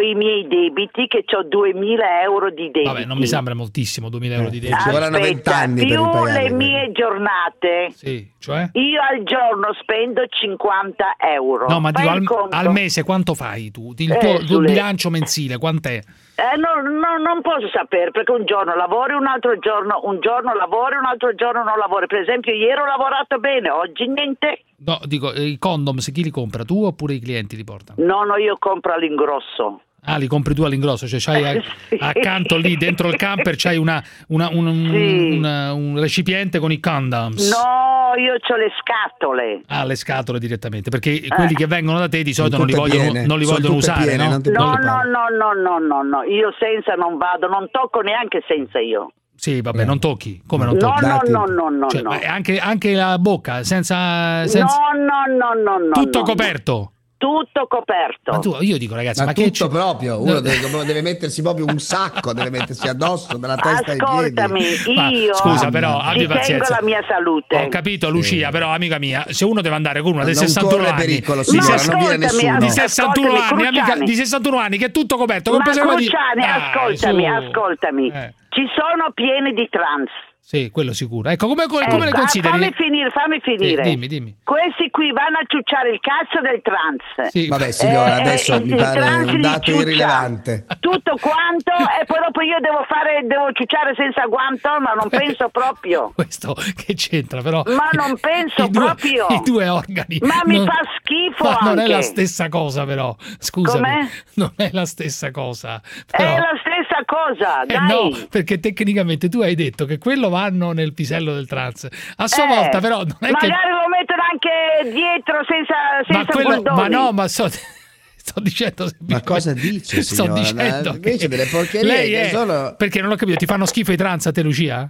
i miei debiti, che ho duemila euro di debiti. Vabbè, non mi sembra moltissimo duemila euro di debiti. Ci vorranno vent'anni per più ripagarli. le mie giornate. Sì, cioè? Io al giorno spendo cinquanta euro. No, ma Fai dico, il al, conto? al mese quanto fai tu? Il Eh, tuo, il tuo sulle- bilancio mensile quant'è? Eh, no, no, non posso sapere, perché un giorno lavori, un altro giorno, un giorno lavori, un altro giorno non lavori. Per esempio, ieri ho lavorato bene, oggi niente. No, dico, eh, i condoms chi li compra? Tu oppure i clienti li portano? No, no, io compro all'ingrosso. Ah, li compri tu all'ingrosso, cioè c'hai a- Sì. accanto lì dentro il camper c'hai una, una- un, un- Sì. una- un recipiente con i condoms. No, io ho le scatole. Ah, le scatole direttamente, perché quelli che vengono da te di solito non li tutte vogliono, piene. non li Sono vogliono tutte usare, piene, no? non ti No, preoccupare. no, no, no, no, no, no, io senza non vado, non tocco neanche senza io. Sì, vabbè, non tocchi. Come non No, tocchi? no, no, no, no, Cioè, no. ma anche, anche la bocca, senza... senza... No, no, no, no, no. Tutto no, coperto. Tutto coperto. Ma tu, io dico ragazzi, ma, Ma che tutto c'è- proprio, uno No. deve, deve mettersi proprio un sacco, deve mettersi addosso dalla testa ai Ascoltami, piedi. Ma io scusa, però, abbi ci tengo pazienza. alla mia salute. Ho capito, Lucia, però amica mia, se uno deve andare con una Ma dei non sessantuno corre anni, pericolo, di signora, ses- non viene nessuno. di sessantuno Ascoltami, anni, amica, Cruciani. di sessantuno anni, che è tutto coperto, Ma compreso quello di... Cruciani, Dai, ascoltami, su. ascoltami. Eh. Ci sono pieni di trans. Sì, quello sicuro. Ecco, come, come, Eh, come le fa- consideri? Fammi finire, fammi finire. Sì, dimmi, dimmi. Questi qui vanno a ciucciare il cazzo del trans. Sì. Vabbè signora, Eh, adesso eh, mi il pare trans un li dato ciuccia. irrilevante. Tutto quanto e poi dopo io devo fare, devo ciucciare senza guanto, ma non penso proprio. Questo che c'entra, però... Ma non penso I due, proprio. I due organi. Ma mi non- fa schifo Ma non è anche. la stessa cosa, però. Scusami. Com'è? Non è la stessa cosa. È Però... la stessa cosa, Eh, dai. no, perché tecnicamente tu hai detto che quello vanno nel pisello del trans. A sua Eh, volta, però, non è che. magari lo mettono anche dietro senza, Ma, senza quello, cordoni. ma no, ma so, sto dicendo. Ma cosa dice, Sto signora? dicendo. Invece che delle porcherie lei che è- sono- Perché non ho capito, ti fanno schifo i trans a te, Lucia?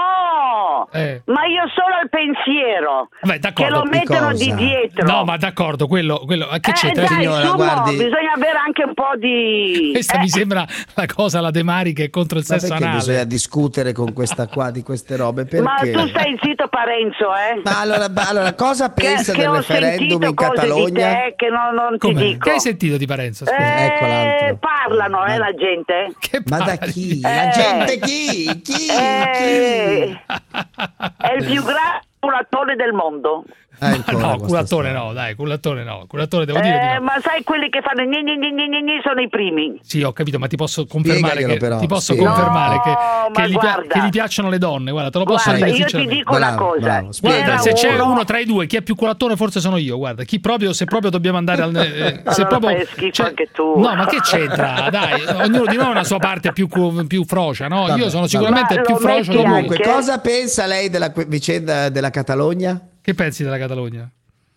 No, Eh. ma io solo al pensiero Vabbè, che d'accordo. lo mettono Di di cosa? dietro. No, ma d'accordo, quello, quello che eh, c'entra? dai, Signora, su, mo, guardi- bisogna avere anche un po' di... Questa eh, mi sembra la cosa, la De Mari che è contro il Ma sesso perché anale. bisogna discutere con questa qua di queste robe? Perché? Ma tu stai zitto Parenzo, eh? Ma allora, ma allora, cosa Che- pensa che del ho referendum sentito in cose di Catalogna? te che non, non ti Com'è? dico. Che hai sentito di Parenzo? Scusa. Eh, Ecco l'altro. parlano, eh, la gente. Che Ma da parli? chi? Eh. La gente chi? Chi? Eh, Chi? è il più grande curatore del mondo. Ah, Ma ancora no, questa culatore storia. no, dai, culatore no. Culatore devo dire di Eh, no. ma sai quelli che fanno gni gni gni gni gni gni sono i primi. Sì, ho capito, ma ti posso confermare Spiegaglielo che però, ti posso spiega. confermare No, che, ma che, gli pia- guarda. che gli piacciono le donne, guarda, te lo posso Guarda, dire io ti sinceramente. dico una Bravo, cosa. bravo, spiega. Guarda, Era se c'è uno- uno tra i due che è più culattone forse sono io, guarda, chi proprio se proprio dobbiamo andare al eh, se Allora proprio fai schifo cioè- anche tu. No, ma che c'entra? Dai, ognuno di noi ha una sua parte più, cu- più frocia, no? Vabbè, io sono vabbè. sicuramente Ma più lo frocio metti di lui. Comunque, anche- cosa pensa lei della que- vicenda della Catalogna? Che pensi della Catalogna?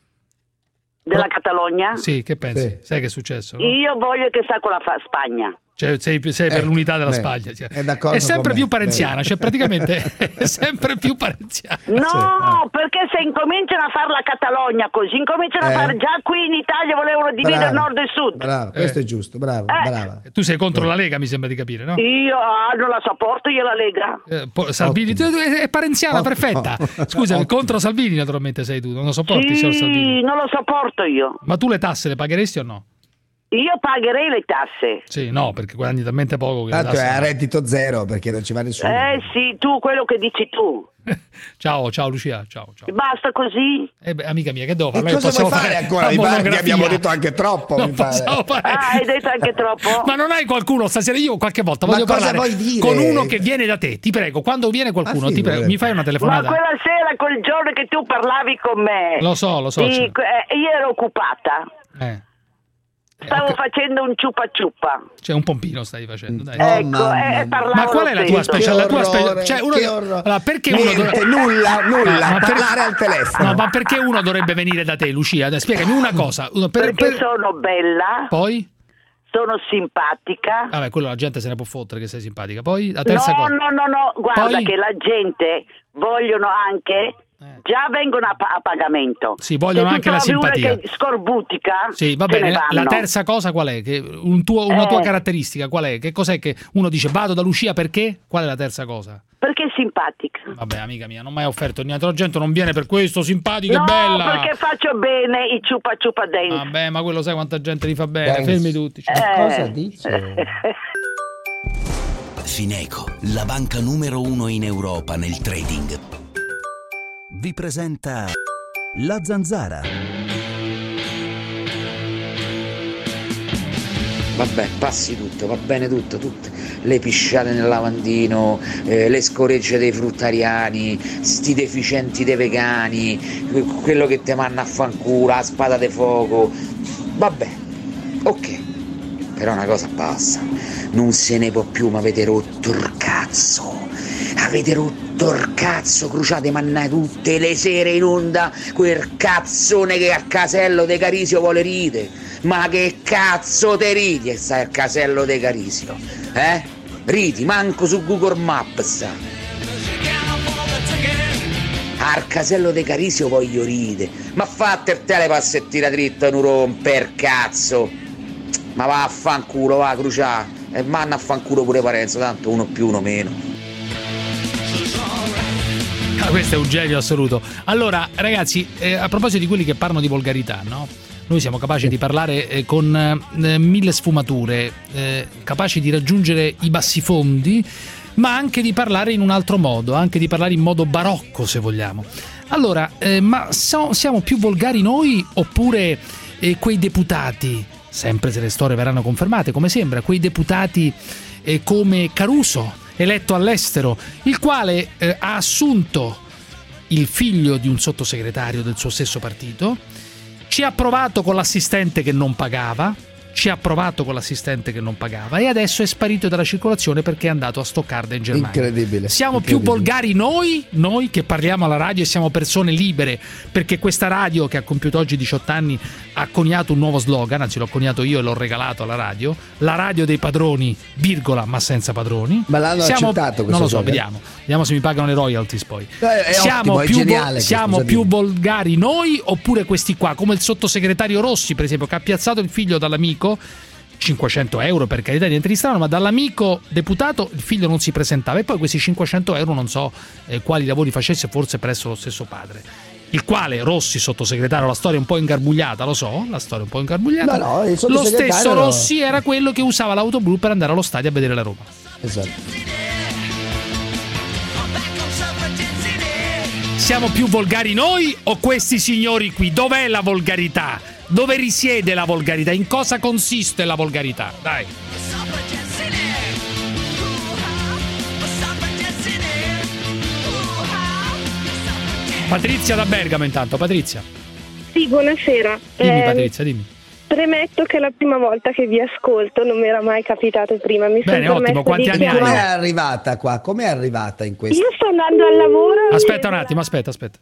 Della Catalogna? Sì, che pensi? Sì. Sai che è successo? no? Io voglio che sta con la fa- Spagna. Cioè, sei, sei per Eh, l'unità della beh, Spagna. cioè. è d'accordo È sempre con me, più parenziana, bene. cioè praticamente è sempre più parenziana. No, perché se incominciano a fare la Catalogna così, incominciano Eh. a fare già qui in Italia volevano dividere Brava, nord e sud. Brava, questo è giusto, brava, Eh. brava. Tu sei contro la Lega, mi sembra di capire, no? Io ah, non la sopporto io la Lega. Eh, po- Salvini, tu- è parenziana Ottimo. perfetta. Scusa, Ottimo. contro Salvini naturalmente sei tu, non lo sopporti, signor Salvini. Sì, non lo sopporto io. Ma tu le tasse le pagheresti o no? Io pagherei le tasse. Sì, no, perché guadagni talmente poco che le Tanto è tasse- a reddito zero perché non ci va nessuno. Eh sì, tu quello che dici tu. Ciao, ciao Lucia, ciao, ciao. Basta così? Eh beh, amica mia, che devo E fare? Noi cosa possiamo vuoi fare ancora? la Mi pare che monografia. abbiamo detto anche troppo, Non mi pare. possiamo fare- Ah, hai detto anche troppo? Ma non hai qualcuno stasera? Io qualche volta Ma voglio cosa parlare vuoi dire? con uno che viene da te. Ti prego, quando viene qualcuno, Ma ti prego, figurati. mi fai una Ma telefonata? quella sera, quel giorno che tu parlavi con me. Lo so, lo so. di- cioè. eh, io ero occupata. Eh. Stavo ok. facendo un ciupa ciupa. Cioè un pompino stai facendo, dai. Oh, ecco, mamma e mia. parlavo Ma qual è la tua lo stesso. special? La tua Che spe- orrore, cioè uno che de- orrore. allora, perché uno Niente, dovrebbe- nulla, nulla, Ma per- parlare al telefono. No, ma perché uno dovrebbe venire da te, Lucia? Dai, spiegami una cosa. Uno per- Perché per- sono bella, Poi? sono simpatica. Vabbè, quello la gente se ne può fottere che sei simpatica. Poi la No, terza cosa. no, no, no, guarda Poi? che la gente vogliono anche già vengono a, a pagamento. Sì, vogliono Se anche la trovi una simpatia. che scorbutica, Sì, va se bene. ne La vanno. terza cosa qual è? Che un tuo, una Eh. tua caratteristica qual è? Che cos'è che uno dice vado da Lucia perché? Qual è la terza cosa? Perché è simpatica. Vabbè, amica mia, non mi hai offerto niente. La gente non viene per questo, simpatica No, e bella. perché faccio bene i ciupa ciupa dance. Vabbè, ma quello sai quanta gente li fa bene. Dance. Fermi tutti. Eh. Cosa dice? Fineco, la banca numero uno in Europa nel trading, vi presenta La Zanzara. Vabbè, passi tutto, va bene tutto, tutte le pisciate nel lavandino, eh, le scoregge dei fruttariani, sti deficienti dei vegani, quello che te manna a fanculo, la spada de fuoco. Vabbè, ok, però una cosa passa, non se ne può più, ma avete rotto il cazzo, avete rotto il cazzo, Cruciate mannai tutte le sere in onda quel cazzone che a Casello De Carisio vuole ride. Ma che cazzo te ridi e stai al Casello De Carisio? Eh? Ridi, manco su Google Maps sta. Al Casello De Carisio voglio ride. Ma fate il telepass e tira dritta non romper cazzo. Ma va a fanculo, va Crucià. E manna a fanculo pure Parenzo, tanto uno più uno meno. Ah, questo è un genio assoluto. Allora, ragazzi, eh, a proposito di quelli che parlano di volgarità, no? Noi siamo capaci di parlare eh, con eh, mille sfumature, eh, capaci di raggiungere i bassifondi, ma anche di parlare in un altro modo, anche di parlare in modo barocco, se vogliamo. Allora, eh, ma so, siamo più volgari noi oppure eh, quei deputati, sempre se le storie verranno confermate, come sembra, quei deputati eh, come Caruso, eletto all'estero, il quale eh, ha assunto il figlio di un sottosegretario del suo stesso partito, ci ha provato con l'assistente che non pagava, ci ha provato con l'assistente che non pagava e adesso è sparito dalla circolazione perché è andato a Stoccarda in Germania. Incredibile. Siamo incredibile. più volgari noi, noi che parliamo alla radio e siamo persone libere, perché questa radio che ha compiuto oggi diciotto anni ha coniato un nuovo slogan, anzi l'ho coniato io e l'ho regalato alla radio, la radio dei padroni, virgola, ma senza padroni. Ma l'hanno siamo, accettato questo non lo so, slogan? vediamo. Vediamo se mi pagano le royalties poi. Eh, è siamo ottimo, è più, geniale, siamo scusa, più dimmi. volgari noi oppure questi qua, come il sottosegretario Rossi per esempio, che ha piazzato il figlio dall'amico, cinquecento euro, per carità, niente di strano, ma dall'amico deputato il figlio non si presentava e poi questi cinquecento euro non so eh, quali lavori facesse, forse presso lo stesso padre, il quale Rossi sottosegretario, la storia è un po' ingarbugliata, lo so, la storia è un po' ingarbugliata. No, no, il lo sottosegretario stesso no. Rossi era quello che usava l'auto blu per andare allo stadio a vedere la Roma. Esatto. Siamo più volgari noi o questi signori qui? Dov'è la volgarità? Dove risiede la volgarità? In cosa consiste la volgarità? Dai. Patrizia da Bergamo intanto, Patrizia. Sì, buonasera. Dimmi Eh, Patrizia, dimmi. Premetto che è la prima volta che vi ascolto, non mi era mai capitato prima. Mi Bene, sono ottimo. permessa Quanti di anni hai? Come è chiamare. arrivata qua? Come è arrivata in questo? Io sto andando al lavoro. e- Aspetta un attimo, aspetta, aspetta.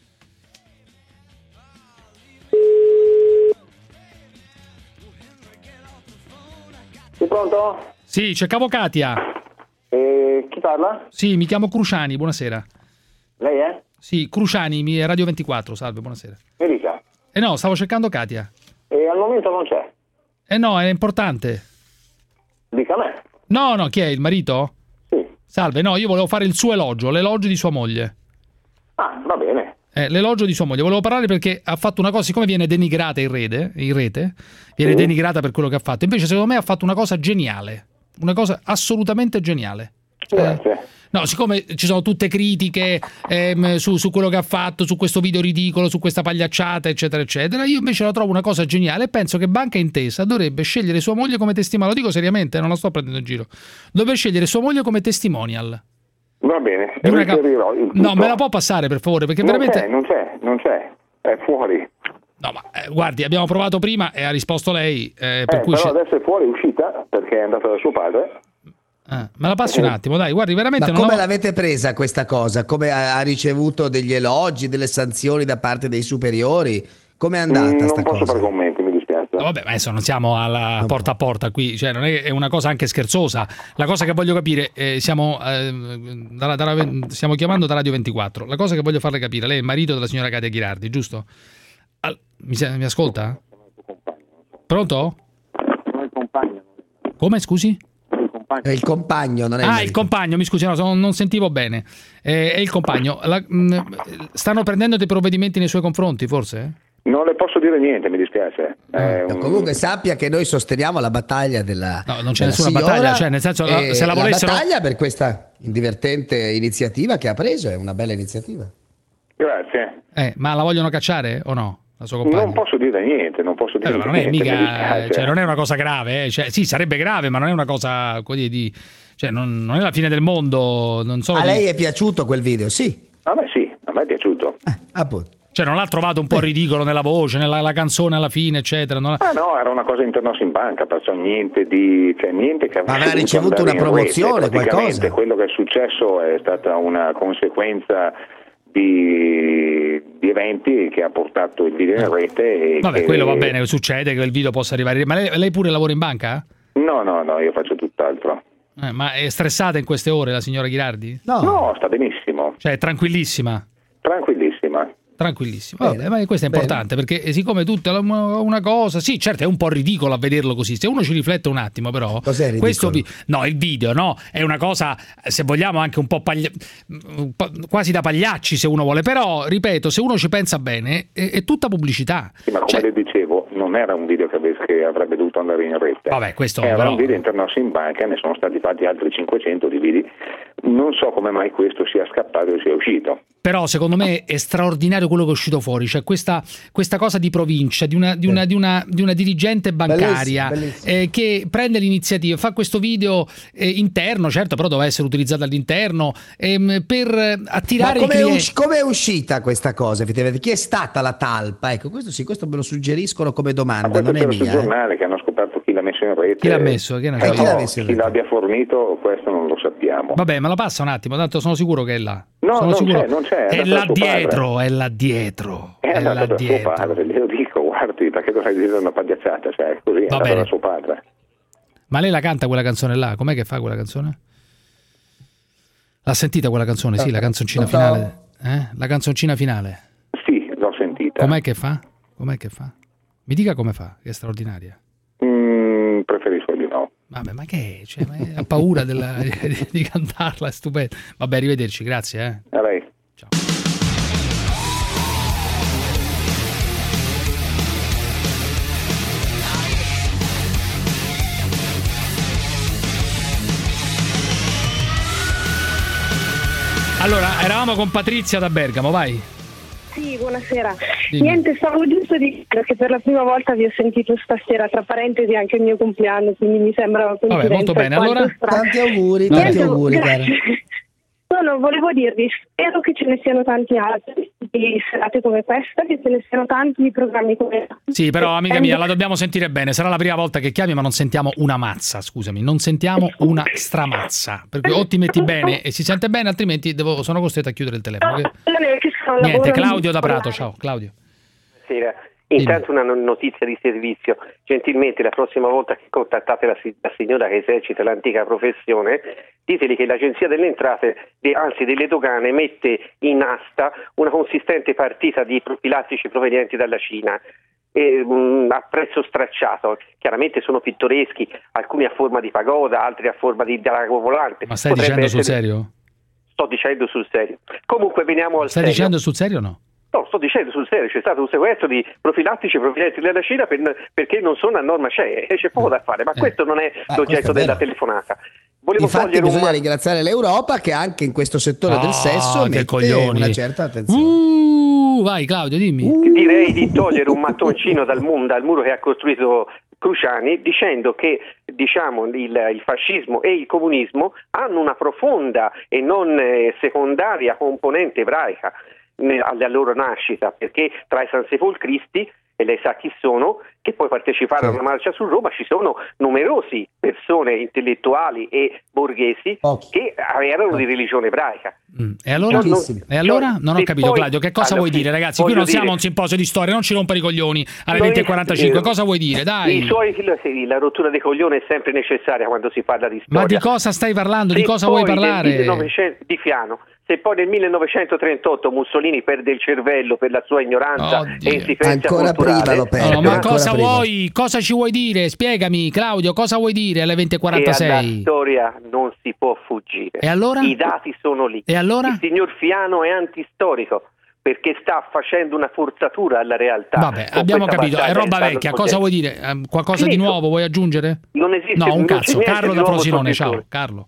Sei pronto? Sì, cercavo Katia. Eh, chi parla? Sì, mi chiamo Cruciani, buonasera. Lei è? Sì, Cruciani, mi- Radio ventiquattro, salve, buonasera. Mi dica. Eh no, stavo cercando Katia. E al momento non c'è. Eh no, è importante. Dica a me. No, no, chi è? Il marito? Sì. Salve, no, io volevo fare il suo elogio, l'elogio di sua moglie. Ah, va bene. Eh, l'elogio di sua moglie. Volevo parlare perché ha fatto una cosa, siccome viene denigrata in rete, in rete viene Sì. denigrata per quello che ha fatto. Invece, secondo me, ha fatto una cosa geniale. Una cosa assolutamente geniale. Grazie. No, siccome ci sono tutte critiche ehm, su, su quello che ha fatto, su questo video ridicolo, su questa pagliacciata, eccetera, eccetera, io invece la trovo una cosa geniale e penso che Banca Intesa dovrebbe scegliere sua moglie come testimonial. Lo dico seriamente, non la sto prendendo in giro. Dovrebbe scegliere sua moglie come testimonial. Va bene. Di una ca- riferirò il No, tutto. me la può passare per favore, perché non veramente... c'è, non c'è, non c'è. È fuori. No, ma eh, guardi, abbiamo provato prima e ha risposto lei, eh, per Eh, cui... però c'è- adesso è fuori, è uscita, perché è andata da suo padre. Ah, me la passi un attimo, dai, guardi, veramente... Ma non come ho- l'avete presa questa cosa? Come ha ha ricevuto degli elogi, delle sanzioni da parte dei superiori? Come è andata Mm, sta non posso cosa? fare commenti, mi dispiace. certo. No, vabbè, ma adesso non siamo alla porta a porta qui, cioè non è, è una cosa anche scherzosa. La cosa che voglio capire, eh, siamo, eh, dalla, dalla, stiamo chiamando da Radio ventiquattro. La cosa che voglio farle capire, lei è il marito della signora Katia Ghirardi, giusto? Al, mi, mi ascolta? Pronto? Non è il compagno. Come, scusi? È il compagno, non è il Ah, marito. il compagno, mi scusi, no, non, non sentivo bene. Eh, è il compagno. La, mh, stanno prendendo dei provvedimenti nei suoi confronti, forse? Non le posso dire niente, mi dispiace. È No, un- comunque sappia che noi sosteniamo la battaglia della No, non c'è della nessuna signora, battaglia, cioè nel senso, la- e se la volessero- battaglia per questa divertente iniziativa che ha preso, è una bella iniziativa. Grazie. Eh, ma la vogliono cacciare o no? La sua compagna? Non posso dire niente, non posso dire Eh, ma non è niente. mi mica, dispiace. cioè, non è una cosa grave, eh. Cioè, sì, sarebbe grave, ma non è una cosa così di, cioè, non, non è la fine del mondo, non solo A di- lei è piaciuto quel video? Sì. A me sì, a me è piaciuto. Appunto. Cioè, non l'ha trovato un po' ridicolo nella voce, nella la canzone alla fine, eccetera. Non l'ha- Ah no, era una cosa internos in banca, perciò niente di, cioè niente che Ma avesse avrà dovuto ricevuto andare una in rete. promozione, Praticamente qualcosa? quello che è successo è stata una conseguenza di, di eventi che ha portato il video in rete. E Vabbè, che- quello va bene, succede che il video possa arrivare. Ma lei, lei pure lavora in banca? No, no, no, io faccio tutt'altro. Eh, ma è stressata in queste ore la signora Ghirardi? No, sta benissimo, Cioè, è tranquillissima? tranquillissima. Tranquillissima. Bene, ma questo è importante perché siccome tutta la- una cosa, sì, certo è un po' ridicolo a vederlo così. Se uno ci riflette un attimo, però, Cos'è ridicolo? questo vi- no, il video, no, è una cosa, se vogliamo, anche un po' paglia- un po' quasi da pagliacci, se uno vuole. Però, ripeto, se uno ci pensa bene, è, è tutta pubblicità. Sì, ma come le dicevo, non era un video che, avesse- che avrebbe dovuto andare in rete. Vabbè, questo era però- un video internos in banca, ne sono stati fatti altri cinquecento di video. Non so come mai questo sia scappato e sia uscito. Però secondo me è straordinario quello che è uscito fuori, cioè questa, questa cosa di provincia, di una, di una, di una, di una dirigente bancaria Bellissimo, bellissimo. eh, che prende l'iniziativa, fa questo video eh, interno, certo, però doveva essere utilizzato all'interno ehm, per eh, attirare Ma i come è, clienti. usci- com'è uscita questa cosa? effettivamente? Chi è stata la talpa? Ecco, questo sì, questo me lo suggeriscono come Ma domanda, questo non è c'era sul mia. eh. giornale che hanno scoperto chi l'ha messo in rete. Chi l'ha messo? Che ne so Eh, io? no, Chi l'ha messo in chi rete? l'abbia fornito, questo non lo sappiamo. Vabbè, me la passa un attimo, tanto sono sicuro che è là. No, sono non sicuro. c'è, non c'è, è È andato là da suo dietro, è là dietro. È È là andato da suo dietro. padre, glielo dico, guardi, perché dovrei dire una pagliacciata, cioè, così, è Va andato bene. da suo padre. Ma lei la canta quella canzone là? Com'è che fa quella canzone? L'ha sentita quella canzone? Sì, la canzoncina Pronto? finale. Eh? La canzoncina finale. Sì, l'ho sentita. Com'è che fa? Com'è che fa? Mi dica come fa, che è straordinaria. Mm, preferisco di no. Vabbè, ma che è? Cioè, ma è- ha paura della- di, di cantarla, è stupendo. Vabbè, arrivederci, grazie. Eh. A lei. Allora, eravamo con Patrizia da Bergamo, vai. Sì, buonasera. Dimmi. Niente, stavo giusto dicendo che per la prima volta vi ho sentito stasera, tra parentesi anche il mio compleanno, quindi mi sembra una coincidenza. Vabbè, molto bene. alquanto Allora, strana. Tanti auguri, Vabbè. tanti auguri, cara. Grazie. No, no, volevo dirvi, spero che ce ne siano tanti altri di serate come questa, che ce ne siano tanti di programmi come Sì, però amica mia, la dobbiamo sentire bene. Sarà la prima volta che chiami, ma non sentiamo una mazza, scusami, non sentiamo una stramazza. Perché o ti metti bene e si sente bene, altrimenti devo- sono costretto a chiudere il telefono. ok? Niente, Claudio da Prato, ciao Claudio. Buonasera. Intanto una no- notizia di servizio, gentilmente la prossima volta che contattate la, si- la signora che esercita l'antica professione, diteli che l'Agenzia delle Entrate, de- anzi delle dogane, mette in asta una consistente partita di profilattici provenienti dalla Cina e, mh, a prezzo stracciato. Chiaramente sono pittoreschi, alcuni a forma di pagoda, altri a forma di drago volante. Ma stai Potrebbe dicendo sul essere- serio? Sto dicendo sul serio. Comunque veniamo al Stai serio. dicendo sul serio o no? No, sto dicendo sul serio, c'è stato un sequestro di profilattici provenienti dalla Cina per- perché non sono a norma C E E, c'è poco da fare, ma questo non è Ah, l'oggetto questo è della vero. telefonata. Volevo Infatti togliere bisogna un... ringraziare l'Europa che anche in questo settore Ah, del sesso che mette coglioni. una certa attenzione. Uh, vai Claudio, dimmi. Direi di togliere un mattoncino dal, mu- dal muro che ha costruito Cruciani, dicendo che diciamo il, il fascismo e il comunismo hanno una profonda e non eh, secondaria componente ebraica ne- alla loro nascita, perché tra i sansepolcristi e lei sa chi sono, che poi parteciparono alla marcia su Roma. Ci sono numerosi persone intellettuali e borghesi Pochi. che erano di religione ebraica. Mm. E allora? Cioè, non, e allora? cioè, Non ho capito, poi, Claudio, che cosa allora, vuoi dire, ragazzi? Qui non dire, siamo a un simposio di storia, non ci rompere i coglioni alle Noi- venti e quarantacinque. eh, Cosa vuoi dire? Dai. I suoi, sì, la rottura dei coglioni è sempre necessaria quando si parla di storia. Ma di cosa stai parlando? Se Di cosa poi vuoi parlare? nel millenovecento di Fiano. Se poi nel millenovecentotrentotto Mussolini perde il cervello per la sua ignoranza Oddio. e insifenza Ancora culturale, prima lo perde. No, ma ancora cosa prima. vuoi? Cosa ci vuoi dire? Spiegami, Claudio, cosa vuoi dire alle venti e e alla quarantasei? storia non si può fuggire. E allora? I dati sono lì. E allora? Il signor Fiano è antistorico perché sta facendo una forzatura alla realtà. Vabbè, con abbiamo questa capito, è battaglia roba del vecchia. Carlo Cosa vuoi Smogelli. dire? Ehm, Qualcosa di Finito. nuovo vuoi aggiungere? Non esiste No, un non c'è cazzo. niente Carlo di da nuovo Frosinone, sotto il ciao, sole. Carlo.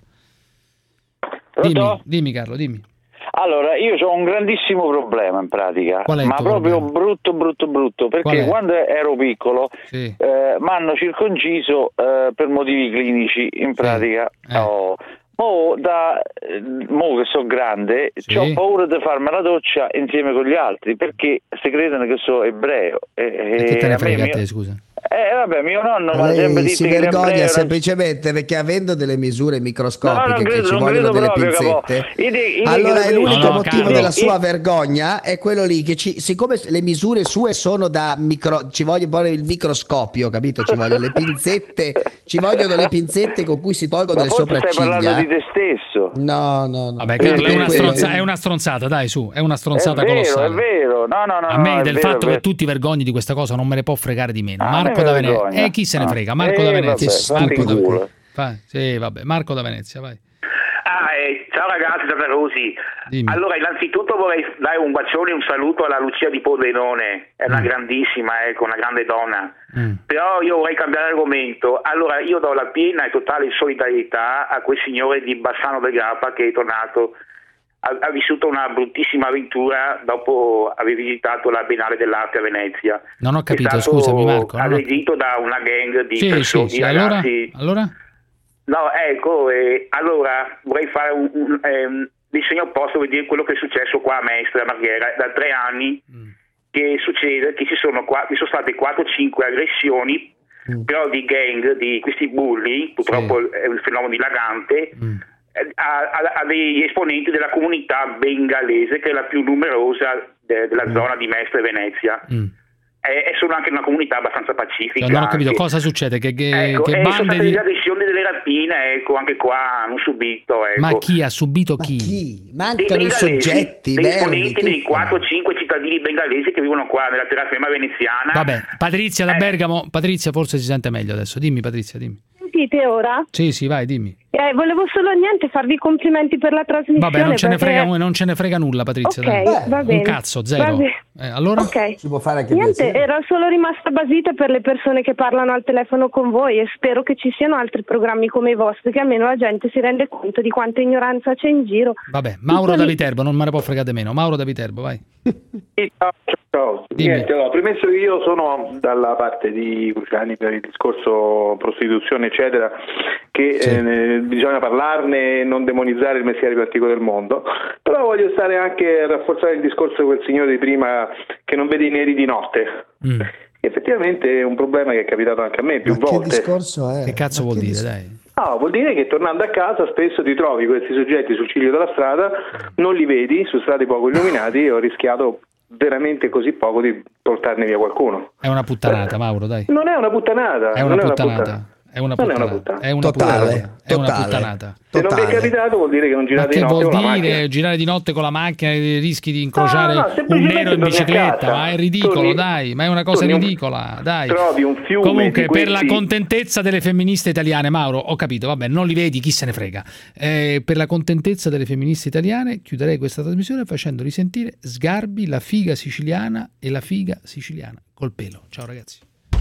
Pronto? Dimmi, dimmi Carlo, dimmi. Allora, io ho un grandissimo problema in pratica, Qual è il ma tuo proprio problema? brutto, brutto, brutto, Qual perché è? quando ero piccolo Sì. eh, mi hanno circonciso eh, per motivi clinici, in pratica. Eh. Oh. Mo, da, eh, mo che sono grande, Sì. ho paura di farmi la doccia insieme con gli altri, perché si credono che sono ebreo. E, E che te a ne me frega a mio- te, scusa? Eh, vabbè, mio nonno mi ha sempre Lei detto si che gli vergogna ebrei erano- semplicemente perché avendo delle misure No, microscopiche non che credo, ci non vogliono credo delle proprio, capo. pinzette, Io dico- io allora dico- è l'unico No, no, motivo Carlo. della sua Io- vergogna è quello lì che ci, siccome le misure sue sono da micro, ci voglio poi il microscopio, capito? Ci vogliono le pinzette, ci vogliono le pinzette con cui si tolgono Ma le forse stai parlando sopracciglia. di te stesso. No, no, no. Vabbè, Quindi Carlo, è per una, quello- stronza- è una stronzata, dai, su, è una È stronzata vero, colossale. è vero. No, no, no, A me no, è del vero, fatto è che vero. tu ti vergogni di questa cosa non me ne può fregare di meno. Ah, Marco me da ne Venezia. vergogna. E chi se ne Ah. frega? Marco Eh, da Venezia. vabbè, Marco fatti da- culo. Vai, sì, vabbè, Marco da Venezia, vai. Ah, eh, ciao ragazzi, da Rosi. Dimmi. Allora, innanzitutto vorrei dare un bacione e un saluto alla Lucia di Pordenone, è una Mm. grandissima, ecco, una grande donna. Mm. Però io vorrei cambiare argomento. Allora, io do la piena e totale solidarietà a quel signore di Bassano del Grappa che è tornato, ha, ha vissuto una bruttissima avventura dopo aver visitato la Biennale dell'Arte a Venezia. Non ho capito, È stato scusami Marco. non ho- aggredito da una gang di Sì, persone, sì, sì. di Allora? ragazzi. Allora? No, ecco, eh, allora vorrei fare un, un, ehm, di segno opposto per dire quello che è successo qua a Mestre, a Marghera, da tre anni che succede che ci sono, qua, ci sono state quattro cinque aggressioni, però di gang, di questi bulli, purtroppo è un fenomeno dilagante, eh, a, a- a degli esponenti della comunità bengalese che è la più numerosa de- della zona di Mestre e Venezia. Mm. E e sono anche una comunità abbastanza pacifica. Non ho capito anche. cosa succede. Che, che, Ecco, che e sono bande state di. delle aggressioni delle rapine, ecco, anche qua hanno subito. Ecco. Ma chi ha subito chi? Chi? Dei Mancano i bengalesi, soggetti degli verdi. esponenti dei tutto. quattro cinque cittadini bengalesi che vivono qua nella terraferma veneziana. Vabbè, Patrizia da Eh. Bergamo. Patrizia forse si sente meglio adesso. Dimmi, Patrizia, dimmi. Sentite ora? Sì, sì, vai, dimmi. Eh, volevo solo niente farvi i complimenti per la trasmissione. Vabbè, non ce, ne perché- frega, non ce ne frega nulla, Patrizia. Ok, dai. va bene. Un cazzo, Va zero. bene. Eh, allora? Ok. Si può fare anche Niente, piacere. ero solo rimasta basita per le persone che parlano al telefono con voi e spero che ci siano altri programmi come i vostri, che almeno la gente si rende conto di quanta ignoranza c'è in giro. Vabbè, Mauro Tutto da lì. Viterbo, non me ne può fregare meno. Mauro da Viterbo, vai. Ciao, ciao. Dimmi. Niente, allora, premesso che io sono dalla parte di Cruciani per il discorso prostituzione eccetera, che Sì. eh, bisogna parlarne e non demonizzare il mestiere più antico del mondo, però voglio stare anche a rafforzare il discorso di quel signore di prima che non vede i neri di notte. Mm. Effettivamente è un problema che è capitato anche a me più Ma che volte. discorso è? Che cazzo Ma vuol che dire, dis- dai? No, vuol dire che tornando a casa spesso ti trovi questi soggetti sul ciglio della strada, non li vedi su strade poco illuminati e ho rischiato veramente così poco di portarne via qualcuno. È una puttanata, Mauro, dai. Non è una puttanata. È una non puttanata. È una Non è una puttanata. puttanata. È una Totale, puttanata. È una totale. puttanata. Se non vi è Totale. capitato vuol dire che non Ma girate che di notte vuol con la dire macchina. girare di notte con la macchina e rischi di incrociare No, no, un semplicemente nero in torni a bicicletta? casa. Ma è ridicolo, Torni- dai, ma è una cosa torni un- ridicola, dai. trovi un fiume Comunque, di per la questi- contentezza delle femministe italiane, Mauro, ho capito, vabbè, non li vedi, chi se ne frega. Eh, per la contentezza delle femministe italiane, chiuderei questa trasmissione facendo risentire Sgarbi, la figa siciliana e la figa siciliana col pelo. Ciao ragazzi.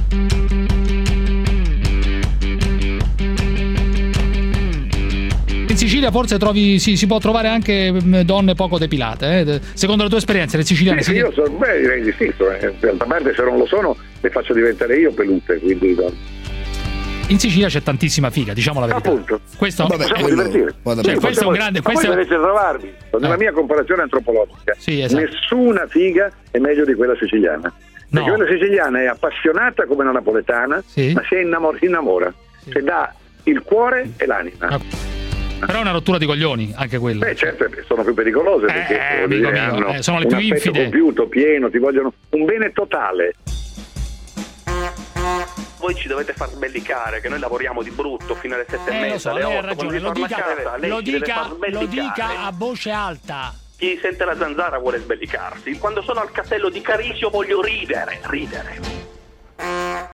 In Sicilia forse trovi, si, si può trovare anche mh, donne poco depilate, eh? Secondo la tua esperienza, le siciliane Sì, sì, si- io so, beh, direi di sì, eh. D'altra parte se non lo sono le faccio diventare io pelute, quindi no. in Sicilia c'è tantissima figa, diciamo la verità. Appunto. Questo, Vabbè, Possiamo quello- divertire. vada cioè, bene. questo è un Possiamo- grande. ma Questo poi è... dovete trovarvi. Nella Eh. mia comparazione antropologica, Sì, esatto. nessuna figa è meglio di quella siciliana. Perché quella siciliana è appassionata come la napoletana, Sì. ma si innamora, si innamora. Si dà il cuore e l'anima. Ah. Però è una rottura di coglioni, anche quella. Beh, certo, sono più pericolose perché Eh, voglio dire, amico mio, hanno eh, sono le un più affetto infide. compiuto, pieno, ti vogliono un bene totale. Voi ci dovete far sbellicare, che noi lavoriamo di brutto fino alle sette Eh, e lo mezza, so, alle lei ha otto. Quando ragione, vi lo torna a dica, casa, lei lo ci deve dica, far lo sbellicare. dica a voce alta. Chi sente la zanzara vuole sbellicarsi. Quando sono al castello di Carisio voglio ridere, ridere.